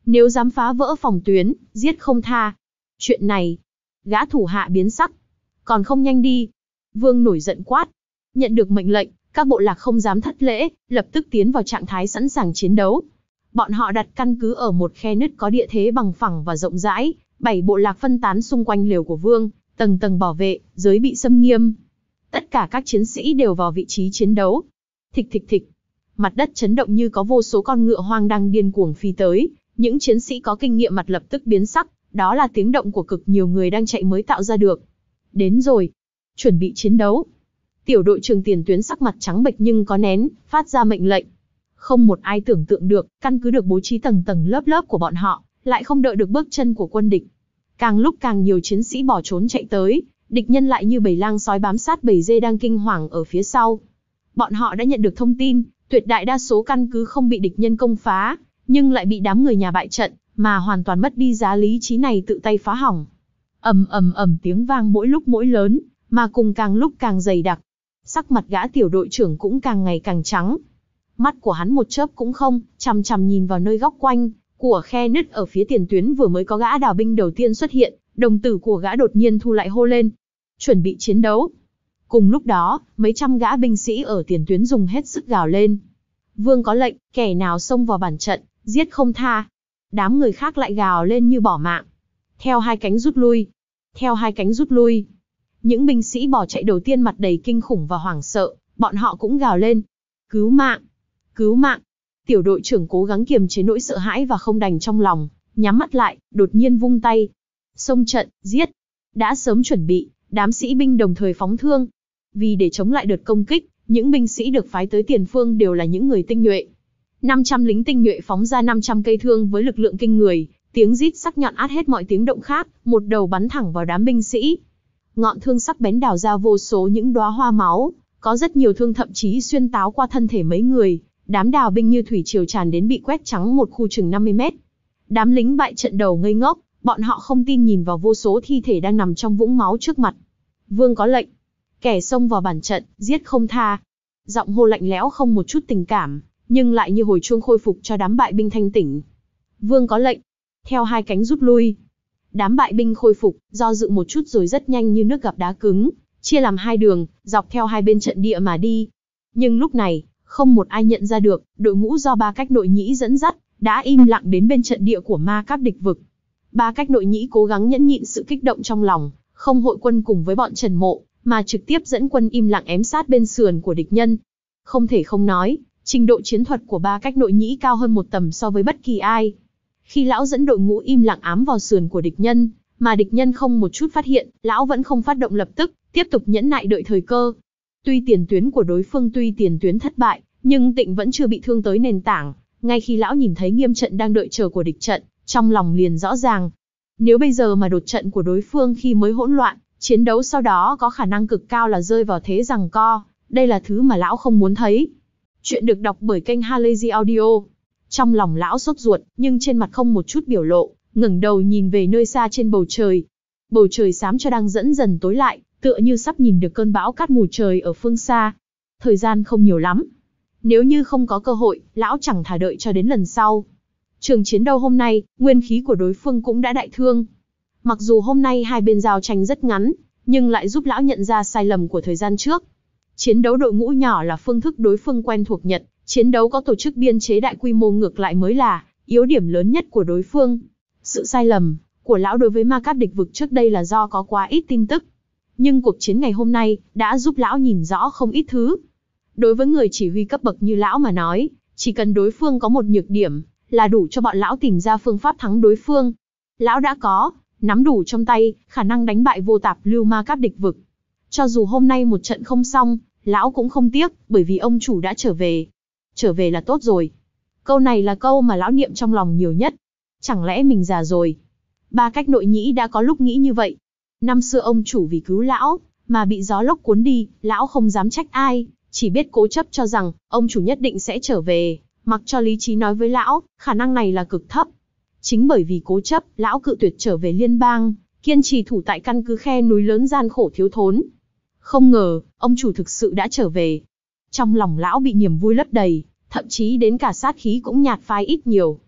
Speaker 1: Nếu dám phá vỡ phòng tuyến, giết không tha. Chuyện này, gã thủ hạ biến sắc. Còn không nhanh đi. Vương nổi giận quát. Nhận được mệnh lệnh, các bộ lạc không dám thất lễ, lập tức tiến vào trạng thái sẵn sàng chiến đấu. Bọn họ đặt căn cứ ở một khe nứt có địa thế bằng phẳng và rộng rãi, bảy bộ lạc phân tán xung quanh lều của Vương, tầng tầng bảo vệ, giới bị xâm nghiêm. Tất cả các chiến sĩ đều vào vị trí chiến đấu. Thịch thịch thịch. Mặt đất chấn động như có vô số con ngựa hoang đang điên cuồng phi tới, những chiến sĩ có kinh nghiệm mặt lập tức biến sắc, đó là tiếng động của cực nhiều người đang chạy mới tạo ra được. Đến rồi. Chuẩn bị chiến đấu. Tiểu đội trưởng tiền tuyến sắc mặt trắng bệch nhưng có nén, phát ra mệnh lệnh. Không một ai tưởng tượng được, căn cứ được bố trí tầng tầng lớp lớp của bọn họ, lại không đợi được bước chân của quân địch. Càng lúc càng nhiều chiến sĩ bỏ trốn chạy tới, địch nhân lại như bầy lang sói bám sát bầy dê đang kinh hoàng ở phía sau. Bọn họ đã nhận được thông tin, tuyệt đại đa số căn cứ không bị địch nhân công phá, nhưng lại bị đám người nhà bại trận, mà hoàn toàn mất đi giá lý trí này tự tay phá hỏng. Ầm ầm ầm tiếng vang mỗi lúc mỗi lớn, mà cùng càng lúc càng dày đặc. Sắc mặt gã tiểu đội trưởng cũng càng ngày càng trắng. Mắt của hắn một chớp cũng không, chằm chằm nhìn vào nơi góc quanh của khe nứt ở phía tiền tuyến vừa mới có gã đào binh đầu tiên xuất hiện, đồng tử của gã đột nhiên thu lại hô lên. Chuẩn bị chiến đấu. Cùng lúc đó, mấy trăm gã binh sĩ ở tiền tuyến dùng hết sức gào lên. Vương có lệnh, kẻ nào xông vào bản trận, giết không tha. Đám người khác lại gào lên như bỏ mạng. Theo hai cánh rút lui. Theo hai cánh rút lui. Những binh sĩ bỏ chạy đầu tiên mặt đầy kinh khủng và hoảng sợ, bọn họ cũng gào lên. Cứu mạng! Cứu mạng! Tiểu đội trưởng cố gắng kiềm chế nỗi sợ hãi và không đành trong lòng, nhắm mắt lại, đột nhiên vung tay. Xông trận, giết! Đã sớm chuẩn bị, đám sĩ binh đồng thời phóng thương. Vì để chống lại đợt công kích, những binh sĩ được phái tới tiền phương đều là những người tinh nhuệ. năm trăm lính tinh nhuệ phóng ra năm trăm cây thương với lực lượng kinh người, tiếng rít sắc nhọn át hết mọi tiếng động khác, một đầu bắn thẳng vào đám binh sĩ. Ngọn thương sắc bén đào ra vô số những đóa hoa máu, có rất nhiều thương thậm chí xuyên táo qua thân thể mấy người, đám đào binh như thủy triều tràn đến bị quét trắng một khu chừng năm mươi mét. Đám lính bại trận đầu ngây ngốc, bọn họ không tin nhìn vào vô số thi thể đang nằm trong vũng máu trước mặt. Vương có lệnh, kẻ xông vào bản trận, giết không tha. Giọng hô lạnh lẽo không một chút tình cảm, nhưng lại như hồi chuông khôi phục cho đám bại binh thanh tỉnh. Vương có lệnh, theo hai cánh rút lui. Đám bại binh khôi phục, do dự một chút rồi rất nhanh như nước gặp đá cứng, chia làm hai đường, dọc theo hai bên trận địa mà đi. Nhưng lúc này, không một ai nhận ra được, đội ngũ do Ba Cách Nội Nhĩ dẫn dắt, đã im lặng đến bên trận địa của ma cáp địch vực. Ba Cách Nội Nhĩ cố gắng nhẫn nhịn sự kích động trong lòng, không hội quân cùng với bọn Trần Mộ, mà trực tiếp dẫn quân im lặng ém sát bên sườn của địch nhân. Không thể không nói, trình độ chiến thuật của Ba Cách Nội Nhĩ cao hơn một tầm so với bất kỳ ai. Khi lão dẫn đội ngũ im lặng ám vào sườn của địch nhân, mà địch nhân không một chút phát hiện, lão vẫn không phát động lập tức, tiếp tục nhẫn nại đợi thời cơ. Tuy tiền tuyến của đối phương tuy tiền tuyến thất bại, nhưng Tịnh vẫn chưa bị thương tới nền tảng. Ngay khi lão nhìn thấy nghiêm trận đang đợi chờ của địch trận, trong lòng liền rõ ràng. Nếu bây giờ mà đột trận của đối phương khi mới hỗn loạn, chiến đấu sau đó có khả năng cực cao là rơi vào thế giằng co. Đây là thứ mà lão không muốn thấy. Chuyện được đọc bởi kênh Halazy Audio. Trong lòng lão sốt ruột, nhưng trên mặt không một chút biểu lộ, ngẩng đầu nhìn về nơi xa trên bầu trời. Bầu trời xám cho đang dẫn dần tối lại, tựa như sắp nhìn được cơn bão cát mù trời ở phương xa. Thời gian không nhiều lắm. Nếu như không có cơ hội, lão chẳng thà đợi cho đến lần sau. Trường chiến đấu hôm nay, nguyên khí của đối phương cũng đã đại thương. Mặc dù hôm nay hai bên giao tranh rất ngắn, nhưng lại giúp lão nhận ra sai lầm của thời gian trước. Chiến đấu đội ngũ nhỏ là phương thức đối phương quen thuộc nhất, chiến đấu có tổ chức biên chế đại quy mô ngược lại mới là yếu điểm lớn nhất của đối phương. Sự sai lầm của lão đối với ma cáp địch vực trước đây là do có quá ít tin tức. Nhưng cuộc chiến ngày hôm nay đã giúp lão nhìn rõ không ít thứ. Đối với người chỉ huy cấp bậc như lão mà nói, chỉ cần đối phương có một nhược điểm, là đủ cho bọn lão tìm ra phương pháp thắng đối phương. Lão đã có, nắm đủ trong tay, khả năng đánh bại vô tạp lưu ma cáp địch vực. Cho dù hôm nay một trận không xong, lão cũng không tiếc, bởi vì ông chủ đã trở về. Trở về là tốt rồi. Câu này là câu mà lão niệm trong lòng nhiều nhất. Chẳng lẽ mình già rồi? Ba Cách Nội Nhĩ đã có lúc nghĩ như vậy. Năm xưa ông chủ vì cứu lão, mà bị gió lốc cuốn đi, lão không dám trách ai, chỉ biết cố chấp cho rằng, ông chủ nhất định sẽ trở về, mặc cho lý trí nói với lão, khả năng này là cực thấp. Chính bởi vì cố chấp, lão cự tuyệt trở về liên bang, kiên trì thủ tại căn cứ khe núi lớn gian khổ thiếu thốn. Không ngờ, ông chủ thực sự đã trở về. Trong lòng lão bị niềm vui lấp đầy, thậm chí đến cả sát khí cũng nhạt phai ít nhiều.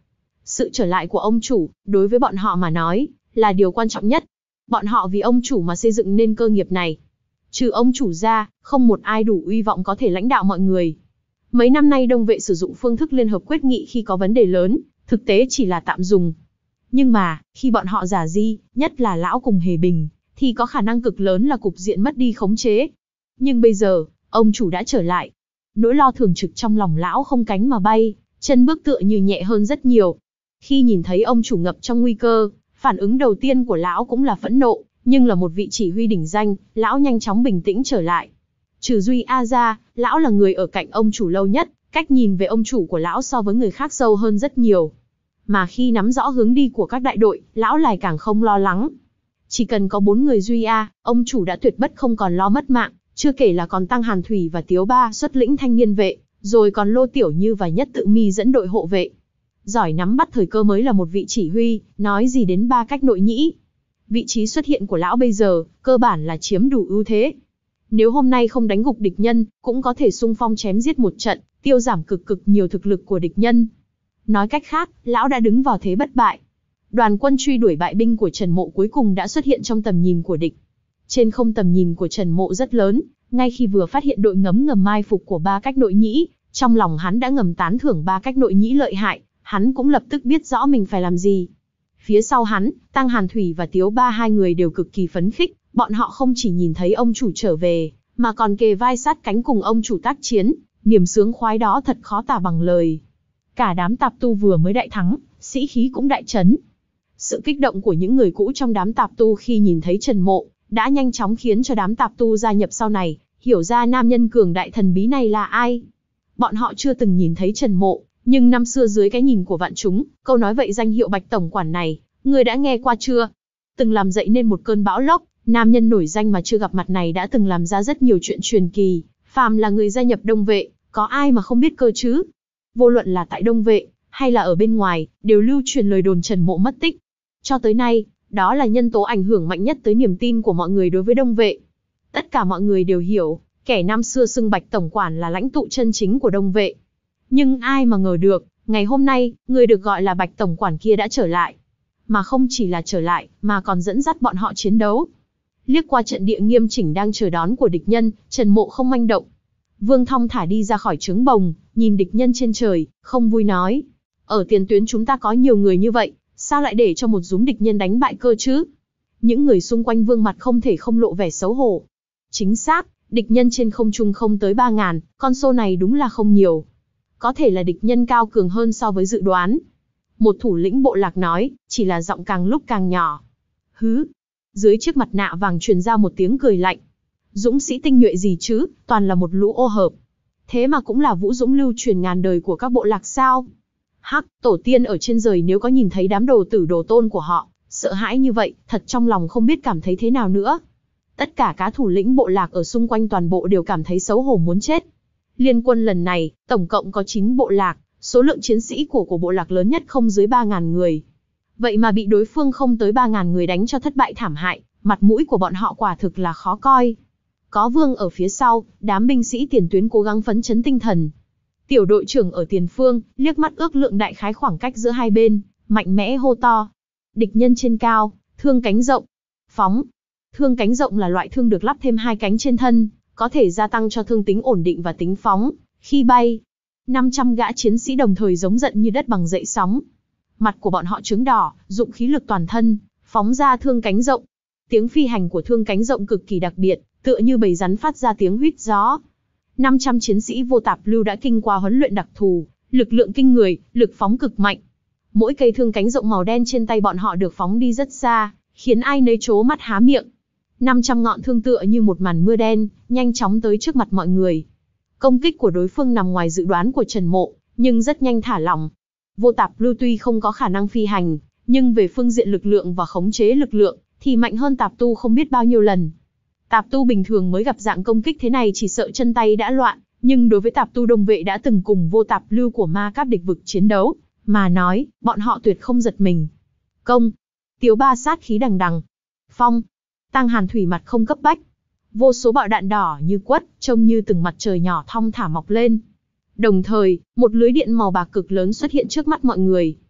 Speaker 1: Sự trở lại của ông chủ, đối với bọn họ mà nói, là điều quan trọng nhất. Bọn họ vì ông chủ mà xây dựng nên cơ nghiệp này. Trừ ông chủ ra, không một ai đủ uy vọng có thể lãnh đạo mọi người. Mấy năm nay Đông Vệ sử dụng phương thức liên hợp quyết nghị khi có vấn đề lớn, thực tế chỉ là tạm dùng. Nhưng mà, khi bọn họ rả di, nhất là lão cùng Hề Bình, thì có khả năng cực lớn là cục diện mất đi khống chế. Nhưng bây giờ, ông chủ đã trở lại. Nỗi lo thường trực trong lòng lão không cánh mà bay, chân bước tựa như nhẹ hơn rất nhiều. Khi nhìn thấy ông chủ ngập trong nguy cơ, phản ứng đầu tiên của lão cũng là phẫn nộ, nhưng là một vị chỉ huy đỉnh danh, lão nhanh chóng bình tĩnh trở lại. Trừ Duy A ra, lão là người ở cạnh ông chủ lâu nhất, cách nhìn về ông chủ của lão so với người khác sâu hơn rất nhiều. Mà khi nắm rõ hướng đi của các đại đội, lão lại càng không lo lắng. Chỉ cần có bốn người Duy A, ông chủ đã tuyệt bất không còn lo mất mạng, chưa kể là còn tăng Hàn Thủy và Tiếu Ba xuất lĩnh thanh niên vệ, rồi còn Lô Tiểu Như và Nhất Tự Mi dẫn đội hộ vệ. Giỏi nắm bắt thời cơ mới là một vị chỉ huy, nói gì đến ba cách nội nhĩ. Vị trí xuất hiện của lão bây giờ, cơ bản là chiếm đủ ưu thế. Nếu hôm nay không đánh gục địch nhân, cũng có thể xung phong chém giết một trận, tiêu giảm cực cực nhiều thực lực của địch nhân. Nói cách khác, lão đã đứng vào thế bất bại. Đoàn quân truy đuổi bại binh của Trần Mộ cuối cùng đã xuất hiện trong tầm nhìn của địch. Trên không tầm nhìn của Trần Mộ rất lớn, ngay khi vừa phát hiện đội ngấm ngầm mai phục của ba cách nội nhĩ, trong lòng hắn đã ngầm tán thưởng ba cách nội nhĩ lợi hại, hắn cũng lập tức biết rõ mình phải làm gì. Phía sau hắn, Tăng Hàn Thủy và Tiếu Ba hai người đều cực kỳ phấn khích, bọn họ không chỉ nhìn thấy ông chủ trở về, mà còn kề vai sát cánh cùng ông chủ tác chiến, niềm sướng khoái đó thật khó tả bằng lời. Cả đám tạp tu vừa mới đại thắng, sĩ khí cũng đại chấn. Sự kích động của những người cũ trong đám tạp tu khi nhìn thấy Trần Mộ, đã nhanh chóng khiến cho đám tạp tu gia nhập sau này, hiểu ra nam nhân cường đại thần bí này là ai. Bọn họ chưa từng nhìn thấy Trần Mộ, nhưng năm xưa dưới cái nhìn của vạn chúng, câu nói vậy danh hiệu Bạch Tổng Quản này, người đã nghe qua chưa? Từng làm dậy nên một cơn bão lốc, nam nhân nổi danh mà chưa gặp mặt này đã từng làm ra rất nhiều chuyện truyền kỳ, phàm là người gia nhập Đông Vệ, có ai mà không biết cơ chứ? Vô luận là tại Đông Vệ, hay là ở bên ngoài, đều lưu truyền lời đồn Trần Mộ mất tích. Cho tới nay, đó là nhân tố ảnh hưởng mạnh nhất tới niềm tin của mọi người đối với Đông Vệ. Tất cả mọi người đều hiểu, kẻ năm xưa xưng Bạch Tổng Quản là lãnh tụ chân chính của Đông Vệ. Nhưng ai mà ngờ được, ngày hôm nay, người được gọi là Bạch Tổng Quản kia đã trở lại. Mà không chỉ là trở lại, mà còn dẫn dắt bọn họ chiến đấu. Liếc qua trận địa nghiêm chỉnh đang chờ đón của địch nhân, Trần Mộ không manh động. Vương thong thả đi ra khỏi trướng bồng, nhìn địch nhân trên trời, không vui nói. Ở tiền tuyến chúng ta có nhiều người như vậy, sao lại để cho một dúm địch nhân đánh bại cơ chứ? Những người xung quanh Vương mặt không thể không lộ vẻ xấu hổ. Chính xác, địch nhân trên không trung không tới ba ngàn, con số này đúng là không nhiều. Có thể là địch nhân cao cường hơn so với dự đoán. Một thủ lĩnh bộ lạc nói, chỉ là giọng càng lúc càng nhỏ. Hứ! Dưới chiếc mặt nạ vàng truyền ra một tiếng cười lạnh. Dũng sĩ tinh nhuệ gì chứ, toàn là một lũ ô hợp. Thế mà cũng là vũ dũng lưu truyền ngàn đời của các bộ lạc sao? Hắc, tổ tiên ở trên trời nếu có nhìn thấy đám đồ tử đồ tôn của họ, sợ hãi như vậy, thật trong lòng không biết cảm thấy thế nào nữa. Tất cả các thủ lĩnh bộ lạc ở xung quanh toàn bộ đều cảm thấy xấu hổ muốn chết. Liên quân lần này, tổng cộng có chín bộ lạc, số lượng chiến sĩ của của bộ lạc lớn nhất không dưới ba ngàn người. Vậy mà bị đối phương không tới ba ngàn người đánh cho thất bại thảm hại, mặt mũi của bọn họ quả thực là khó coi. Có Vương ở phía sau, đám binh sĩ tiền tuyến cố gắng phấn chấn tinh thần. Tiểu đội trưởng ở tiền phương, liếc mắt ước lượng đại khái khoảng cách giữa hai bên, mạnh mẽ hô to. Địch nhân trên cao, thương cánh rộng. Phóng. Thương cánh rộng là loại thương được lắp thêm hai cánh trên thân, có thể gia tăng cho thương tính ổn định và tính phóng. Khi bay, năm trăm gã chiến sĩ đồng thời giống giận như đất bằng dậy sóng. Mặt của bọn họ trướng đỏ, dụng khí lực toàn thân, phóng ra thương cánh rộng. Tiếng phi hành của thương cánh rộng cực kỳ đặc biệt, tựa như bầy rắn phát ra tiếng huýt gió. năm trăm chiến sĩ vô tạp lưu đã kinh qua huấn luyện đặc thù, lực lượng kinh người, lực phóng cực mạnh. Mỗi cây thương cánh rộng màu đen trên tay bọn họ được phóng đi rất xa, khiến ai nấy trố mắt há miệng. năm trăm ngọn thương tựa như một màn mưa đen, nhanh chóng tới trước mặt mọi người. Công kích của đối phương nằm ngoài dự đoán của Trần Mộ, nhưng rất nhanh thả lỏng. Vô tạp lưu tuy không có khả năng phi hành, nhưng về phương diện lực lượng và khống chế lực lượng, thì mạnh hơn tạp tu không biết bao nhiêu lần. Tạp tu bình thường mới gặp dạng công kích thế này chỉ sợ chân tay đã loạn, nhưng đối với tạp tu Đông Vệ đã từng cùng vô tạp lưu của ma cáp địch vực chiến đấu, mà nói, bọn họ tuyệt không giật mình. Công. Tiếu Ba sát khí đằng đằng. Phong. Tăng Hàn Thủy mặt không cấp bách. Vô số bạo đạn đỏ như quất, trông như từng mặt trời nhỏ thong thả mọc lên. Đồng thời, một lưới điện màu bạc cực lớn xuất hiện trước mắt mọi người.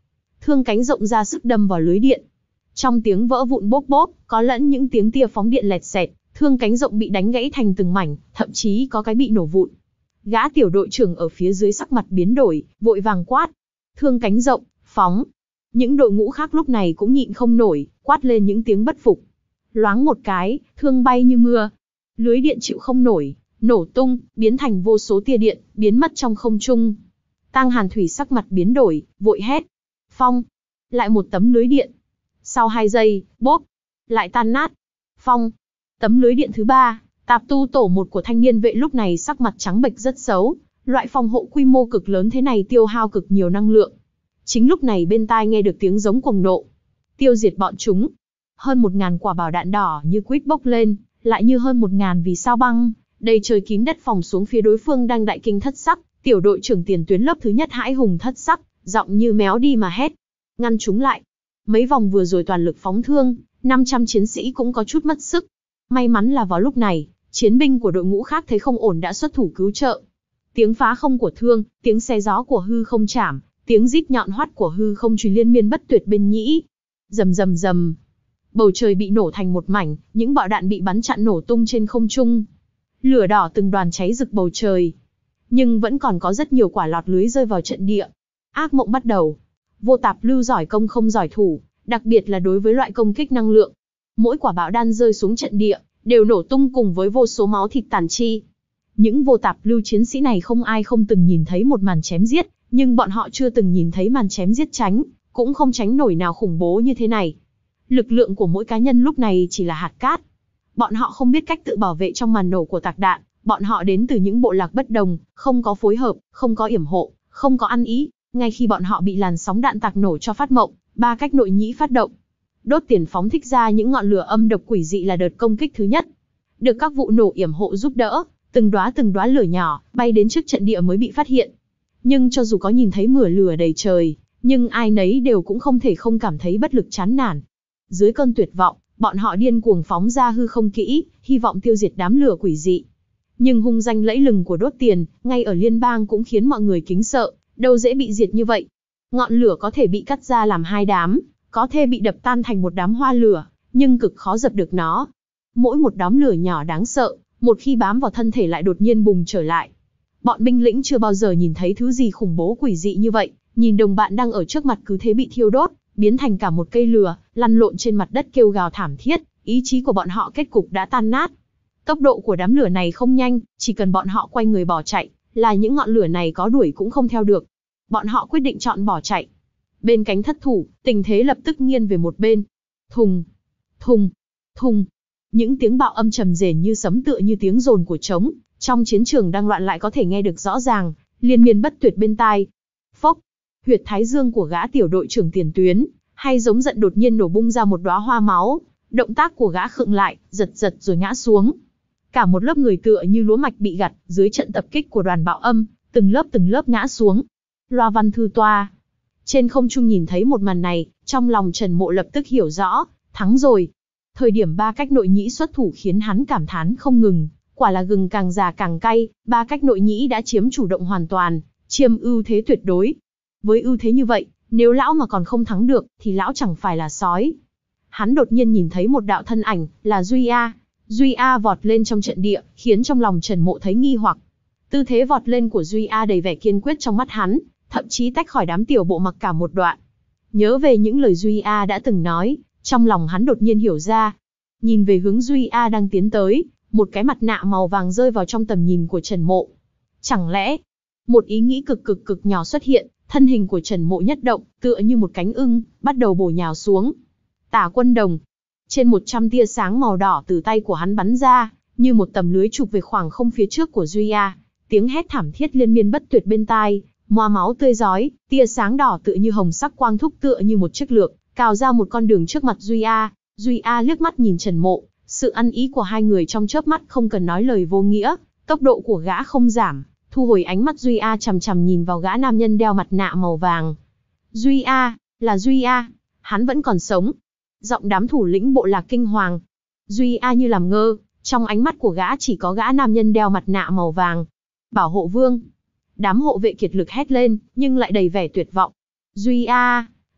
Speaker 1: thương cánh rộng ra sức đâm vào lưới điện. Trong tiếng vỡ vụn bốp bốp, có lẫn những tiếng tia phóng điện lẹt xẹt, thương cánh rộng bị đánh gãy thành từng mảnh, thậm chí có cái bị nổ vụn. Gã tiểu đội trưởng ở phía dưới sắc mặt biến đổi, vội vàng quát. Thương cánh rộng, phóng. Những đội ngũ khác lúc này cũng nhịn không nổi, quát lên những tiếng bất phục. Loáng một cái, thương bay như mưa. Lưới điện chịu không nổi, nổ tung, biến thành vô số tia điện, biến mất trong không trung. Tang Hàn Thủy sắc mặt biến đổi, vội hét. Phong. Lại một tấm lưới điện. Sau hai giây, bốp. Lại tan nát. Phong. Tấm lưới điện thứ ba, tạp tu tổ một của thanh niên vệ lúc này sắc mặt trắng bệch rất xấu. Loại phòng hộ quy mô cực lớn thế này tiêu hao cực nhiều năng lượng. Chính lúc này bên tai nghe được tiếng giống cuồng nộ. Tiêu diệt bọn chúng. Hơn một ngàn quả bảo đạn đỏ như quýt bốc lên, lại như hơn một ngàn vì sao băng, đầy trời kín đất phòng xuống phía đối phương đang đại kinh thất sắc. Tiểu đội trưởng tiền tuyến lớp thứ nhất hãi hùng thất sắc, giọng như méo đi mà hét. Ngăn chúng lại. Mấy vòng vừa rồi toàn lực phóng thương, năm trăm chiến sĩ cũng có chút mất sức. May mắn là vào lúc này, chiến binh của đội ngũ khác thấy không ổn đã xuất thủ cứu trợ. Tiếng phá không của thương, tiếng xe gió của hư không chảm, tiếng rít nhọn hoắt của hư không truy liên miên bất tuyệt bên nhĩ. Rầm rầm rầm. Bầu trời bị nổ thành một mảnh, những bạo đạn bị bắn chặn nổ tung trên không trung. Lửa đỏ từng đoàn cháy rực bầu trời. Nhưng vẫn còn có rất nhiều quả lọt lưới rơi vào trận địa. Ác mộng bắt đầu. Vô Tạp Lưu giỏi công không giỏi thủ, đặc biệt là đối với loại công kích năng lượng. Mỗi quả bạo đan rơi xuống trận địa, đều nổ tung cùng với vô số máu thịt tàn chi. Những Vô Tạp Lưu chiến sĩ này không ai không từng nhìn thấy một màn chém giết, nhưng bọn họ chưa từng nhìn thấy màn chém giết tránh, cũng không tránh nổi nào khủng bố như thế này. Lực lượng của mỗi cá nhân lúc này chỉ là hạt cát. Bọn họ không biết cách tự bảo vệ trong màn nổ của tạc đạn, bọn họ đến từ những bộ lạc bất đồng, không có phối hợp, không có yểm hộ, không có ăn ý. Ngay khi bọn họ bị làn sóng đạn tạc nổ cho phát mộng, ba cách nội nhĩ phát động. Đốt tiền phóng thích ra những ngọn lửa âm độc quỷ dị là đợt công kích thứ nhất. Được các vụ nổ yểm hộ giúp đỡ, từng đóa từng đóa lửa nhỏ bay đến trước trận địa mới bị phát hiện. Nhưng cho dù có nhìn thấy mưa lửa đầy trời, nhưng ai nấy đều cũng không thể không cảm thấy bất lực chán nản. Dưới cơn tuyệt vọng, bọn họ điên cuồng phóng ra hư không kỹ, hy vọng tiêu diệt đám lửa quỷ dị. Nhưng hung danh lẫy lừng của đốt tiền, ngay ở liên bang cũng khiến mọi người kính sợ, đâu dễ bị diệt như vậy. Ngọn lửa có thể bị cắt ra làm hai đám, có thể bị đập tan thành một đám hoa lửa, nhưng cực khó dập được nó. Mỗi một đám lửa nhỏ đáng sợ, một khi bám vào thân thể lại đột nhiên bùng trở lại. Bọn binh lĩnh chưa bao giờ nhìn thấy thứ gì khủng bố quỷ dị như vậy, nhìn đồng bạn đang ở trước mặt cứ thế bị thiêu đốt, biến thành cả một cây lửa, lăn lộn trên mặt đất kêu gào thảm thiết, ý chí của bọn họ kết cục đã tan nát. Tốc độ của đám lửa này không nhanh, chỉ cần bọn họ quay người bỏ chạy, là những ngọn lửa này có đuổi cũng không theo được. Bọn họ quyết định chọn bỏ chạy. Bên cánh thất thủ, tình thế lập tức nghiêng về một bên. Thùng, thùng, thùng. Những tiếng bạo âm trầm rền như sấm tựa như tiếng dồn của trống, trong chiến trường đang loạn lại có thể nghe được rõ ràng, liên miên bất tuyệt bên tai. Phốc, huyệt thái dương của gã tiểu đội trưởng tiền tuyến, hay giống giận đột nhiên nổ bung ra một đóa hoa máu, động tác của gã khựng lại, giật giật rồi ngã xuống. Cả một lớp người tựa như lúa mạch bị gặt, dưới trận tập kích của đoàn bạo âm, từng lớp từng lớp ngã xuống. Loa văn thư toa. Trên không trung nhìn thấy một màn này, trong lòng Trần Mộ lập tức hiểu rõ, thắng rồi. Thời điểm ba cách nội nhĩ xuất thủ khiến hắn cảm thán không ngừng, quả là gừng càng già càng cay, ba cách nội nhĩ đã chiếm chủ động hoàn toàn, chiếm ưu thế tuyệt đối. Với ưu thế như vậy, nếu lão mà còn không thắng được, thì lão chẳng phải là sói. Hắn đột nhiên nhìn thấy một đạo thân ảnh, là Duy A. Duy A vọt lên trong trận địa, khiến trong lòng Trần Mộ thấy nghi hoặc. Tư thế vọt lên của Duy A đầy vẻ kiên quyết trong mắt hắn, thậm chí tách khỏi đám tiểu bộ mặc cả một đoạn. Nhớ về những lời Duy A đã từng nói, trong lòng hắn đột nhiên hiểu ra. Nhìn về hướng Duy A đang tiến tới, một cái mặt nạ màu vàng rơi vào trong tầm nhìn của Trần Mộ. Chẳng lẽ, một ý nghĩ cực cực cực nhỏ xuất hiện, thân hình của Trần Mộ nhất động, tựa như một cánh ưng, bắt đầu bổ nhào xuống. Tả Quân Đồng. Trên một trăm tia sáng màu đỏ từ tay của hắn bắn ra, như một tấm lưới chụp về khoảng không phía trước của Duy A. Tiếng hét thảm thiết liên miên bất tuyệt bên tai, moa máu tươi rói, tia sáng đỏ tựa như hồng sắc quang thúc tựa như một chiếc lược, cào ra một con đường trước mặt Duy A. Duy A liếc mắt nhìn Trần Mộ, sự ăn ý của hai người trong chớp mắt không cần nói lời vô nghĩa, tốc độ của gã không giảm, thu hồi ánh mắt Duy A chằm chằm nhìn vào gã nam nhân đeo mặt nạ màu vàng. Duy A, là Duy A, hắn vẫn còn sống. Giọng đám thủ lĩnh bộ lạc kinh hoàng. Duy A như làm ngơ, trong ánh mắt của gã chỉ có gã nam nhân đeo mặt nạ màu vàng. Bảo hộ vương. Đám hộ vệ kiệt lực hét lên, nhưng lại đầy vẻ tuyệt vọng. Duy A,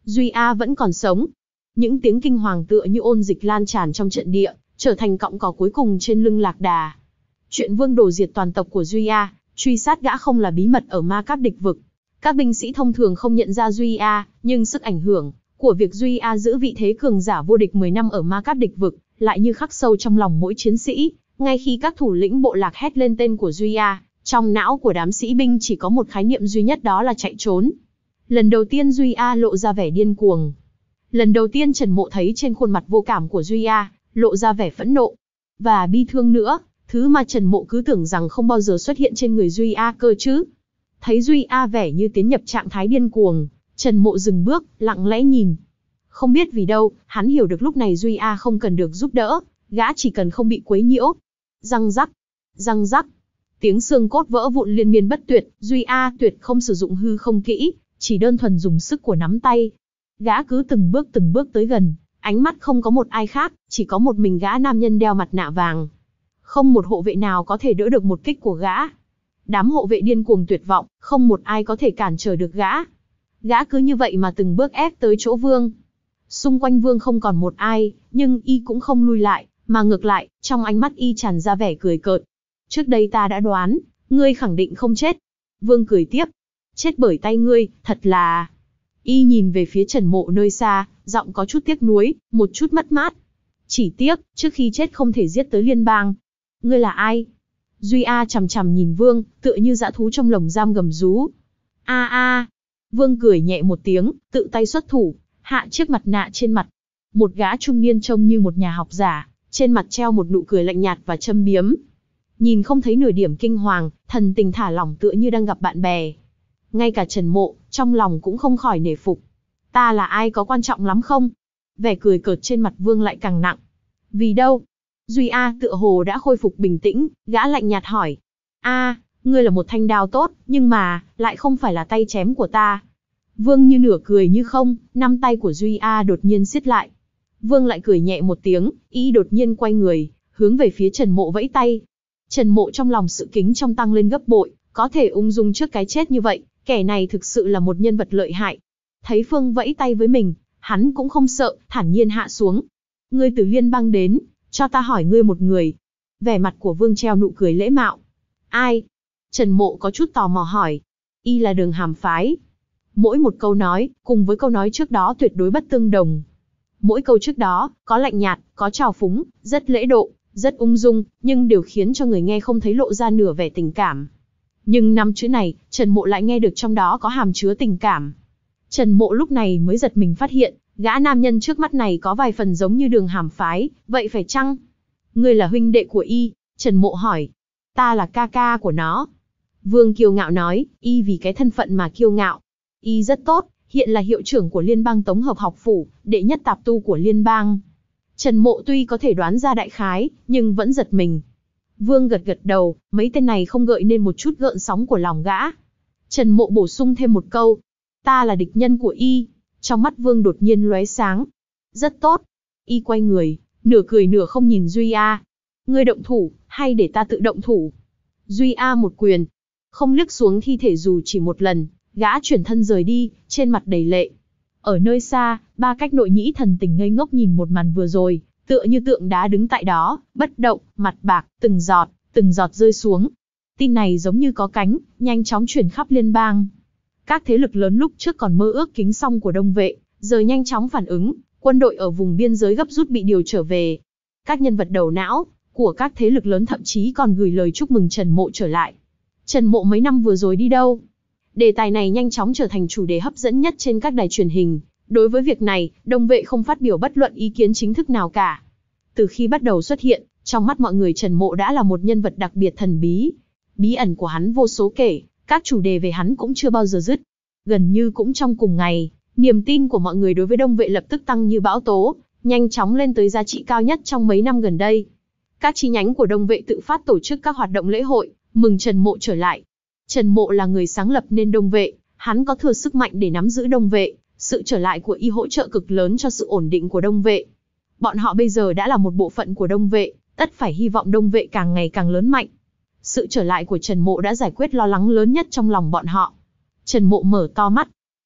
Speaker 1: Duy A vẫn còn sống. Những tiếng kinh hoàng tựa như ôn dịch lan tràn trong trận địa, trở thành cọng cỏ cuối cùng trên lưng lạc đà. Chuyện Vương đổ diệt toàn tộc của Duy A, truy sát gã không là bí mật ở Ma Cáp địch vực. Các binh sĩ thông thường không nhận ra Duy A, nhưng sức ảnh hưởng của việc Duy A giữ vị thế cường giả vô địch mười năm ở Ma Cáp địch vực lại như khắc sâu trong lòng mỗi chiến sĩ. Ngay khi các thủ lĩnh bộ lạc hét lên tên của Duy A, trong não của đám sĩ binh chỉ có một khái niệm duy nhất, đó là chạy trốn. Lần đầu tiên Duy A lộ ra vẻ điên cuồng. Lần đầu tiên Trần Mộ thấy trên khuôn mặt vô cảm của Duy A lộ ra vẻ phẫn nộ và bi thương nữa, thứ mà Trần Mộ cứ tưởng rằng không bao giờ xuất hiện trên người Duy A cơ chứ. Thấy Duy A vẻ như tiến nhập trạng thái điên cuồng, Trần Mộ dừng bước, lặng lẽ nhìn. Không biết vì đâu, hắn hiểu được lúc này Duy A không cần được giúp đỡ, gã chỉ cần không bị quấy nhiễu. Răng rắc, răng rắc, tiếng xương cốt vỡ vụn liên miên bất tuyệt. Duy A tuyệt không sử dụng hư không kỹ, chỉ đơn thuần dùng sức của nắm tay. Gã cứ từng bước từng bước tới gần, ánh mắt không có một ai khác, chỉ có một mình gã nam nhân đeo mặt nạ vàng. Không một hộ vệ nào có thể đỡ được một kích của gã. Đám hộ vệ điên cuồng tuyệt vọng, không một ai có thể cản trở được gã. Gã cứ như vậy mà từng bước ép tới chỗ Vương. Xung quanh Vương không còn một ai, nhưng y cũng không lui lại, mà ngược lại, trong ánh mắt y tràn ra vẻ cười cợt. Trước đây ta đã đoán, ngươi khẳng định không chết. Vương cười tiếp. Chết bởi tay ngươi, thật là... Y nhìn về phía Trần Mộ nơi xa, giọng có chút tiếc nuối, một chút mất mát. Chỉ tiếc, trước khi chết không thể giết tới liên bang. Ngươi là ai? Duy A chằm chằm nhìn Vương, tựa như dã thú trong lồng giam gầm rú. A a. Vương cười nhẹ một tiếng, tự tay xuất thủ, hạ chiếc mặt nạ trên mặt. Một gã trung niên trông như một nhà học giả, trên mặt treo một nụ cười lạnh nhạt và châm biếm. Nhìn không thấy nửa điểm kinh hoàng, thần tình thả lỏng tựa như đang gặp bạn bè. Ngay cả Trần Mộ, trong lòng cũng không khỏi nể phục. Ta là ai có quan trọng lắm không? Vẻ cười cợt trên mặt Vương lại càng nặng. Vì đâu? Duy A tựa hồ đã khôi phục bình tĩnh, gã lạnh nhạt hỏi. A, ngươi là một thanh đao tốt, nhưng mà, lại không phải là tay chém của ta. Vương như nửa cười như không, năm tay của Duy A đột nhiên siết lại. Vương lại cười nhẹ một tiếng, y đột nhiên quay người, hướng về phía Trần Mộ vẫy tay. Trần Mộ trong lòng sự kính trong tăng lên gấp bội, có thể ung dung trước cái chết như vậy, kẻ này thực sự là một nhân vật lợi hại. Thấy Phương vẫy tay với mình, hắn cũng không sợ, thản nhiên hạ xuống. Ngươi từ liên bang đến, cho ta hỏi ngươi một người. Vẻ mặt của Vương treo nụ cười lễ mạo. Ai? Trần Mộ có chút tò mò hỏi. Y là Đường Hàm phái. Mỗi một câu nói, cùng với câu nói trước đó tuyệt đối bất tương đồng. Mỗi câu trước đó, có lạnh nhạt, có trào phúng, rất lễ độ, rất ung dung, nhưng đều khiến cho người nghe không thấy lộ ra nửa vẻ tình cảm. Nhưng năm chữ này, Trần Mộ lại nghe được trong đó có hàm chứa tình cảm. Trần Mộ lúc này mới giật mình phát hiện, gã nam nhân trước mắt này có vài phần giống như Đường Hàm phái, vậy phải chăng? Ngươi là huynh đệ của y? Trần Mộ hỏi. Ta là ca ca của nó. Vương kiêu ngạo nói, y vì cái thân phận mà kiêu ngạo. Y rất tốt, hiện là hiệu trưởng của Liên bang Tống hợp học phủ, đệ nhất tạp tu của Liên bang. Trần Mộ tuy có thể đoán ra đại khái, nhưng vẫn giật mình. Vương gật gật đầu, mấy tên này không gợi nên một chút gợn sóng của lòng gã. Trần Mộ bổ sung thêm một câu. Ta là địch nhân của y. Trong mắt Vương đột nhiên lóe sáng. Rất tốt. Y quay người, nửa cười nửa không nhìn Duy A. Ngươi động thủ, hay để ta tự động thủ? Duy A một quyền. Không liếc xuống thi thể dù chỉ một lần, gã chuyển thân rời đi, trên mặt đầy lệ. Ở nơi xa, ba cách nội nhĩ thần tình ngây ngốc nhìn một màn vừa rồi, tựa như tượng đá đứng tại đó, bất động, mặt bạc, từng giọt, từng giọt rơi xuống. Tin này giống như có cánh, nhanh chóng truyền khắp liên bang. Các thế lực lớn lúc trước còn mơ ước kính song của Đông Vệ, giờ nhanh chóng phản ứng, quân đội ở vùng biên giới gấp rút bị điều trở về. Các nhân vật đầu não của các thế lực lớn thậm chí còn gửi lời chúc mừng Trần Mộ trở lại. Trần Mộ mấy năm vừa rồi đi đâu? Đề tài này nhanh chóng trở thành chủ đề hấp dẫn nhất trên các đài truyền hình. Đối với việc này, Đông Vệ không phát biểu bất luận ý kiến chính thức nào cả. Từ khi bắt đầu xuất hiện, trong mắt mọi người Trần Mộ đã là một nhân vật đặc biệt thần bí. Bí ẩn của hắn vô số kể, các chủ đề về hắn cũng chưa bao giờ dứt. Gần như cũng trong cùng ngày, niềm tin của mọi người đối với Đông Vệ lập tức tăng như bão tố, nhanh chóng lên tới giá trị cao nhất trong mấy năm gần đây. Các chi nhánh của Đông Vệ tự phát tổ chức các hoạt động lễ hội, mừng Trần Mộ trở lại. Trần Mộ là người sáng lập nên Đông Vệ, hắn có thừa sức mạnh để nắm giữ Đông Vệ, sự trở lại của y hỗ trợ cực lớn cho sự ổn định của Đông Vệ. Bọn họ bây giờ đã là một bộ phận của Đông Vệ, tất phải hy vọng Đông Vệ càng ngày càng lớn mạnh. Sự trở lại của Trần Mộ đã giải quyết lo lắng lớn nhất trong lòng bọn họ. Trần Mộ mở to mắt.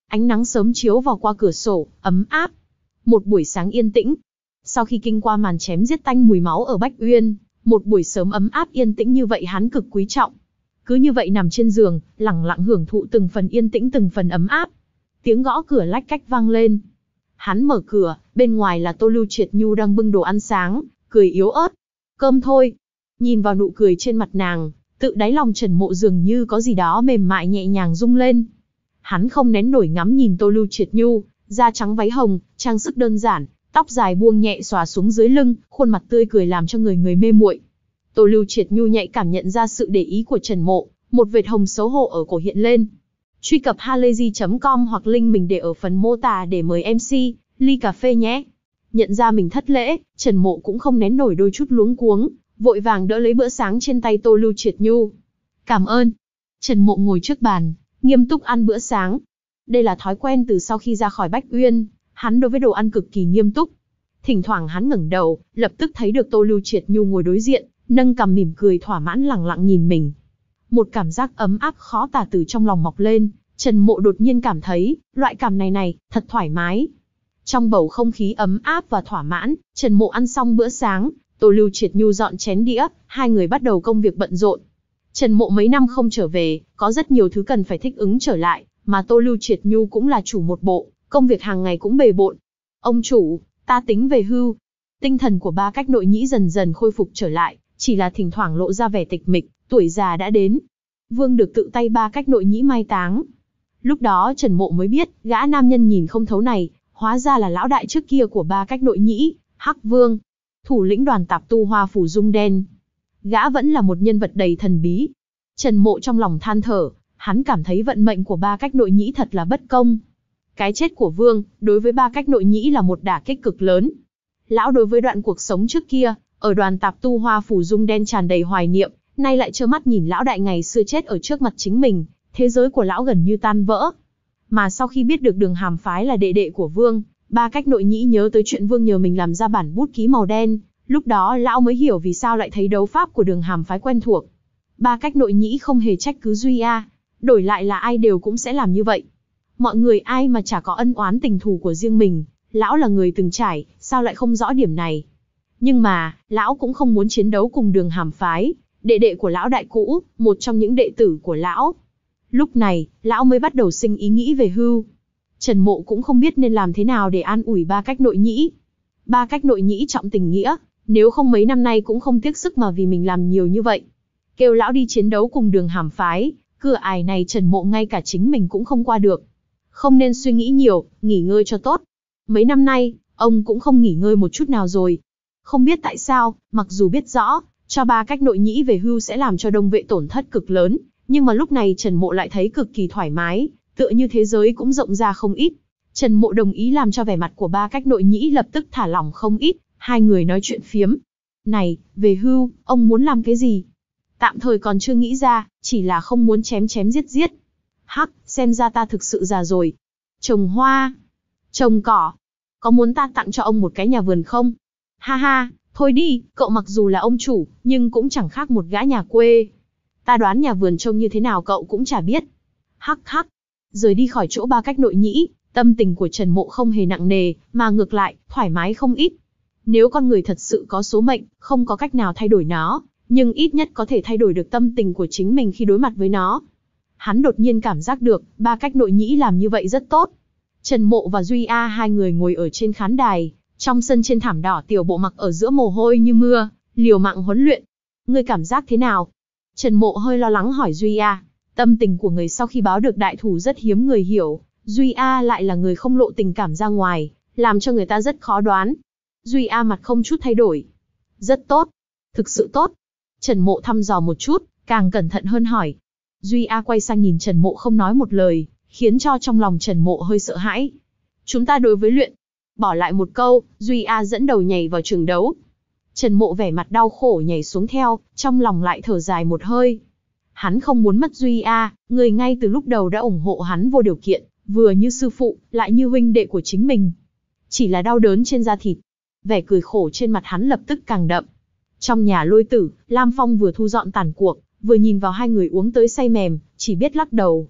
Speaker 1: Ánh nắng sớm chiếu vào qua cửa sổ, ấm áp. Một buổi sáng yên tĩnh. Sau khi kinh qua màn chém giết tanh mùi máu ở Bách Uyên, một buổi sớm ấm áp yên tĩnh như vậy hắn cực quý trọng. Cứ như vậy nằm trên giường, lẳng lặng hưởng thụ từng phần yên tĩnh từng phần ấm áp. Tiếng gõ cửa lách cách vang lên. Hắn mở cửa, bên ngoài là Tô Lưu Triệt Nhu đang bưng đồ ăn sáng, cười yếu ớt. Cơm thôi. Nhìn vào nụ cười trên mặt nàng, tự đáy lòng Trần Mộ dường như có gì đó mềm mại nhẹ nhàng rung lên. Hắn không nén nổi ngắm nhìn Tô Lưu Triệt Nhu, da trắng váy hồng, trang sức đơn giản, tóc dài buông nhẹ xõa xuống dưới lưng, khuôn mặt tươi cười làm cho người người mê muội. Tô Lưu Triệt Nhu nhạy cảm nhận ra sự để ý của Trần Mộ, một vệt hồng xấu hổ ở cổ hiện lên. Truy cập halayzi chấm com hoặc link mình để ở phần mô tả để mời em xê, ly cà phê nhé. Nhận ra mình thất lễ, Trần Mộ cũng không nén nổi đôi chút luống cuống, vội vàng đỡ lấy bữa sáng trên tay Tô Lưu Triệt Nhu. Cảm ơn. Trần Mộ ngồi trước bàn, nghiêm túc ăn bữa sáng. Đây là thói quen từ sau khi ra khỏi Bách Uyên, hắn đối với đồ ăn cực kỳ nghiêm túc. Thỉnh thoảng hắn ngẩng đầu, lập tức thấy được Tô Lưu Triệt Nhu ngồi đối diện, nâng cằm mỉm cười thỏa mãn lẳng lặng nhìn mình. Một cảm giác ấm áp khó tả từ trong lòng mọc lên, Trần Mộ đột nhiên cảm thấy, loại cảm này này, thật thoải mái. Trong bầu không khí ấm áp và thỏa mãn, Trần Mộ ăn xong bữa sáng, Tô Lưu Triệt Nhu dọn chén đĩa, hai người bắt đầu công việc bận rộn. Trần Mộ mấy năm không trở về, có rất nhiều thứ cần phải thích ứng trở lại, mà Tô Lưu Triệt Nhu cũng là chủ một bộ, công việc hàng ngày cũng bề bộn. Ông chủ, ta tính về hưu. Tinh thần của ba cách nội nhĩ dần dần khôi phục trở lại, chỉ là thỉnh thoảng lộ ra vẻ tịch mịch, tuổi già đã đến. Vương được tự tay ba cách nội nhĩ mai táng. Lúc đó Trần Mộ mới biết, gã nam nhân nhìn không thấu này, hóa ra là lão đại trước kia của ba cách nội nhĩ, Hắc Vương, thủ lĩnh đoàn tạp tu Hoa Phủ Dung Đen. Gã vẫn là một nhân vật đầy thần bí. Trần Mộ trong lòng than thở, hắn cảm thấy vận mệnh của ba cách nội nhĩ thật là bất công. Cái chết của Vương, đối với ba cách nội nhĩ là một đả kích cực lớn. Lão đối với đoạn cuộc sống trước kia, ở đoàn tạp tu Hoa Phủ Dung Đen tràn đầy hoài niệm, nay lại trơ mắt nhìn lão đại ngày xưa chết ở trước mặt chính mình, thế giới của lão gần như tan vỡ. Mà sau khi biết được Đường Hàm phái là đệ đệ của Vương, ba cách nội nhĩ nhớ tới chuyện Vương nhờ mình làm ra bản bút ký màu đen, lúc đó lão mới hiểu vì sao lại thấy đấu pháp của Đường Hàm phái quen thuộc. Ba cách nội nhĩ không hề trách cứ Duy A, đổi lại là ai đều cũng sẽ làm như vậy. Mọi người ai mà chả có ân oán tình thù của riêng mình, lão là người từng trải, sao lại không rõ điểm này. Nhưng mà, lão cũng không muốn chiến đấu cùng Đường Hàm phái, đệ đệ của lão đại cũ, một trong những đệ tử của lão. Lúc này, lão mới bắt đầu sinh ý nghĩ về hưu. Trần Mộ cũng không biết nên làm thế nào để an ủi ba cách nội nhĩ. Ba cách nội nhĩ trọng tình nghĩa, nếu không mấy năm nay cũng không tiếc sức mà vì mình làm nhiều như vậy. Kêu lão đi chiến đấu cùng Đường Hàm phái, cửa ải này Trần Mộ ngay cả chính mình cũng không qua được. Không nên suy nghĩ nhiều, nghỉ ngơi cho tốt. Mấy năm nay, ông cũng không nghỉ ngơi một chút nào rồi. Không biết tại sao, mặc dù biết rõ, cho ba cách nội nhĩ về hưu sẽ làm cho Đông Vệ tổn thất cực lớn, nhưng mà lúc này Trần Mộ lại thấy cực kỳ thoải mái, tựa như thế giới cũng rộng ra không ít. Trần Mộ đồng ý làm cho vẻ mặt của ba cách nội nhĩ lập tức thả lỏng không ít, hai người nói chuyện phiếm. Này, về hưu, ông muốn làm cái gì? Tạm thời còn chưa nghĩ ra, chỉ là không muốn chém chém giết giết. Hắc, xem ra ta thực sự già rồi. Trồng hoa, trồng cỏ. Có muốn ta tặng cho ông một cái nhà vườn không? Ha ha, thôi đi, cậu mặc dù là ông chủ, nhưng cũng chẳng khác một gã nhà quê. Ta đoán nhà vườn trông như thế nào cậu cũng chả biết. Hắc hắc. Rời đi khỏi chỗ ba cách nội nhĩ, tâm tình của Trần Mộ không hề nặng nề, mà ngược lại, thoải mái không ít. Nếu con người thật sự có số mệnh, không có cách nào thay đổi nó, nhưng ít nhất có thể thay đổi được tâm tình của chính mình khi đối mặt với nó. Hắn đột nhiên cảm giác được, ba cách nội nhĩ làm như vậy rất tốt. Trần Mộ và Duy A hai người ngồi ở trên khán đài, trong sân trên thảm đỏ tiểu bộ mặc ở giữa mồ hôi như mưa, liều mạng huấn luyện. Ngươi cảm giác thế nào? Trần Mộ hơi lo lắng hỏi Duy A. Tâm tình của người sau khi báo được đại thủ rất hiếm người hiểu, Duy A lại là người không lộ tình cảm ra ngoài, làm cho người ta rất khó đoán. Duy A mặt không chút thay đổi. Rất tốt. Thực sự tốt. Trần Mộ thăm dò một chút, càng cẩn thận hơn hỏi. Duy A quay sang nhìn Trần Mộ không nói một lời, khiến cho trong lòng Trần Mộ hơi sợ hãi. Chúng ta đối với luyện. Bỏ lại một câu, Duy A dẫn đầu nhảy vào trường đấu. Trần Mộ vẻ mặt đau khổ nhảy xuống theo, trong lòng lại thở dài một hơi. Hắn không muốn mất Duy A, người ngay từ lúc đầu đã ủng hộ hắn vô điều kiện, vừa như sư phụ, lại như huynh đệ của chính mình. Chỉ là đau đớn trên da thịt. Vẻ cười khổ trên mặt hắn lập tức càng đậm. Trong nhà Lôi Tử, Lam Phong vừa thu dọn tàn cuộc, vừa nhìn vào hai người uống tới say mềm, chỉ biết lắc đầu.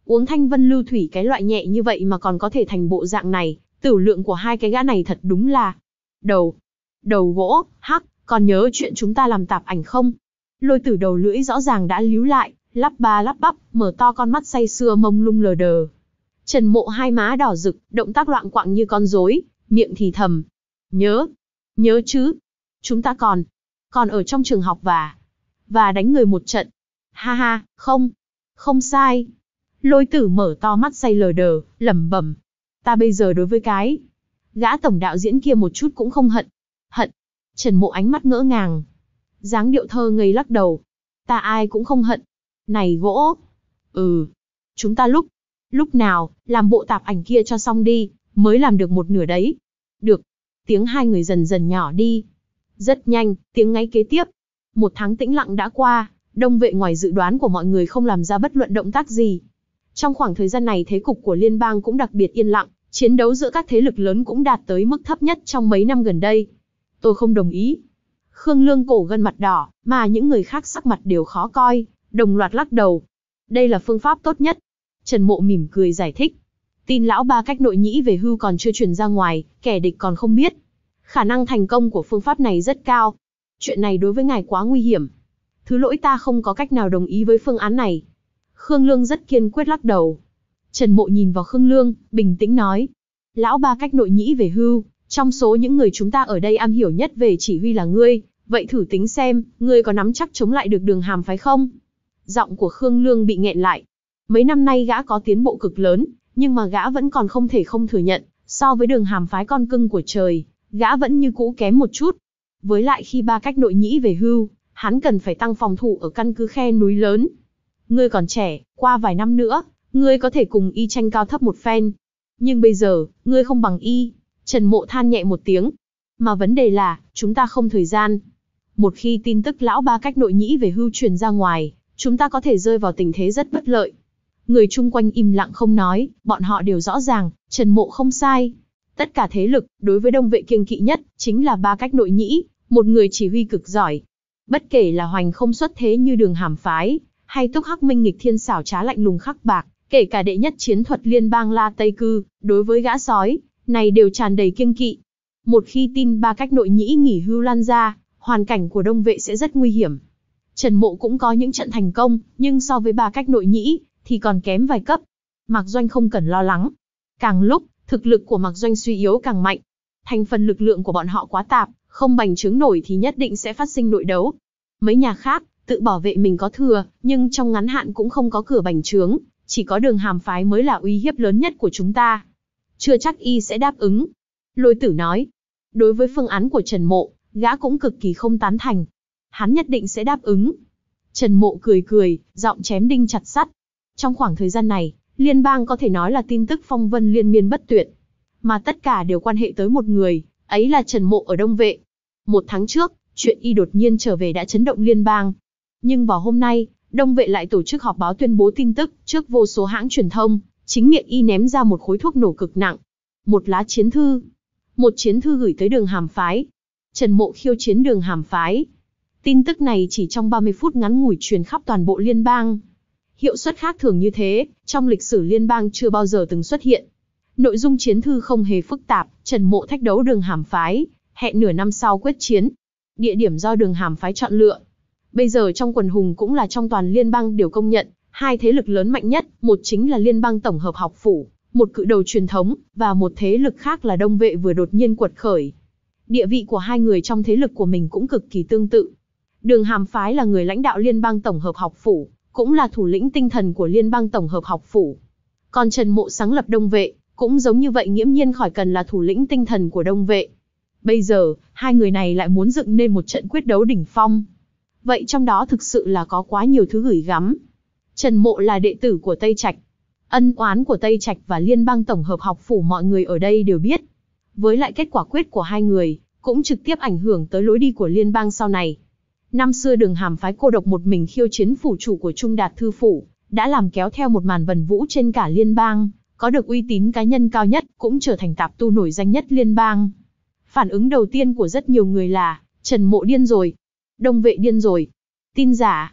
Speaker 1: Uống thanh vân lưu thủy cái loại nhẹ như vậy mà còn có thể thành bộ dạng này, tửu lượng của hai cái gã này thật đúng là... Đầu. Đầu gỗ, hắc, còn nhớ chuyện chúng ta làm tạp ảnh không? Lôi Tử đầu lưỡi rõ ràng đã líu lại, lắp ba lắp bắp, mở to con mắt say sưa mông lung lờ đờ. Trần Mộ hai má đỏ rực, động tác loạn quạng như con rối, miệng thì thầm. Nhớ. Nhớ chứ. Chúng ta còn. Còn ở trong trường học và... Và đánh người một trận. Ha ha, không. Không sai. Lôi Tử mở to mắt say lờ đờ, lẩm bẩm. Ta bây giờ đối với cái... Gã tổng đạo diễn kia một chút cũng không hận. Hận. Trần Mộ ánh mắt ngỡ ngàng. Dáng điệu thơ ngây lắc đầu. Ta ai cũng không hận. Này gỗ. Ừ. Chúng ta lúc. Lúc nào, làm bộ tạp ảnh kia cho xong đi, mới làm được một nửa đấy. Được. Tiếng hai người dần dần nhỏ đi. Rất nhanh, tiếng ngáy kế tiếp. Một tháng tĩnh lặng đã qua, Đông Vệ ngoài dự đoán của mọi người không làm ra bất luận động tác gì. Trong khoảng thời gian này thế cục của liên bang cũng đặc biệt yên lặng, chiến đấu giữa các thế lực lớn cũng đạt tới mức thấp nhất trong mấy năm gần đây. Tôi không đồng ý. Khương Lương cổ gân mặt đỏ, mà những người khác sắc mặt đều khó coi, đồng loạt lắc đầu. Đây là phương pháp tốt nhất. Trần Mộ mỉm cười giải thích. Tin lão ba cách nội nhĩ về hưu còn chưa truyền ra ngoài, kẻ địch còn không biết. Khả năng thành công của phương pháp này rất cao. Chuyện này đối với ngài quá nguy hiểm. Thứ lỗi ta không có cách nào đồng ý với phương án này. Khương Lương rất kiên quyết lắc đầu. Trần Mộ nhìn vào Khương Lương, bình tĩnh nói. Lão ba cách nội nhĩ về hưu, trong số những người chúng ta ở đây am hiểu nhất về chỉ huy là ngươi, vậy thử tính xem, ngươi có nắm chắc chống lại được Đường Hàm phái không? Giọng của Khương Lương bị nghẹn lại. Mấy năm nay gã có tiến bộ cực lớn, nhưng mà gã vẫn còn không thể không thừa nhận, so với Đường Hàm phái con cưng của trời, gã vẫn như cũ kém một chút. Với lại khi ba cách nội nhĩ về hưu, hắn cần phải tăng phòng thủ ở căn cứ khe núi lớn. Ngươi còn trẻ, qua vài năm nữa, ngươi có thể cùng y tranh cao thấp một phen. Nhưng bây giờ, ngươi không bằng y. Trần Mộ than nhẹ một tiếng. Mà vấn đề là, chúng ta không thời gian. Một khi tin tức lão ba cách nội nhĩ về hưu truyền ra ngoài, chúng ta có thể rơi vào tình thế rất bất lợi. Người chung quanh im lặng không nói, bọn họ đều rõ ràng, Trần Mộ không sai. Tất cả thế lực, đối với Đông Vệ kiêng kỵ nhất, chính là ba cách nội nhĩ, một người chỉ huy cực giỏi. Bất kể là hoành không xuất thế như Đường Hàm phái, hay Túc Hắc Minh nghịch thiên xảo trá lạnh lùng khắc bạc, kể cả đệ nhất chiến thuật liên bang La Tây Cư, đối với gã sói, này đều tràn đầy kiêng kỵ. Một khi tin ba cách nội nhĩ nghỉ hưu lan ra, hoàn cảnh của Đông Vệ sẽ rất nguy hiểm. Trần Mộ cũng có những trận thành công, nhưng so với ba cách nội nhĩ, thì còn kém vài cấp. Mạc Doanh không cần lo lắng. Càng lúc, thực lực của Mạc Doanh suy yếu càng mạnh. Thành phần lực lượng của bọn họ quá tạp, không bành trướng nổi thì nhất định sẽ phát sinh nội đấu. Mấy nhà khác, tự bảo vệ mình có thừa, nhưng trong ngắn hạn cũng không có cửa bành trướng, chỉ có Đường Hàm phái mới là uy hiếp lớn nhất của chúng ta. Chưa chắc y sẽ đáp ứng. Lôi Tử nói. Đối với phương án của Trần Mộ, gã cũng cực kỳ không tán thành. Hắn nhất định sẽ đáp ứng. Trần Mộ cười cười, giọng chém đinh chặt sắt. Trong khoảng thời gian này, liên bang có thể nói là tin tức phong vân liên miên bất tuyệt. Mà tất cả đều quan hệ tới một người, ấy là Trần Mộ ở Đông Vệ. Một tháng trước, chuyện y đột nhiên trở về đã chấn động liên bang. Nhưng vào hôm nay, Đông Vệ lại tổ chức họp báo tuyên bố tin tức trước vô số hãng truyền thông, chính miệng y ném ra một khối thuốc nổ cực nặng. Một lá chiến thư. Một chiến thư gửi tới Đường Hàm phái. Trần Mộ khiêu chiến Đường Hàm phái. Tin tức này chỉ trong ba mươi phút ngắn ngủi truyền khắp toàn bộ liên bang. Hiệu suất khác thường như thế, trong lịch sử liên bang chưa bao giờ từng xuất hiện. Nội dung chiến thư không hề phức tạp, Trần Mộ thách đấu Đường Hàm phái, hẹn nửa năm sau quyết chiến. Địa điểm do Đường Hàm phái chọn lựa. Bây giờ trong quần hùng cũng là trong toàn liên bang đều công nhận, hai thế lực lớn mạnh nhất, một chính là Liên bang tổng hợp học phủ, một cự đầu truyền thống, và một thế lực khác là Đông Vệ vừa đột nhiên quật khởi. Địa vị của hai người trong thế lực của mình cũng cực kỳ tương tự. Đường Hàm phái là người lãnh đạo Liên bang tổng hợp học phủ, cũng là thủ lĩnh tinh thần của Liên bang tổng hợp học phủ. Còn Trần Mộ sáng lập Đông Vệ, cũng giống như vậy, nghiễm nhiên khỏi cần là thủ lĩnh tinh thần của Đông Vệ. Bây giờ, hai người này lại muốn dựng nên một trận quyết đấu đỉnh phong. Vậy trong đó thực sự là có quá nhiều thứ gửi gắm. Trần Mộ là đệ tử của Tây Trạch. Ân oán của Tây Trạch và Liên bang tổng hợp học phủ mọi người ở đây đều biết. Với lại kết quả quyết của hai người, cũng trực tiếp ảnh hưởng tới lối đi của liên bang sau này. Năm xưa Đường Hàm phái cô độc một mình khiêu chiến phủ chủ của Trung Đạt Thư phủ, đã làm kéo theo một màn vần vũ trên cả liên bang, có được uy tín cá nhân cao nhất, cũng trở thành tạp tu nổi danh nhất liên bang. Phản ứng đầu tiên của rất nhiều người là, Trần Mộ điên rồi. Đông Vệ điên rồi. Tin giả.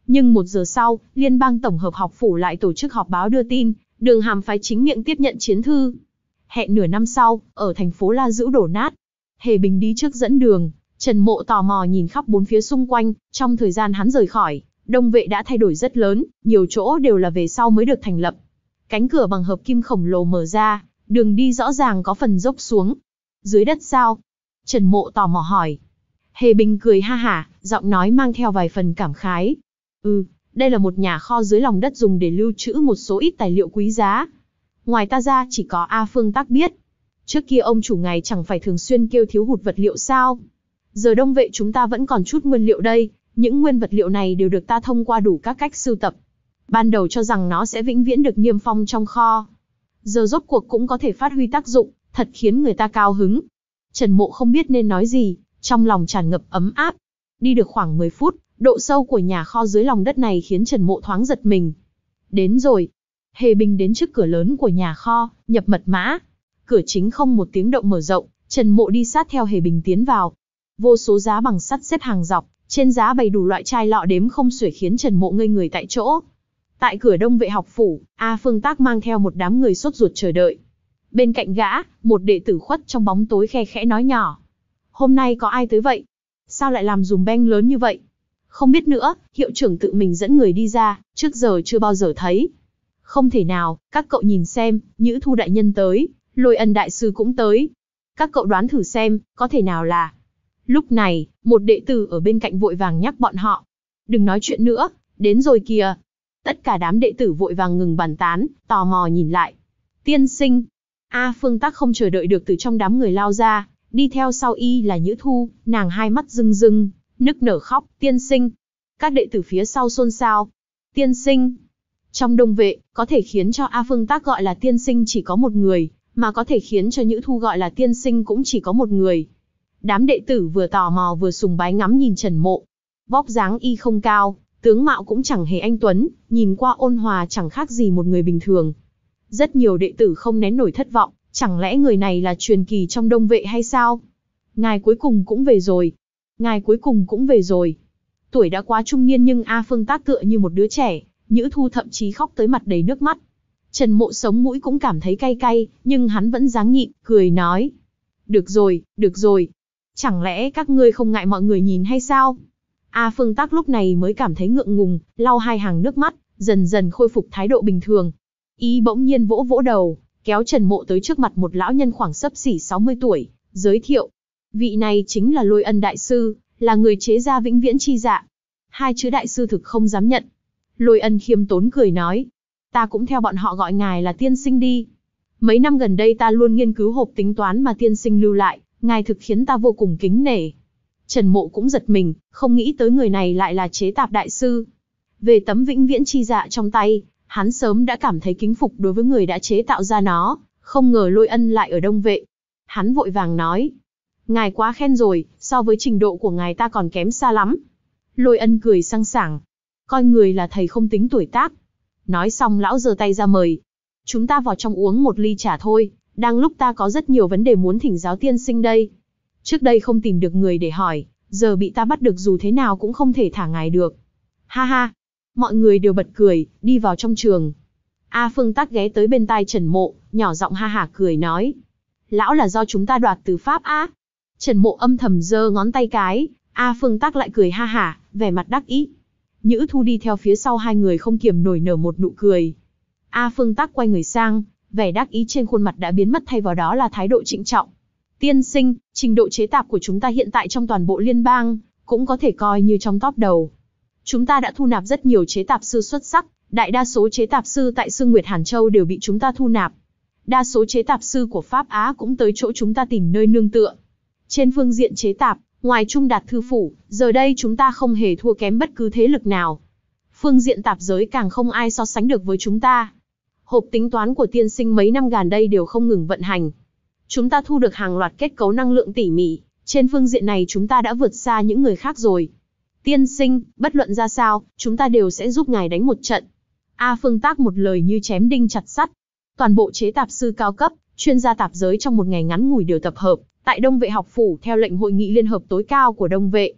Speaker 1: Nhưng một giờ sau, Liên bang Tổng hợp học phủ lại tổ chức họp báo đưa tin, Đường Hàm phái chính miệng tiếp nhận chiến thư. Hẹn nửa năm sau, ở thành phố La Dữ đổ nát. Hề Bình đi trước dẫn đường, Trần Mộ tò mò nhìn khắp bốn phía xung quanh, trong thời gian hắn rời khỏi, Đông Vệ đã thay đổi rất lớn, nhiều chỗ đều là về sau mới được thành lập. Cánh cửa bằng hợp kim khổng lồ mở ra, đường đi rõ ràng có phần dốc xuống. Dưới đất sao? Trần Mộ tò mò hỏi. Hề Bình cười ha hả, giọng nói mang theo vài phần cảm khái. Ừ, đây là một nhà kho dưới lòng đất dùng để lưu trữ một số ít tài liệu quý giá. Ngoài ta ra chỉ có A Phương Tác biết. Trước kia ông chủ ngài chẳng phải thường xuyên kêu thiếu hụt vật liệu sao? Giờ Đông Vệ chúng ta vẫn còn chút nguyên liệu đây, những nguyên vật liệu này đều được ta thông qua đủ các cách sưu tập. Ban đầu cho rằng nó sẽ vĩnh viễn được niêm phong trong kho. Giờ rốt cuộc cũng có thể phát huy tác dụng, thật khiến người ta cao hứng. Trần Mộ không biết nên nói gì, trong lòng tràn ngập ấm áp. Đi được khoảng mười phút, độ sâu của nhà kho dưới lòng đất này khiến Trần Mộ thoáng giật mình. Đến rồi. Hề Bình đến trước cửa lớn của nhà kho, nhập mật mã. Cửa chính không một tiếng động mở rộng, Trần Mộ đi sát theo Hề Bình tiến vào. Vô số giá bằng sắt xếp hàng dọc, trên giá bày đủ loại chai lọ đếm không xuể khiến Trần Mộ ngây người tại chỗ. Tại cửa Đông Vệ học phủ, A Phương Tác mang theo một đám người sốt ruột chờ đợi. Bên cạnh gã, một đệ tử khuất trong bóng tối khe khẽ nói nhỏ. Hôm nay có ai tới vậy? Sao lại làm dùm beng lớn như vậy? Không biết nữa, hiệu trưởng tự mình dẫn người đi ra, trước giờ chưa bao giờ thấy. Không thể nào, các cậu nhìn xem, Nhữ Thu đại nhân tới, Lôi Ân đại sư cũng tới. Các cậu đoán thử xem, có thể nào là... Lúc này, một đệ tử ở bên cạnh vội vàng nhắc bọn họ. Đừng nói chuyện nữa, đến rồi kìa. Tất cả đám đệ tử vội vàng ngừng bàn tán, tò mò nhìn lại. Tiên sinh. A Phương Tác không chờ đợi được từ trong đám người lao ra, đi theo sau y là Nhữ Thu, nàng hai mắt rưng rưng, nức nở khóc, tiên sinh. Các đệ tử phía sau xôn xao. Tiên sinh. Trong Đông Vệ, có thể khiến cho A Phương Tác gọi là tiên sinh chỉ có một người, mà có thể khiến cho Nhữ Thu gọi là tiên sinh cũng chỉ có một người. Đám đệ tử vừa tò mò vừa sùng bái ngắm nhìn Trần Mộ. Vóc dáng y không cao, tướng mạo cũng chẳng hề anh tuấn, nhìn qua ôn hòa chẳng khác gì một người bình thường. Rất nhiều đệ tử không nén nổi thất vọng, chẳng lẽ người này là truyền kỳ trong Đông Vệ hay sao? Ngài cuối cùng cũng về rồi. Ngài cuối cùng cũng về rồi. Tuổi đã quá trung niên nhưng A Phương Tác tựa như một đứa trẻ, Nhữ Thu thậm chí khóc tới mặt đầy nước mắt. Trần Mộ sống mũi cũng cảm thấy cay cay, nhưng hắn vẫn dáng nhịn, cười nói. Được rồi, được rồi. Chẳng lẽ các ngươi không ngại mọi người nhìn hay sao? A Phương Tác lúc này mới cảm thấy ngượng ngùng, lau hai hàng nước mắt, dần dần khôi phục thái độ bình thường. Y bỗng nhiên vỗ vỗ đầu, kéo Trần Mộ tới trước mặt một lão nhân khoảng xấp xỉ sáu mươi tuổi, giới thiệu. Vị này chính là Lôi Ân đại sư, là người chế ra vĩnh viễn chi dạ. Hai chữ đại sư thực không dám nhận. Lôi Ân khiêm tốn cười nói. Ta cũng theo bọn họ gọi ngài là tiên sinh đi. Mấy năm gần đây ta luôn nghiên cứu hộp tính toán mà tiên sinh lưu lại, ngài thực khiến ta vô cùng kính nể. Trần Mộ cũng giật mình, không nghĩ tới người này lại là chế tạp đại sư. Về tấm vĩnh viễn chi dạ trong tay, hắn sớm đã cảm thấy kính phục đối với người đã chế tạo ra nó, không ngờ Lôi Ân lại ở Đông Vệ. Hắn vội vàng nói. Ngài quá khen rồi, so với trình độ của ngài ta còn kém xa lắm. Lôi Ân cười sang sảng. Coi người là thầy không tính tuổi tác. Nói xong lão giơ tay ra mời. Chúng ta vào trong uống một ly trà thôi, đang lúc ta có rất nhiều vấn đề muốn thỉnh giáo tiên sinh đây. Trước đây không tìm được người để hỏi, giờ bị ta bắt được dù thế nào cũng không thể thả ngài được. Ha ha. Mọi người đều bật cười, đi vào trong trường. A Phương Tác ghé tới bên tai Trần Mộ, nhỏ giọng ha hả cười nói. Lão là do chúng ta đoạt từ Pháp á. Trần Mộ âm thầm giơ ngón tay cái, A Phương Tác lại cười ha hả, vẻ mặt đắc ý. Nhữ Thu đi theo phía sau hai người không kiềm nổi nở một nụ cười. A Phương Tác quay người sang, vẻ đắc ý trên khuôn mặt đã biến mất thay vào đó là thái độ trịnh trọng. Tiên sinh, trình độ chế tạp của chúng ta hiện tại trong toàn bộ liên bang, cũng có thể coi như trong top đầu. Chúng ta đã thu nạp rất nhiều chế tạp sư xuất sắc, đại đa số chế tạp sư tại Sương Nguyệt Hàn Châu đều bị chúng ta thu nạp. Đa số chế tạp sư của Pháp Á cũng tới chỗ chúng ta tìm nơi nương tựa. Trên phương diện chế tạp, ngoài Trung Đạt Thư Phủ, giờ đây chúng ta không hề thua kém bất cứ thế lực nào. Phương diện tạp giới càng không ai so sánh được với chúng ta. Hộp tính toán của tiên sinh mấy năm gần đây đều không ngừng vận hành. Chúng ta thu được hàng loạt kết cấu năng lượng tỉ mỉ, trên phương diện này chúng ta đã vượt xa những người khác rồi. Tiên sinh, bất luận ra sao, chúng ta đều sẽ giúp ngài đánh một trận. A Phương Tác một lời như chém đinh chặt sắt. Toàn bộ chế tạp sư cao cấp, chuyên gia tạp giới trong một ngày ngắn ngủi đều tập hợp tại Đông Vệ học phủ theo lệnh hội nghị liên hợp tối cao của Đông Vệ.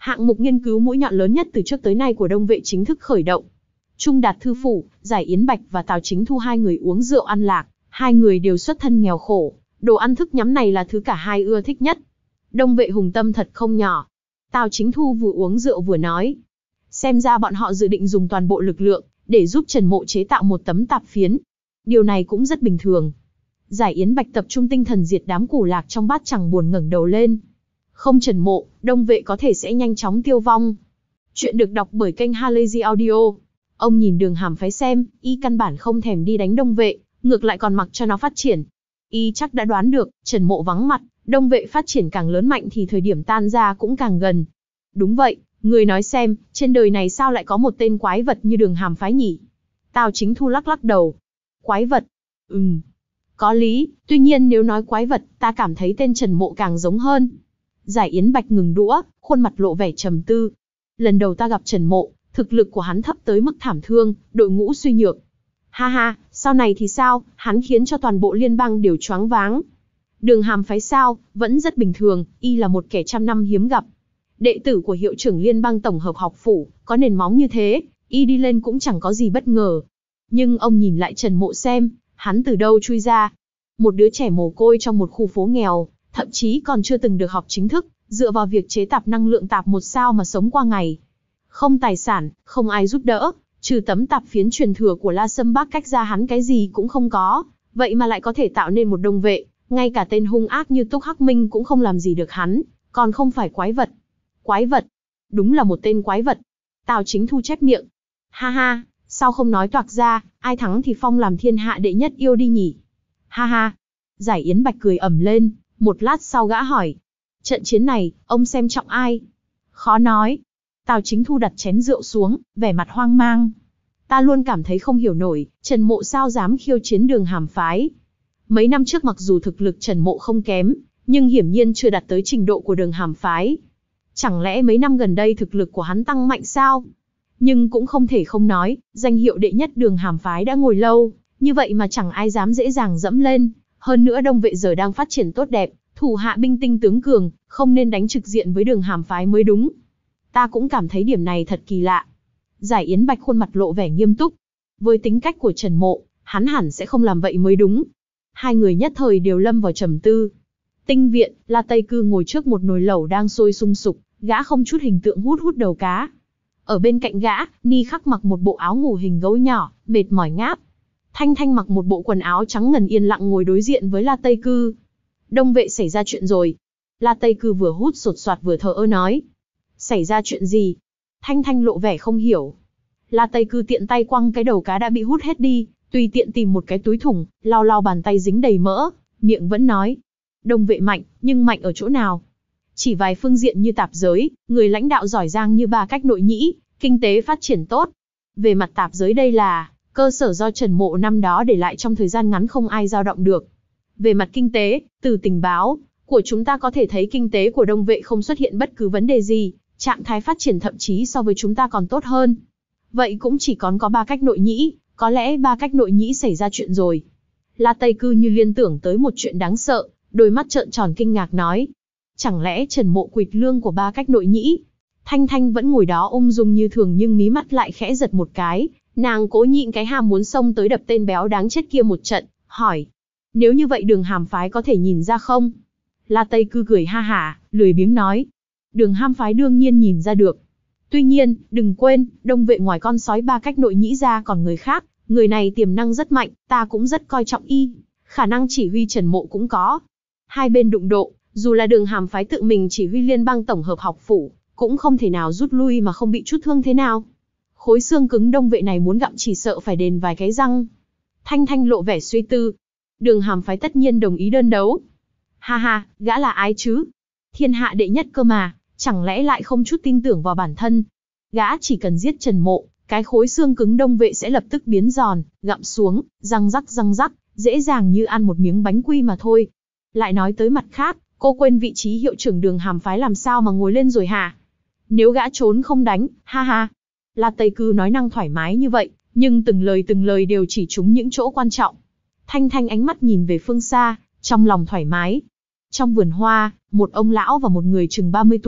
Speaker 1: Hạng mục nghiên cứu mũi nhọn lớn nhất từ trước tới nay của Đông Vệ chính thức khởi động. Trung Đạt Thư Phủ, Giải Yến Bạch và Tào Chính Thu hai người uống rượu ăn lạc, hai người đều xuất thân nghèo khổ, đồ ăn thức nhắm này là thứ cả hai ưa thích nhất. Đông Vệ hùng tâm thật không nhỏ. Tào Chính Thu vừa uống rượu vừa nói. Xem ra bọn họ dự định dùng toàn bộ lực lượng, để giúp Trần Mộ chế tạo một tấm tạp phiến. Điều này cũng rất bình thường. Giải Yến Bạch tập trung tinh thần diệt đám củ lạc trong bát chẳng buồn ngẩng đầu lên. Không Trần Mộ, Đông Vệ có thể sẽ nhanh chóng tiêu vong. Chuyện được đọc bởi kênh Halazy Audio. Ông nhìn Đường Hàm Phái xem, y căn bản không thèm đi đánh Đông Vệ, ngược lại còn mặc cho nó phát triển. Y chắc đã đoán được, Trần Mộ vắng mặt, Đông Vệ phát triển càng lớn mạnh thì thời điểm tan ra cũng càng gần. Đúng vậy, người nói xem, trên đời này sao lại có một tên quái vật như Đường Hàm Phái nhỉ? Tào Chính Thu lắc lắc đầu. Quái vật? Ừm, có lý, tuy nhiên nếu nói quái vật, ta cảm thấy tên Trần Mộ càng giống hơn. Giải Yến Bạch ngừng đũa, khuôn mặt lộ vẻ trầm tư. Lần đầu ta gặp Trần Mộ, thực lực của hắn thấp tới mức thảm thương, đội ngũ suy nhược. Ha ha, sau này thì sao, hắn khiến cho toàn bộ liên bang đều choáng váng. Đường Hàm Phái sao, vẫn rất bình thường, y là một kẻ trăm năm hiếm gặp. Đệ tử của hiệu trưởng liên bang tổng hợp học phủ, có nền móng như thế, y đi lên cũng chẳng có gì bất ngờ. Nhưng ông nhìn lại Trần Mộ xem, hắn từ đâu chui ra. Một đứa trẻ mồ côi trong một khu phố nghèo, thậm chí còn chưa từng được học chính thức, dựa vào việc chế tạp năng lượng tạp một sao mà sống qua ngày. Không tài sản, không ai giúp đỡ, trừ tấm tạp phiến truyền thừa của La Sâm Bác cách ra hắn cái gì cũng không có, vậy mà lại có thể tạo nên một Đông Vệ, ngay cả tên hung ác như Túc Hắc Minh cũng không làm gì được hắn, còn không phải quái vật. Quái vật? Đúng là một tên quái vật. Tào Chính Thu chép miệng. Ha ha, sao không nói toạc ra, ai thắng thì phong làm thiên hạ đệ nhất yêu đi nhỉ? Ha ha. Giải Yến Bạch cười ầm lên, một lát sau gã hỏi. Trận chiến này, ông xem trọng ai? Khó nói. Tào Chính Thu đặt chén rượu xuống, vẻ mặt hoang mang. Ta luôn cảm thấy không hiểu nổi, Trần Mộ sao dám khiêu chiến Đường Hàm Phái. Mấy năm trước mặc dù thực lực Trần Mộ không kém, nhưng hiển nhiên chưa đạt tới trình độ của Đường Hàm Phái. Chẳng lẽ mấy năm gần đây thực lực của hắn tăng mạnh sao? Nhưng cũng không thể không nói, danh hiệu đệ nhất Đường Hàm Phái đã ngồi lâu, như vậy mà chẳng ai dám dễ dàng dẫm lên. Hơn nữa Đông Vệ giờ đang phát triển tốt đẹp, thủ hạ binh tinh tướng cường, không nên đánh trực diện với Đường Hàm Phái mới đúng. Ta cũng cảm thấy điểm này thật kỳ lạ. Giải Yến Bạch khuôn mặt lộ vẻ nghiêm túc. Với tính cách của Trần Mộ, hắn hẳn sẽ không làm vậy mới đúng. Hai người nhất thời đều lâm vào trầm tư. Tinh viện, La Tây Cư ngồi trước một nồi lẩu đang sôi sung sục, gã không chút hình tượng hút hút đầu cá. Ở bên cạnh gã, Ni Khắc mặc một bộ áo ngủ hình gấu nhỏ, mệt mỏi ngáp. Thanh Thanh mặc một bộ quần áo trắng ngần yên lặng ngồi đối diện với La Tây Cư. Đông Vệ xảy ra chuyện rồi. La Tây Cư vừa hút sột soạt vừa thờ ơ nói. Xảy ra chuyện gì? Thanh Thanh lộ vẻ không hiểu. La Tây Cư tiện tay quăng cái đầu cá đã bị hút hết đi, tùy tiện tìm một cái túi thủng, lau lau bàn tay dính đầy mỡ, miệng vẫn nói. Đông Vệ mạnh, nhưng mạnh ở chỗ nào? Chỉ vài phương diện như tạp giới, người lãnh đạo giỏi giang như Ba Cách Nội Nhĩ, kinh tế phát triển tốt. Về mặt tạp giới đây là cơ sở do Trần Mộ năm đó để lại trong thời gian ngắn không ai dao động được. Về mặt kinh tế, từ tình báo của chúng ta có thể thấy kinh tế của Đông Vệ không xuất hiện bất cứ vấn đề gì, trạng thái phát triển thậm chí so với chúng ta còn tốt hơn. Vậy cũng chỉ còn có Ba Cách Nội Nhĩ, có lẽ Ba Cách Nội Nhĩ xảy ra chuyện rồi. La Tây Cư như liên tưởng tới một chuyện đáng sợ, đôi mắt trợn tròn kinh ngạc nói. Chẳng lẽ Trần Mộ quỵt lương của Ba Cách Nội Nhĩ? Thanh Thanh vẫn ngồi đó ung dung như thường nhưng mí mắt lại khẽ giật một cái, nàng cố nhịn cái ham muốn xông tới đập tên béo đáng chết kia một trận, hỏi. Nếu như vậy Đường Hàm Phái có thể nhìn ra không? La Tây Cư cười ha hả, lười biếng nói. Đường Hàm Phái đương nhiên nhìn ra được. Tuy nhiên, đừng quên, Đông Vệ ngoài con sói Ba Cách Nội Nhĩ ra còn người khác, người này tiềm năng rất mạnh, ta cũng rất coi trọng y, khả năng chỉ huy Trần Mộ cũng có. Hai bên đụng độ, dù là Đường Hàm Phái tự mình chỉ huy liên bang tổng hợp học phủ, cũng không thể nào rút lui mà không bị chút thương thế nào. Khối xương cứng Đông Vệ này muốn gặm chỉ sợ phải đền vài cái răng. Thanh Thanh lộ vẻ suy tư. Đường Hàm Phái tất nhiên đồng ý đơn đấu. Ha ha, gã là ai chứ? Thiên hạ đệ nhất cơ mà, chẳng lẽ lại không chút tin tưởng vào bản thân? Gã chỉ cần giết Trần Mộ, cái khối xương cứng Đông Vệ sẽ lập tức biến giòn, gặm xuống, răng rắc răng rắc, dễ dàng như ăn một miếng bánh quy mà thôi. Lại nói tới mặt khác, cô quên vị trí hiệu trưởng Đường Hàm Phái làm sao mà ngồi lên rồi hả? Nếu gã trốn không đánh, ha ha. La Tây Cư nói năng thoải mái như vậy, nhưng từng lời từng lời đều chỉ trúng những chỗ quan trọng. Thanh Thanh ánh mắt nhìn về phương xa, trong lòng thoải mái. Trong vườn hoa, một ông lão và một người chừng ba mươi tuổi,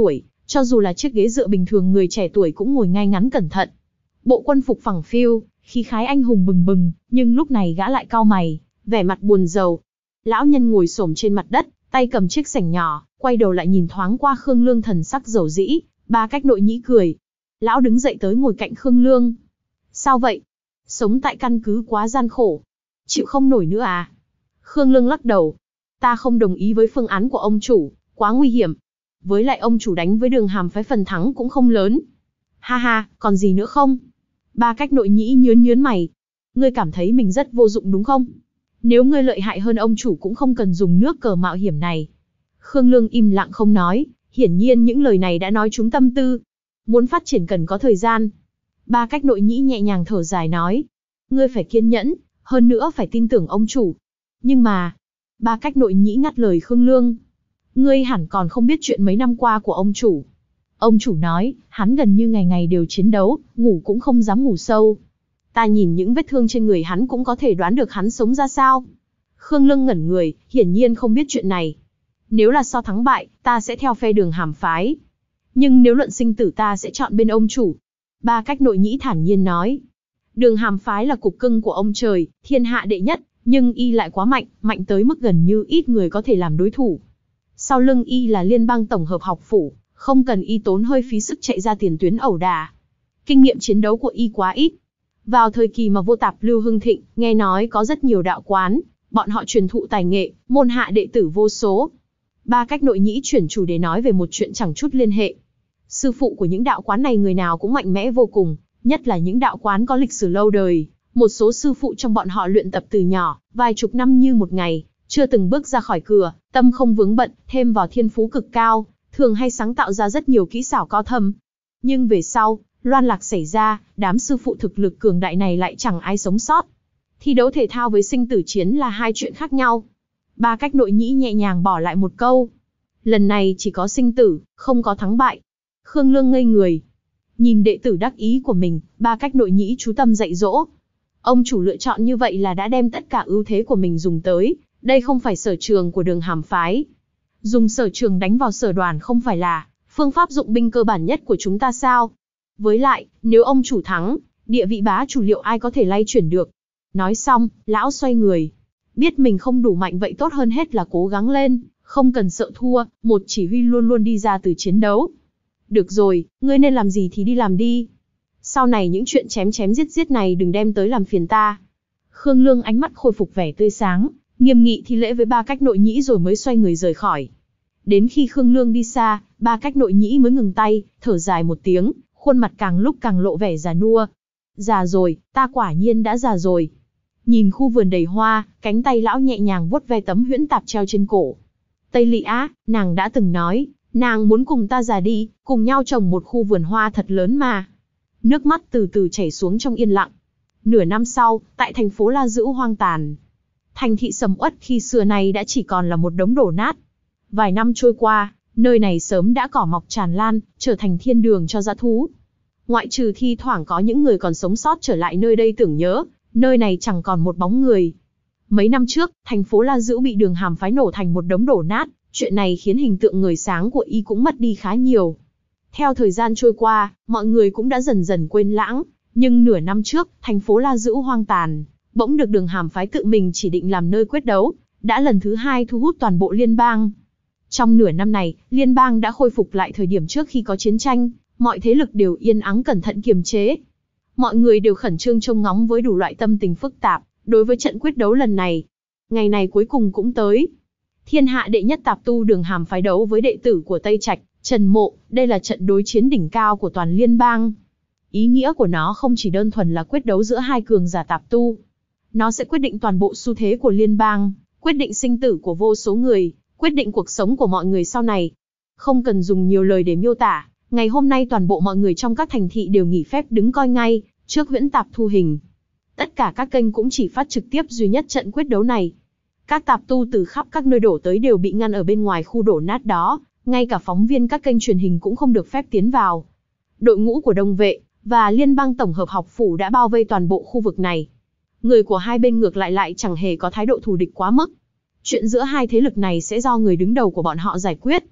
Speaker 1: Cho dù là chiếc ghế dựa bình thường người trẻ tuổi cũng ngồi ngay ngắn cẩn thận. Bộ quân phục phẳng phiu, khí khái anh hùng bừng bừng, nhưng lúc này gã lại cau mày, vẻ mặt buồn rầu. Lão nhân ngồi xổm trên mặt đất, tay cầm chiếc sảnh nhỏ, quay đầu lại nhìn thoáng qua Khương Lương thần sắc dầu dĩ. Ba Cách Nội Nhĩ cười. Lão đứng dậy tới ngồi cạnh Khương Lương. Sao vậy? Sống tại căn cứ quá gian khổ. Chịu không nổi nữa à? Khương Lương lắc đầu. Ta không đồng ý với phương án của ông chủ, quá nguy hiểm. Với lại ông chủ đánh với Đường Hàm phái phần thắng cũng không lớn. Ha ha, còn gì nữa không? Ba Cách Nội Nhĩ nhớn nhớn mày. Ngươi cảm thấy mình rất vô dụng đúng không? Nếu ngươi lợi hại hơn ông chủ cũng không cần dùng nước cờ mạo hiểm này. Khương Lương im lặng không nói, hiển nhiên những lời này đã nói trúng tâm tư. Muốn phát triển cần có thời gian. Ba Cách Nội Nhĩ nhẹ nhàng thở dài nói. Ngươi phải kiên nhẫn, hơn nữa phải tin tưởng ông chủ. Nhưng mà... Ba Cách Nội Nhĩ ngắt lời Khương Lương. Ngươi hẳn còn không biết chuyện mấy năm qua của ông chủ. Ông chủ nói, hắn gần như ngày ngày đều chiến đấu, ngủ cũng không dám ngủ sâu. Ta nhìn những vết thương trên người hắn cũng có thể đoán được hắn sống ra sao. Khương Lương ngẩn người, hiển nhiên không biết chuyện này. Nếu là so thắng bại, ta sẽ theo phe Đường Hàm phái. Nhưng nếu luận sinh tử ta sẽ chọn bên ông chủ. Ba Cách Nội Nhĩ thản nhiên nói. Đường Hàm phái là cục cưng của ông trời, thiên hạ đệ nhất, nhưng y lại quá mạnh, mạnh tới mức gần như ít người có thể làm đối thủ. Sau lưng y là Liên bang tổng hợp học phủ, không cần y tốn hơi phí sức chạy ra tiền tuyến ẩu đả. Kinh nghiệm chiến đấu của y quá ít. Vào thời kỳ mà vô tạp lưu hưng thịnh, nghe nói có rất nhiều đạo quán, bọn họ truyền thụ tài nghệ, môn hạ đệ tử vô số. Ba Cách Nội Nhĩ chuyển chủ đề nói về một chuyện chẳng chút liên hệ. Sư phụ của những đạo quán này người nào cũng mạnh mẽ vô cùng, nhất là những đạo quán có lịch sử lâu đời. Một số sư phụ trong bọn họ luyện tập từ nhỏ, vài chục năm như một ngày, chưa từng bước ra khỏi cửa, tâm không vướng bận, thêm vào thiên phú cực cao, thường hay sáng tạo ra rất nhiều kỹ xảo cao thâm. Nhưng về sau, loan lạc xảy ra, đám sư phụ thực lực cường đại này lại chẳng ai sống sót. Thi đấu thể thao với sinh tử chiến là hai chuyện khác nhau. Ba Cách Nội Nhĩ nhẹ nhàng bỏ lại một câu. Lần này chỉ có sinh tử, không có thắng bại. Khương Lương ngây người. Nhìn đệ tử đắc ý của mình, Ba Cách Nội Nhĩ chú tâm dạy dỗ. Ông chủ lựa chọn như vậy là đã đem tất cả ưu thế của mình dùng tới. Đây không phải sở trường của Đường Hàm phái. Dùng sở trường đánh vào sở đoàn không phải là phương pháp dụng binh cơ bản nhất của chúng ta sao? Với lại, nếu ông chủ thắng, địa vị bá chủ liệu ai có thể lay chuyển được? Nói xong, lão xoay người. Biết mình không đủ mạnh vậy tốt hơn hết là cố gắng lên, không cần sợ thua, một chỉ huy luôn luôn đi ra từ chiến đấu. Được rồi, ngươi nên làm gì thì đi làm đi. Sau này những chuyện chém chém giết giết này đừng đem tới làm phiền ta. Khương Lương ánh mắt khôi phục vẻ tươi sáng, nghiêm nghị thi lễ với Ba Cách Nội Nhĩ rồi mới xoay người rời khỏi. Đến khi Khương Lương đi xa, Ba Cách Nội Nhĩ mới ngừng tay, thở dài một tiếng, khuôn mặt càng lúc càng lộ vẻ già nua. Già rồi, ta quả nhiên đã già rồi. Nhìn khu vườn đầy hoa, cánh tay lão nhẹ nhàng vuốt ve tấm huyễn tạp treo trên cổ. Tây Lị Á, nàng đã từng nói, nàng muốn cùng ta già đi, cùng nhau trồng một khu vườn hoa thật lớn mà. Nước mắt từ từ chảy xuống trong yên lặng. Nửa năm sau, tại thành phố La Dữ hoang tàn. Thành thị sầm uất khi xưa này đã chỉ còn là một đống đổ nát. Vài năm trôi qua, nơi này sớm đã cỏ mọc tràn lan, trở thành thiên đường cho dã thú. Ngoại trừ thi thoảng có những người còn sống sót trở lại nơi đây tưởng nhớ, nơi này chẳng còn một bóng người. Mấy năm trước, thành phố La Dữ bị Đường Hàm phái nổ thành một đống đổ nát, chuyện này khiến hình tượng người sáng của y cũng mất đi khá nhiều. Theo thời gian trôi qua, mọi người cũng đã dần dần quên lãng, nhưng nửa năm trước, thành phố La Dữ hoang tàn, bỗng được Đường Hàm phái tự mình chỉ định làm nơi quyết đấu, đã lần thứ hai thu hút toàn bộ liên bang. Trong nửa năm này, liên bang đã khôi phục lại thời điểm trước khi có chiến tranh, mọi thế lực đều yên ắng cẩn thận kiềm chế. Mọi người đều khẩn trương trông ngóng với đủ loại tâm tình phức tạp, đối với trận quyết đấu lần này. Ngày này cuối cùng cũng tới. Thiên hạ đệ nhất tạp tu Đường Hàm phái đấu với đệ tử của Tây Trạch, Trần Mộ, đây là trận đối chiến đỉnh cao của toàn liên bang. Ý nghĩa của nó không chỉ đơn thuần là quyết đấu giữa hai cường giả tạp tu. Nó sẽ quyết định toàn bộ xu thế của liên bang, quyết định sinh tử của vô số người, quyết định cuộc sống của mọi người sau này. Không cần dùng nhiều lời để miêu tả, ngày hôm nay toàn bộ mọi người trong các thành thị đều nghỉ phép đứng coi ngay, trước huyễn tạp thu hình. Tất cả các kênh cũng chỉ phát trực tiếp duy nhất trận quyết đấu này. Các tạp tu từ khắp các nơi đổ tới đều bị ngăn ở bên ngoài khu đổ nát đó, ngay cả phóng viên các kênh truyền hình cũng không được phép tiến vào. Đội ngũ của Đông Vệ và Liên bang tổng hợp học phủ đã bao vây toàn bộ khu vực này. Người của hai bên ngược lại lại chẳng hề có thái độ thù địch quá mức. Chuyện giữa hai thế lực này sẽ do người đứng đầu của bọn họ giải quyết.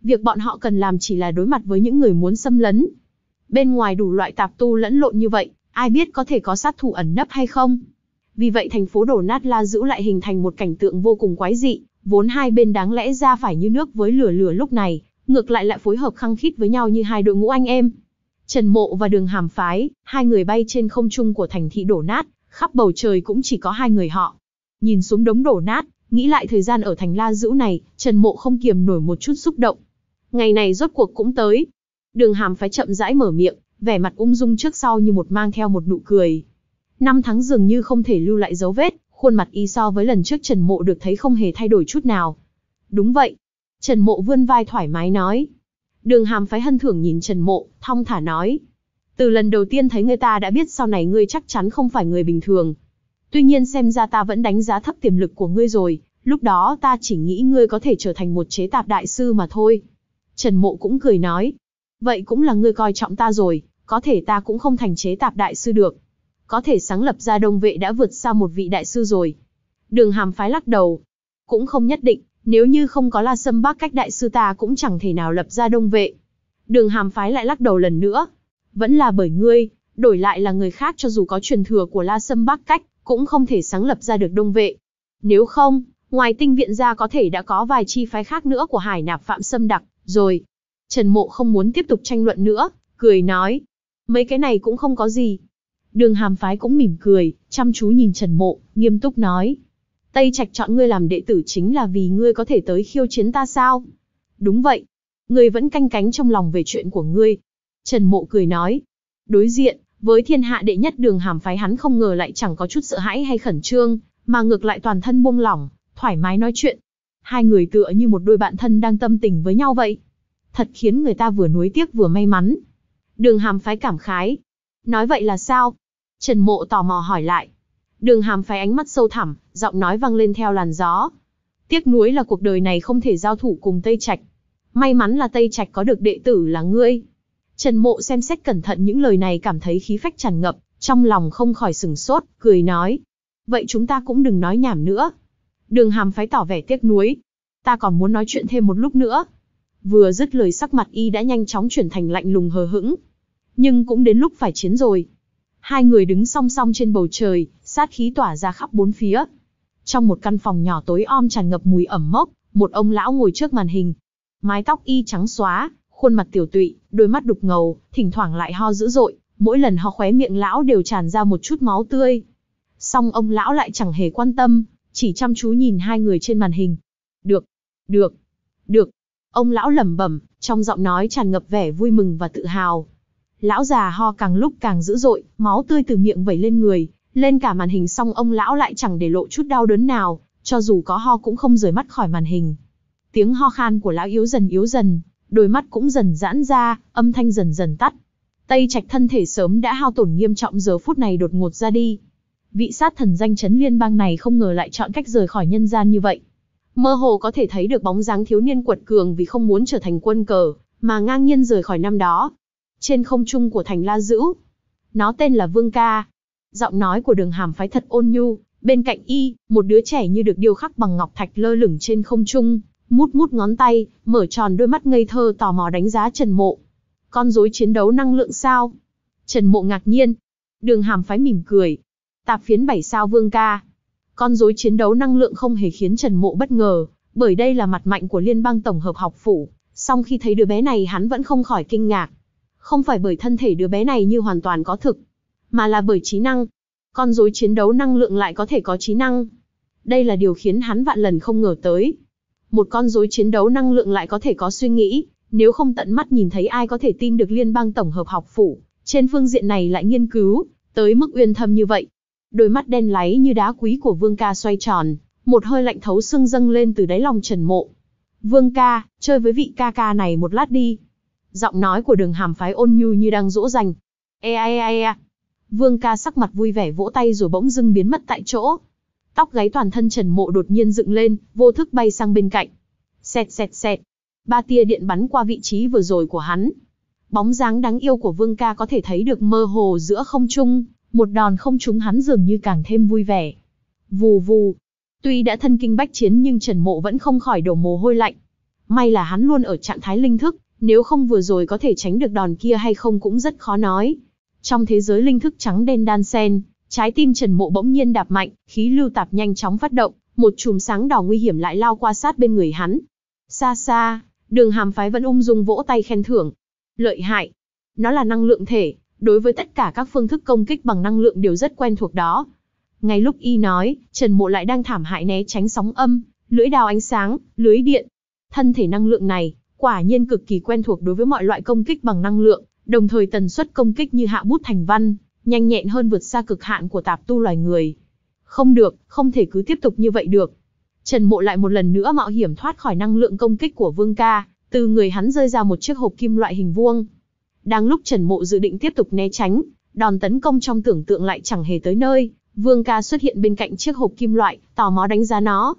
Speaker 1: Việc bọn họ cần làm chỉ là đối mặt với những người muốn xâm lấn. Bên ngoài đủ loại tạp tu lẫn lộn như vậy, ai biết có thể có sát thủ ẩn nấp hay không. Vì vậy thành phố đổ nát La Dữ lại hình thành một cảnh tượng vô cùng quái dị, vốn hai bên đáng lẽ ra phải như nước với lửa lửa lúc này, ngược lại lại phối hợp khăng khít với nhau như hai đội ngũ anh em. Trần Mộ và Đường Hàm Phái, hai người bay trên không trung của thành thị đổ nát, khắp bầu trời cũng chỉ có hai người họ. Nhìn xuống đống đổ nát, nghĩ lại thời gian ở thành La Dữ này, Trần Mộ không kiềm nổi một chút xúc động. Ngày này rốt cuộc cũng tới. Đường Hàm Phái chậm rãi mở miệng, vẻ mặt ung dung trước sau như một mang theo một nụ cười. Năm tháng dường như không thể lưu lại dấu vết, khuôn mặt y so với lần trước Trần Mộ được thấy không hề thay đổi chút nào. Đúng vậy. Trần Mộ vươn vai thoải mái nói. Đường Hàm Phái hân thưởng nhìn Trần Mộ, thong thả nói. Từ lần đầu tiên thấy ngươi ta đã biết sau này ngươi chắc chắn không phải người bình thường. Tuy nhiên xem ra ta vẫn đánh giá thấp tiềm lực của ngươi rồi, lúc đó ta chỉ nghĩ ngươi có thể trở thành một chế tạp đại sư mà thôi. Trần Mộ cũng cười nói. Vậy cũng là ngươi coi trọng ta rồi, có thể ta cũng không thành chế tạp đại sư được. Có thể sáng lập ra Đông Vệ đã vượt xa một vị đại sư rồi. Đường Hàm Phái lắc đầu. Cũng không nhất định, nếu như không có La Sâm Bắc Cách đại sư ta cũng chẳng thể nào lập ra Đông Vệ. Đường Hàm Phái lại lắc đầu lần nữa. Vẫn là bởi ngươi, đổi lại là người khác cho dù có truyền thừa của La Sâm Bắc Cách, cũng không thể sáng lập ra được Đông Vệ. Nếu không, ngoài Tinh Viện ra có thể đã có vài chi phái khác nữa của Hải Nạp Phạm Sâm Đặc, rồi. Trần Mộ không muốn tiếp tục tranh luận nữa, cười nói. Mấy cái này cũng không có gì. Đường Hàm Phái cũng mỉm cười, chăm chú nhìn Trần Mộ, nghiêm túc nói. Tây Trạch chọn ngươi làm đệ tử chính là vì ngươi có thể tới khiêu chiến ta sao? Đúng vậy. Ngươi vẫn canh cánh trong lòng về chuyện của ngươi. Trần Mộ cười nói. Đối diện, với thiên hạ đệ nhất Đường Hàm Phái hắn không ngờ lại chẳng có chút sợ hãi hay khẩn trương, mà ngược lại toàn thân buông lỏng, thoải mái nói chuyện. Hai người tựa như một đôi bạn thân đang tâm tình với nhau vậy. Thật khiến người ta vừa nuối tiếc vừa may mắn. Đường Hàm Phái cảm khái. Nói vậy là sao? Trần Mộ tò mò hỏi lại. Đường Hàm Phái ánh mắt sâu thẳm, giọng nói vang lên theo làn gió. Tiếc nuối là cuộc đời này không thể giao thủ cùng Tây Trạch. May mắn là Tây Trạch có được đệ tử là ngươi. Trần Mộ xem xét cẩn thận những lời này cảm thấy khí phách tràn ngập, trong lòng không khỏi sửng sốt, cười nói. Vậy chúng ta cũng đừng nói nhảm nữa. Đường Hàm Phái tỏ vẻ tiếc nuối. Ta còn muốn nói chuyện thêm một lúc nữa. Vừa dứt lời sắc mặt y đã nhanh chóng chuyển thành lạnh lùng hờ hững. Nhưng cũng đến lúc phải chiến rồi. Hai người đứng song song trên bầu trời, sát khí tỏa ra khắp bốn phía. Trong một căn phòng nhỏ tối om tràn ngập mùi ẩm mốc, một ông lão ngồi trước màn hình. Mái tóc y trắng xóa, khuôn mặt tiểu tụy, đôi mắt đục ngầu, thỉnh thoảng lại ho dữ dội, mỗi lần ho khóe miệng lão đều tràn ra một chút máu tươi. Song ông lão lại chẳng hề quan tâm, chỉ chăm chú nhìn hai người trên màn hình. Được, được, được. Ông lão lẩm bẩm, trong giọng nói tràn ngập vẻ vui mừng và tự hào. Lão già ho càng lúc càng dữ dội, máu tươi từ miệng vẩy lên người, lên cả màn hình, song ông lão lại chẳng để lộ chút đau đớn nào, cho dù có ho cũng không rời mắt khỏi màn hình. Tiếng ho khan của lão yếu dần yếu dần, đôi mắt cũng dần giãn ra, âm thanh dần dần tắt. Tây Trạch thân thể sớm đã hao tổn nghiêm trọng giờ phút này đột ngột ra đi. Vị sát thần danh chấn liên bang này không ngờ lại chọn cách rời khỏi nhân gian như vậy. Mơ hồ có thể thấy được bóng dáng thiếu niên quật cường vì không muốn trở thành quân cờ, mà ngang nhiên rời khỏi năm đó. Trên không trung của thành La Dữ, nó tên là Vương Ca. Giọng nói của Đường Hàm Phái thật ôn nhu, bên cạnh y, một đứa trẻ như được điêu khắc bằng ngọc thạch lơ lửng trên không trung, mút mút ngón tay, mở tròn đôi mắt ngây thơ tò mò đánh giá Trần Mộ. Con rối chiến đấu năng lượng sao? Trần Mộ ngạc nhiên. Đường Hàm Phái mỉm cười. Tạp phiến bảy sao Vương Ca. Con rối chiến đấu năng lượng không hề khiến Trần Mộ bất ngờ, bởi đây là mặt mạnh của Liên bang tổng hợp học phủ, song khi thấy đứa bé này hắn vẫn không khỏi kinh ngạc. Không phải bởi thân thể đứa bé này như hoàn toàn có thực, mà là bởi trí năng. Con rối chiến đấu năng lượng lại có thể có trí năng. Đây là điều khiến hắn vạn lần không ngờ tới. Một con rối chiến đấu năng lượng lại có thể có suy nghĩ, nếu không tận mắt nhìn thấy ai có thể tin được Liên bang tổng hợp học phủ, trên phương diện này lại nghiên cứu, tới mức uyên thâm như vậy. Đôi mắt đen láy như đá quý của Vương Ca xoay tròn, một hơi lạnh thấu xương dâng lên từ đáy lòng Trần Mộ. Vương Ca, chơi với vị ca ca này một lát đi. Giọng nói của Đường Hàm Phái ôn nhu như đang dỗ dành. E a e a e a. Vương Ca sắc mặt vui vẻ vỗ tay rồi bỗng dưng biến mất tại chỗ. Tóc gáy toàn thân Trần Mộ đột nhiên dựng lên, vô thức bay sang bên cạnh. Xẹt xẹt xẹt. Ba tia điện bắn qua vị trí vừa rồi của hắn. Bóng dáng đáng yêu của Vương Ca có thể thấy được mơ hồ giữa không trung, một đòn không trúng hắn dường như càng thêm vui vẻ. Vù vù. Tuy đã thân kinh bách chiến nhưng Trần Mộ vẫn không khỏi đổ mồ hôi lạnh. May là hắn luôn ở trạng thái linh thức, nếu không vừa rồi có thể tránh được đòn kia hay không cũng rất khó nói. Trong thế giới linh thức trắng đen đan xen, trái tim Trần Mộ bỗng nhiên đạp mạnh, khí lưu tạp nhanh chóng phát động, một chùm sáng đỏ nguy hiểm lại lao qua sát bên người hắn. Xa xa, Đường Hàm Phái vẫn ung dung vỗ tay khen thưởng. Lợi hại. Nó là năng lượng thể, đối với tất cả các phương thức công kích bằng năng lượng đều rất quen thuộc đó. Ngay lúc y nói, Trần Mộ lại đang thảm hại né tránh sóng âm, lưỡi đao ánh sáng, lưới điện. Thân thể năng lượng này, quả nhiên cực kỳ quen thuộc đối với mọi loại công kích bằng năng lượng, đồng thời tần suất công kích như hạ bút thành văn, nhanh nhẹn hơn vượt xa cực hạn của tạp tu loài người. Không được, không thể cứ tiếp tục như vậy được. Trần Mộ lại một lần nữa mạo hiểm thoát khỏi năng lượng công kích của Vương Ca, từ người hắn rơi ra một chiếc hộp kim loại hình vuông. Đang lúc Trần Mộ dự định tiếp tục né tránh, đòn tấn công trong tưởng tượng lại chẳng hề tới nơi, Vương Ca xuất hiện bên cạnh chiếc hộp kim loại, tò mò đánh giá nó.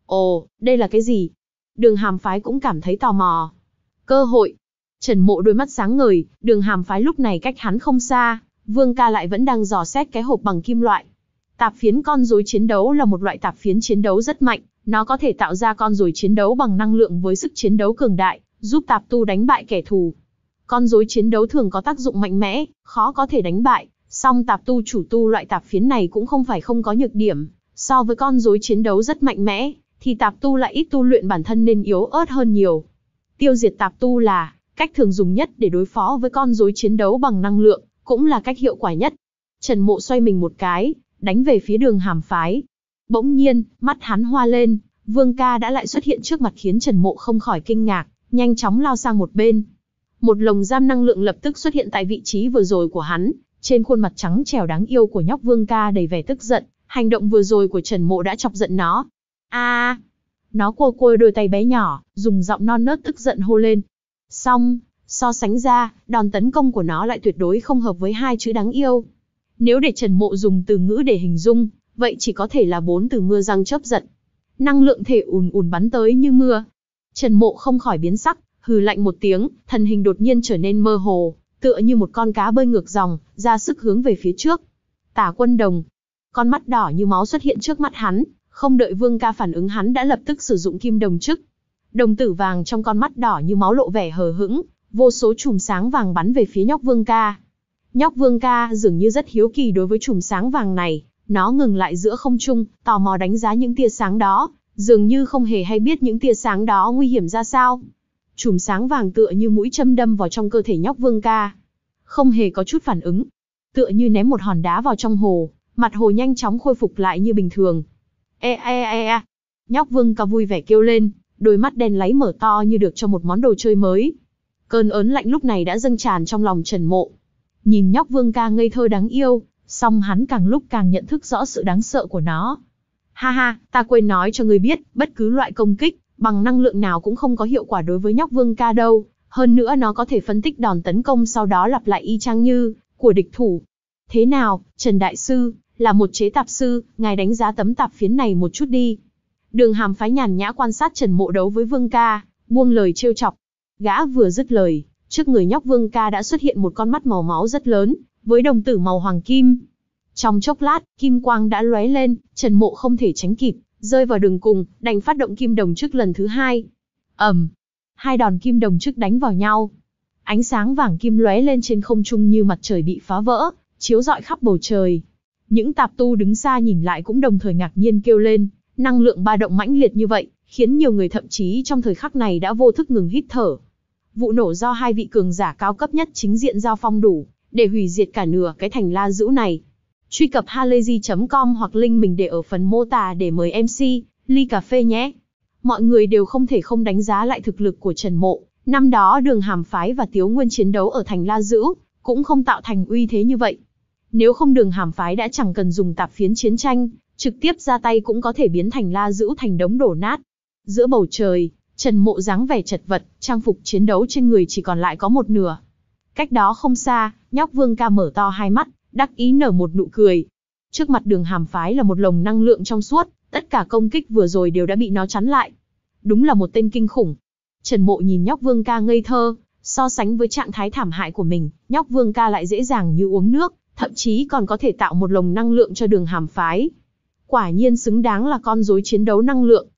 Speaker 1: Ồ, đây là cái gì? Đường Hàm Phái cũng cảm thấy tò mò. Cơ hội. Trần Mộ đôi mắt sáng ngời, Đường Hàm Phái lúc này cách hắn không xa, Vương Ca lại vẫn đang dò xét cái hộp bằng kim loại. Tạp phiến con rối chiến đấu là một loại tạp phiến chiến đấu rất mạnh, nó có thể tạo ra con rối chiến đấu bằng năng lượng với sức chiến đấu cường đại, giúp tạp tu đánh bại kẻ thù. Con rối chiến đấu thường có tác dụng mạnh mẽ, khó có thể đánh bại, song tạp tu chủ tu loại tạp phiến này cũng không phải không có nhược điểm, so với con rối chiến đấu rất mạnh mẽ, thì tạp tu lại ít tu luyện bản thân nên yếu ớt hơn nhiều. Tiêu diệt tạp tu là cách thường dùng nhất để đối phó với con rối chiến đấu bằng năng lượng, cũng là cách hiệu quả nhất. Trần Mộ xoay mình một cái, đánh về phía Đường Hàm Phái. Bỗng nhiên, mắt hắn hoa lên, Vương Ca đã lại xuất hiện trước mặt khiến Trần Mộ không khỏi kinh ngạc, nhanh chóng lao sang một bên. Một lồng giam năng lượng lập tức xuất hiện tại vị trí vừa rồi của hắn, trên khuôn mặt trắng trẻo đáng yêu của nhóc Vương Ca đầy vẻ tức giận, hành động vừa rồi của Trần Mộ đã chọc giận nó. A! À, nó cua cua đôi tay bé nhỏ, dùng giọng non nớt tức giận hô lên. Xong, so sánh ra, đòn tấn công của nó lại tuyệt đối không hợp với hai chữ đáng yêu. Nếu để Trần Mộ dùng từ ngữ để hình dung, vậy chỉ có thể là bốn từ mưa răng chớp giật. Năng lượng thể ùn ùn bắn tới như mưa. Trần Mộ không khỏi biến sắc, hừ lạnh một tiếng, thân hình đột nhiên trở nên mơ hồ, tựa như một con cá bơi ngược dòng, ra sức hướng về phía trước. Tả Quân Đồng. Con mắt đỏ như máu xuất hiện trước mắt hắn, không đợi Vương Ca phản ứng hắn đã lập tức sử dụng kim đồng chức. Đồng tử vàng trong con mắt đỏ như máu lộ vẻ hờ hững, vô số chùm sáng vàng bắn về phía nhóc Vương Ca. Nhóc Vương Ca dường như rất hiếu kỳ đối với chùm sáng vàng này, nó ngừng lại giữa không trung, tò mò đánh giá những tia sáng đó, dường như không hề hay biết những tia sáng đó nguy hiểm ra sao. Chùm sáng vàng tựa như mũi châm đâm vào trong cơ thể nhóc Vương Ca, không hề có chút phản ứng, tựa như ném một hòn đá vào trong hồ, mặt hồ nhanh chóng khôi phục lại như bình thường. E e e e, nhóc Vương Ca vui vẻ kêu lên, đôi mắt đen láy mở to như được cho một món đồ chơi mới. Cơn ớn lạnh lúc này đã dâng tràn trong lòng Trần Mộ. Nhìn nhóc Vương Ca ngây thơ đáng yêu, song hắn càng lúc càng nhận thức rõ sự đáng sợ của nó. Ha ha, ta quên nói cho ngươi biết, bất cứ loại công kích bằng năng lượng nào cũng không có hiệu quả đối với nhóc Vương Ca đâu. Hơn nữa nó có thể phân tích đòn tấn công sau đó lặp lại y chang như của địch thủ. Thế nào, Trần Đại Sư, là một chế tạp sư, ngài đánh giá tấm tạp phiến này một chút đi. Đường Hàm Phái nhàn nhã quan sát Trần Mộ đấu với Vương Ca, buông lời trêu chọc. Gã vừa dứt lời, trước người nhóc Vương Ca đã xuất hiện một con mắt màu máu rất lớn, với đồng tử màu hoàng kim. Trong chốc lát, kim quang đã lóe lên, Trần Mộ không thể tránh kịp, rơi vào đường cùng, đành phát động kim đồng chức lần thứ hai. ầm, um, hai đòn kim đồng chức đánh vào nhau. Ánh sáng vàng kim lóe lên trên không trung như mặt trời bị phá vỡ, chiếu rọi khắp bầu trời. Những tạp tu đứng xa nhìn lại cũng đồng thời ngạc nhiên kêu lên, năng lượng ba động mãnh liệt như vậy, khiến nhiều người thậm chí trong thời khắc này đã vô thức ngừng hít thở. Vụ nổ do hai vị cường giả cao cấp nhất chính diện giao phong đủ để hủy diệt cả nửa cái thành La Dữ này. Truy cập halayzi chấm com hoặc link mình để ở phần mô tả để mời em xê ly cà phê nhé. Mọi người đều không thể không đánh giá lại thực lực của Trần Mộ. Năm đó Đường Hàm Phái và Tiếu Nguyên chiến đấu ở thành La Dữ cũng không tạo thành uy thế như vậy. Nếu không Đường Hàm Phái đã chẳng cần dùng tạp phiến chiến tranh, trực tiếp ra tay cũng có thể biến thành La Dữ thành đống đổ nát. Giữa bầu trời, Trần Mộ dáng vẻ chật vật, trang phục chiến đấu trên người chỉ còn lại có một nửa. Cách đó không xa, nhóc Vương Ca mở to hai mắt, đắc ý nở một nụ cười. Trước mặt Đường Hàm Phái là một lồng năng lượng trong suốt, tất cả công kích vừa rồi đều đã bị nó chắn lại. Đúng là một tên kinh khủng. Trần Mộ nhìn nhóc Vương Ca ngây thơ, so sánh với trạng thái thảm hại của mình, nhóc Vương Ca lại dễ dàng như uống nước, thậm chí còn có thể tạo một lồng năng lượng cho Đường Hàm Phái. Quả nhiên xứng đáng là con rối chiến đấu năng lượng,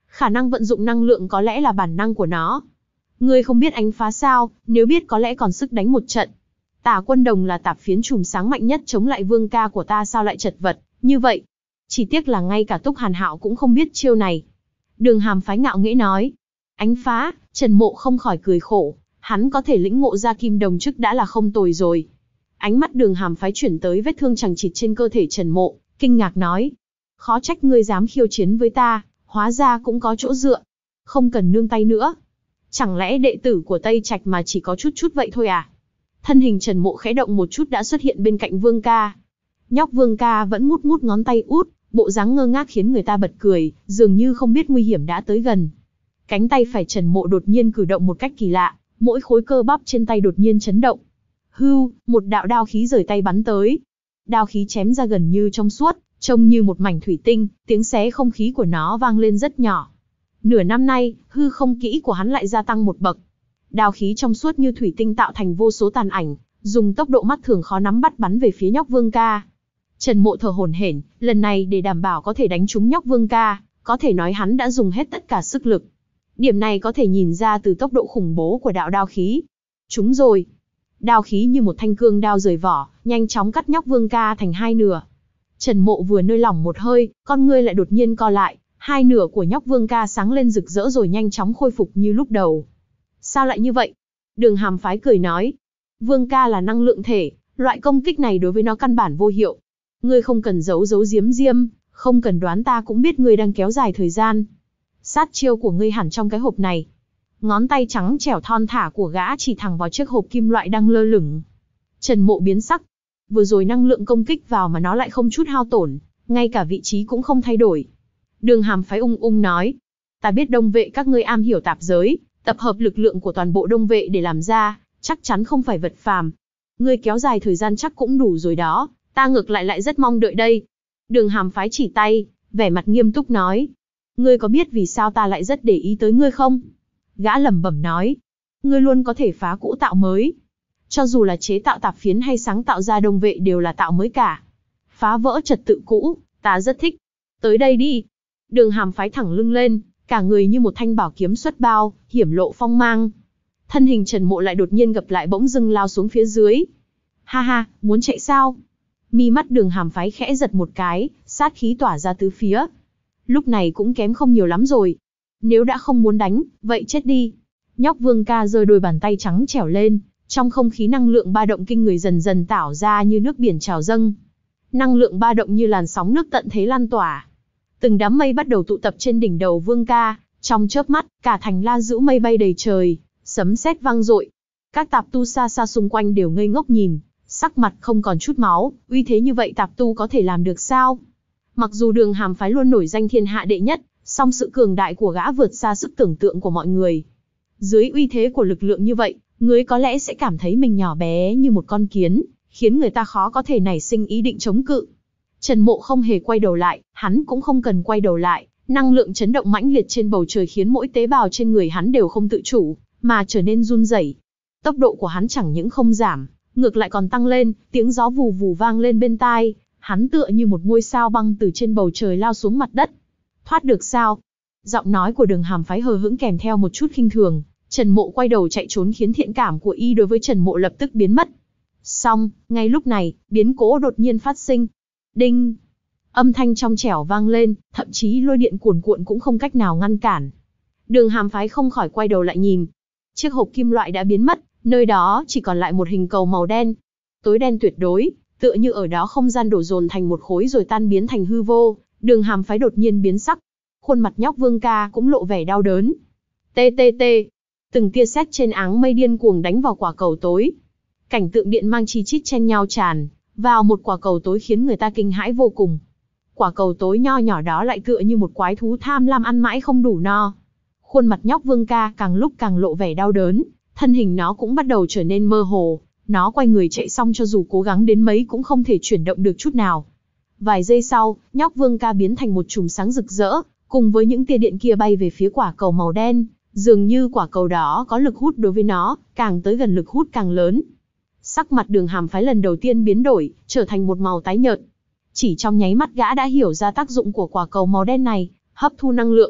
Speaker 1: Khả năng vận dụng năng lượng có lẽ là bản năng của nó. Ngươi không biết ánh phá sao, nếu biết có lẽ còn sức đánh một trận. Tả Quân Đồng là tạp phiến chùm sáng mạnh nhất chống lại vương ca của ta, sao lại chật vật như vậy? Chỉ tiếc là ngay cả Túc Hàn Hạo cũng không biết chiêu này. Đường Hàm Phái ngạo nghễ nói. Ánh phá, Trần Mộ không khỏi cười khổ, hắn có thể lĩnh ngộ ra kim đồng chức đã là không tồi rồi. Ánh mắt Đường Hàm Phái chuyển tới vết thương chằng chịt trên cơ thể Trần Mộ, kinh ngạc nói. Khó trách ngươi dám khiêu chiến với ta, hóa ra cũng có chỗ dựa. Không cần nương tay nữa. Chẳng lẽ đệ tử của Tây Trạch mà chỉ có chút chút vậy thôi à? Thân hình Trần Mộ khẽ động một chút đã xuất hiện bên cạnh Vương ca. Nhóc Vương ca vẫn mút mút ngón tay út, bộ dáng ngơ ngác khiến người ta bật cười, dường như không biết nguy hiểm đã tới gần. Cánh tay phải Trần Mộ đột nhiên cử động một cách kỳ lạ, mỗi khối cơ bắp trên tay đột nhiên chấn động. Hưu, một đạo đao khí rời tay bắn tới. Đao khí chém ra gần như trong suốt, trông như một mảnh thủy tinh, tiếng xé không khí của nó vang lên rất nhỏ. Nửa năm nay, hư không kỹ của hắn lại gia tăng một bậc. Đao khí trong suốt như thủy tinh tạo thành vô số tàn ảnh, dùng tốc độ mắt thường khó nắm bắt bắn về phía nhóc Vương ca. Trần Mộ thở hổn hển, lần này để đảm bảo có thể đánh trúng nhóc Vương ca, có thể nói hắn đã dùng hết tất cả sức lực. Điểm này có thể nhìn ra từ tốc độ khủng bố của đạo đao khí. Trúng rồi. Đao khí như một thanh cương đao rời vỏ, nhanh chóng cắt nhóc Vương ca thành hai nửa. Trần Mộ vừa nơi lỏng một hơi, con ngươi lại đột nhiên co lại, hai nửa của nhóc Vương ca sáng lên rực rỡ rồi nhanh chóng khôi phục như lúc đầu. Sao lại như vậy? Đường Hàm Phái cười nói. Vương ca là năng lượng thể, loại công kích này đối với nó căn bản vô hiệu. Ngươi không cần giấu giấu giếm diêm, không cần đoán ta cũng biết ngươi đang kéo dài thời gian. Sát chiêu của ngươi hẳn trong cái hộp này. Ngón tay trắng trẻo thon thả của gã chỉ thẳng vào chiếc hộp kim loại đang lơ lửng. Trần Mộ biến sắc. Vừa rồi năng lượng công kích vào mà nó lại không chút hao tổn, ngay cả vị trí cũng không thay đổi. Đường Hàm Phái ung ung nói. Ta biết Đông Vệ các ngươi am hiểu tạp giới, tập hợp lực lượng của toàn bộ Đông Vệ để làm ra, chắc chắn không phải vật phàm. Ngươi kéo dài thời gian chắc cũng đủ rồi đó, ta ngược lại lại rất mong đợi đây. Đường Hàm Phái chỉ tay, vẻ mặt nghiêm túc nói. Ngươi có biết vì sao ta lại rất để ý tới ngươi không? Gã lẩm bẩm nói. Ngươi luôn có thể phá cũ tạo mới. Cho dù là chế tạo tạp phiến hay sáng tạo ra Đông Vệ đều là tạo mới cả. Phá vỡ trật tự cũ, ta rất thích. Tới đây đi. Đường Hàm Phái thẳng lưng lên, cả người như một thanh bảo kiếm xuất bao, hiểm lộ phong mang. Thân hình Trần Mộ lại đột nhiên gập lại bỗng dưng lao xuống phía dưới. Ha ha, muốn chạy sao? Mi mắt Đường Hàm Phái khẽ giật một cái, sát khí tỏa ra tứ phía. Lúc này cũng kém không nhiều lắm rồi. Nếu đã không muốn đánh, vậy chết đi. Nhóc Vương ca giơ đôi bàn tay trắng trẻo lên, trong không khí năng lượng ba động kinh người dần dần tạo ra như nước biển trào dâng. Năng lượng ba động như làn sóng nước tận thế lan tỏa. Từng đám mây bắt đầu tụ tập trên đỉnh đầu Vương ca, trong chớp mắt, cả thành La Dữ mây bay đầy trời, sấm sét vang dội. Các tạp tu xa xa xung quanh đều ngây ngốc nhìn, sắc mặt không còn chút máu, uy thế như vậy tạp tu có thể làm được sao? Mặc dù Đường Hàm Phái luôn nổi danh thiên hạ đệ nhất, song sự cường đại của gã vượt xa sức tưởng tượng của mọi người. Dưới uy thế của lực lượng như vậy, người có lẽ sẽ cảm thấy mình nhỏ bé như một con kiến, khiến người ta khó có thể nảy sinh ý định chống cự. Trần Mộ không hề quay đầu lại, hắn cũng không cần quay đầu lại, năng lượng chấn động mãnh liệt trên bầu trời khiến mỗi tế bào trên người hắn đều không tự chủ, mà trở nên run rẩy. Tốc độ của hắn chẳng những không giảm, ngược lại còn tăng lên, tiếng gió vù vù vang lên bên tai, hắn tựa như một ngôi sao băng từ trên bầu trời lao xuống mặt đất. Thoát được sao? Giọng nói của Đường Hàm Phái hờ hững kèm theo một chút khinh thường. Trần Mộ quay đầu chạy trốn khiến thiện cảm của y đối với Trần Mộ lập tức biến mất. Xong, ngay lúc này, biến cố đột nhiên phát sinh. Đinh! Âm thanh trong trẻo vang lên, thậm chí lôi điện cuồn cuộn cũng không cách nào ngăn cản. Đường Hàm Phái không khỏi quay đầu lại nhìn. Chiếc hộp kim loại đã biến mất, nơi đó chỉ còn lại một hình cầu màu đen. Tối đen tuyệt đối, tựa như ở đó không gian đổ dồn thành một khối rồi tan biến thành hư vô. Đường Hàm Phái đột nhiên biến sắc. Khuôn mặt nhóc Vương ca cũng lộ vẻ đau đớn. Tê tê tê. Từng tia sét trên áng mây điên cuồng đánh vào quả cầu tối. Cảnh tượng điện mang chi chít chen nhau tràn vào một quả cầu tối khiến người ta kinh hãi vô cùng. Quả cầu tối nho nhỏ đó lại tựa như một quái thú tham lam ăn mãi không đủ no. Khuôn mặt nhóc Vương ca càng lúc càng lộ vẻ đau đớn, thân hình nó cũng bắt đầu trở nên mơ hồ. Nó quay người chạy xong cho dù cố gắng đến mấy cũng không thể chuyển động được chút nào. Vài giây sau, nhóc Vương ca biến thành một chùm sáng rực rỡ, cùng với những tia điện kia bay về phía quả cầu màu đen. Dường như quả cầu đó có lực hút đối với nó, càng tới gần lực hút càng lớn. Sắc mặt Đường Hàm Phái lần đầu tiên biến đổi, trở thành một màu tái nhợt. Chỉ trong nháy mắt gã đã hiểu ra tác dụng của quả cầu màu đen này, hấp thu năng lượng.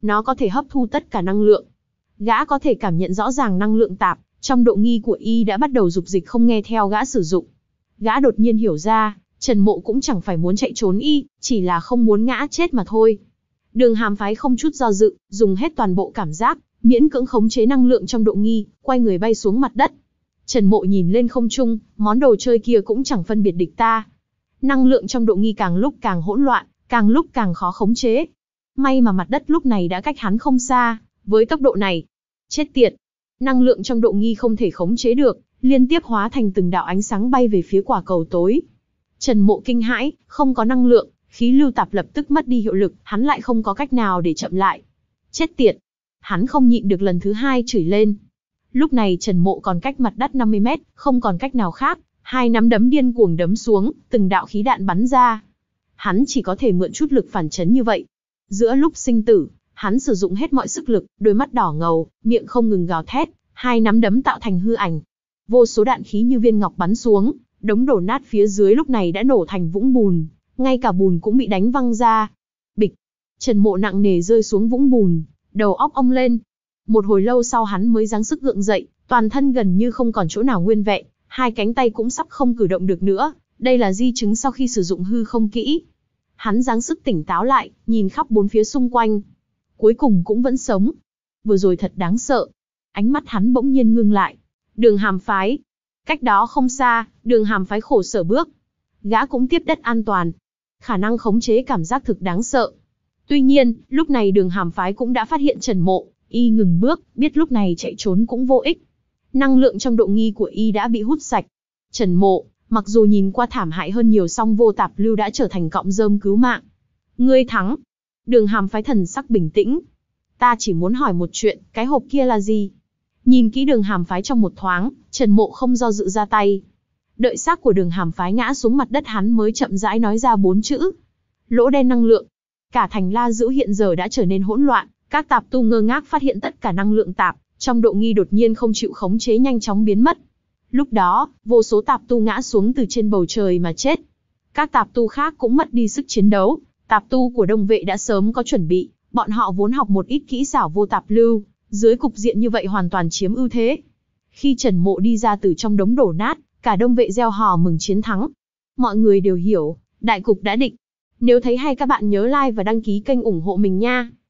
Speaker 1: Nó có thể hấp thu tất cả năng lượng. Gã có thể cảm nhận rõ ràng năng lượng tạp trong độ nghi của y đã bắt đầu dục dịch không nghe theo gã sử dụng. Gã đột nhiên hiểu ra, Trần Mộ cũng chẳng phải muốn chạy trốn y, chỉ là không muốn ngã chết mà thôi. Đường Hàm Phái không chút do dự, dùng hết toàn bộ cảm giác, miễn cưỡng khống chế năng lượng trong độ nghi, quay người bay xuống mặt đất. Trần Mộ nhìn lên không trung, món đồ chơi kia cũng chẳng phân biệt địch ta. Năng lượng trong độ nghi càng lúc càng hỗn loạn, càng lúc càng khó khống chế. May mà mặt đất lúc này đã cách hắn không xa, với tốc độ này. Chết tiệt! Năng lượng trong độ nghi không thể khống chế được, liên tiếp hóa thành từng đạo ánh sáng bay về phía quả cầu tối. Trần Mộ kinh hãi, không có năng lượng, khí lưu tạp lập tức mất đi hiệu lực, hắn lại không có cách nào để chậm lại. Chết tiệt! Hắn không nhịn được lần thứ hai chửi lên. Lúc này Trần Mộ còn cách mặt đất năm mươi mét, không còn cách nào khác, hai nắm đấm điên cuồng đấm xuống, từng đạo khí đạn bắn ra. Hắn chỉ có thể mượn chút lực phản chấn như vậy. Giữa lúc sinh tử, hắn sử dụng hết mọi sức lực, đôi mắt đỏ ngầu, miệng không ngừng gào thét, hai nắm đấm tạo thành hư ảnh. Vô số đạn khí như viên ngọc bắn xuống, đống đổ nát phía dưới lúc này đã nổ thành vũng bùn, ngay cả bùn cũng bị đánh văng ra. Bịch! Trần Mộ nặng nề rơi xuống vũng bùn, đầu óc ong lên. Một hồi lâu sau hắn mới giáng sức gượng dậy, toàn thân gần như không còn chỗ nào nguyên vẹn, hai cánh tay cũng sắp không cử động được nữa, đây là di chứng sau khi sử dụng hư không kỹ. Hắn giáng sức tỉnh táo lại, nhìn khắp bốn phía xung quanh. Cuối cùng cũng vẫn sống. Vừa rồi thật đáng sợ. Ánh mắt hắn bỗng nhiên ngưng lại. Đường Hàm Phái. Cách đó không xa, Đường Hàm Phái khổ sở bước. Gã cũng tiếp đất an toàn. Khả năng khống chế cảm giác thực đáng sợ. Tuy nhiên, lúc này Đường Hàm Phái cũng đã phát hiện Trần Mộ, y ngừng bước, biết lúc này chạy trốn cũng vô ích. Năng lượng trong độ nghi của y đã bị hút sạch. Trần Mộ, mặc dù nhìn qua thảm hại hơn nhiều song vô tạp lưu đã trở thành cọng rơm cứu mạng. Ngươi thắng. Đường Hàm Phái thần sắc bình tĩnh. Ta chỉ muốn hỏi một chuyện, cái hộp kia là gì? Nhìn kỹ Đường Hàm Phái trong một thoáng, Trần Mộ không do dự ra tay. Đợi xác của Đường Hàm Phái ngã xuống mặt đất hắn mới chậm rãi nói ra bốn chữ. Lỗ đen năng lượng. Cả thành La Dữ hiện giờ đã trở nên hỗn loạn, các tạp tu ngơ ngác phát hiện tất cả năng lượng tạp trong độ nghi đột nhiên không chịu khống chế nhanh chóng biến mất. Lúc đó, vô số tạp tu ngã xuống từ trên bầu trời mà chết. Các tạp tu khác cũng mất đi sức chiến đấu, tạp tu của Đông Vệ đã sớm có chuẩn bị, bọn họ vốn học một ít kỹ xảo vô tạp lưu, dưới cục diện như vậy hoàn toàn chiếm ưu thế. Khi Trần Mộ đi ra từ trong đống đổ nát, cả Đông Vệ reo hò mừng chiến thắng. Mọi người đều hiểu, đại cục đã định. Nếu thấy hay các bạn nhớ like và đăng ký kênh ủng hộ mình nha.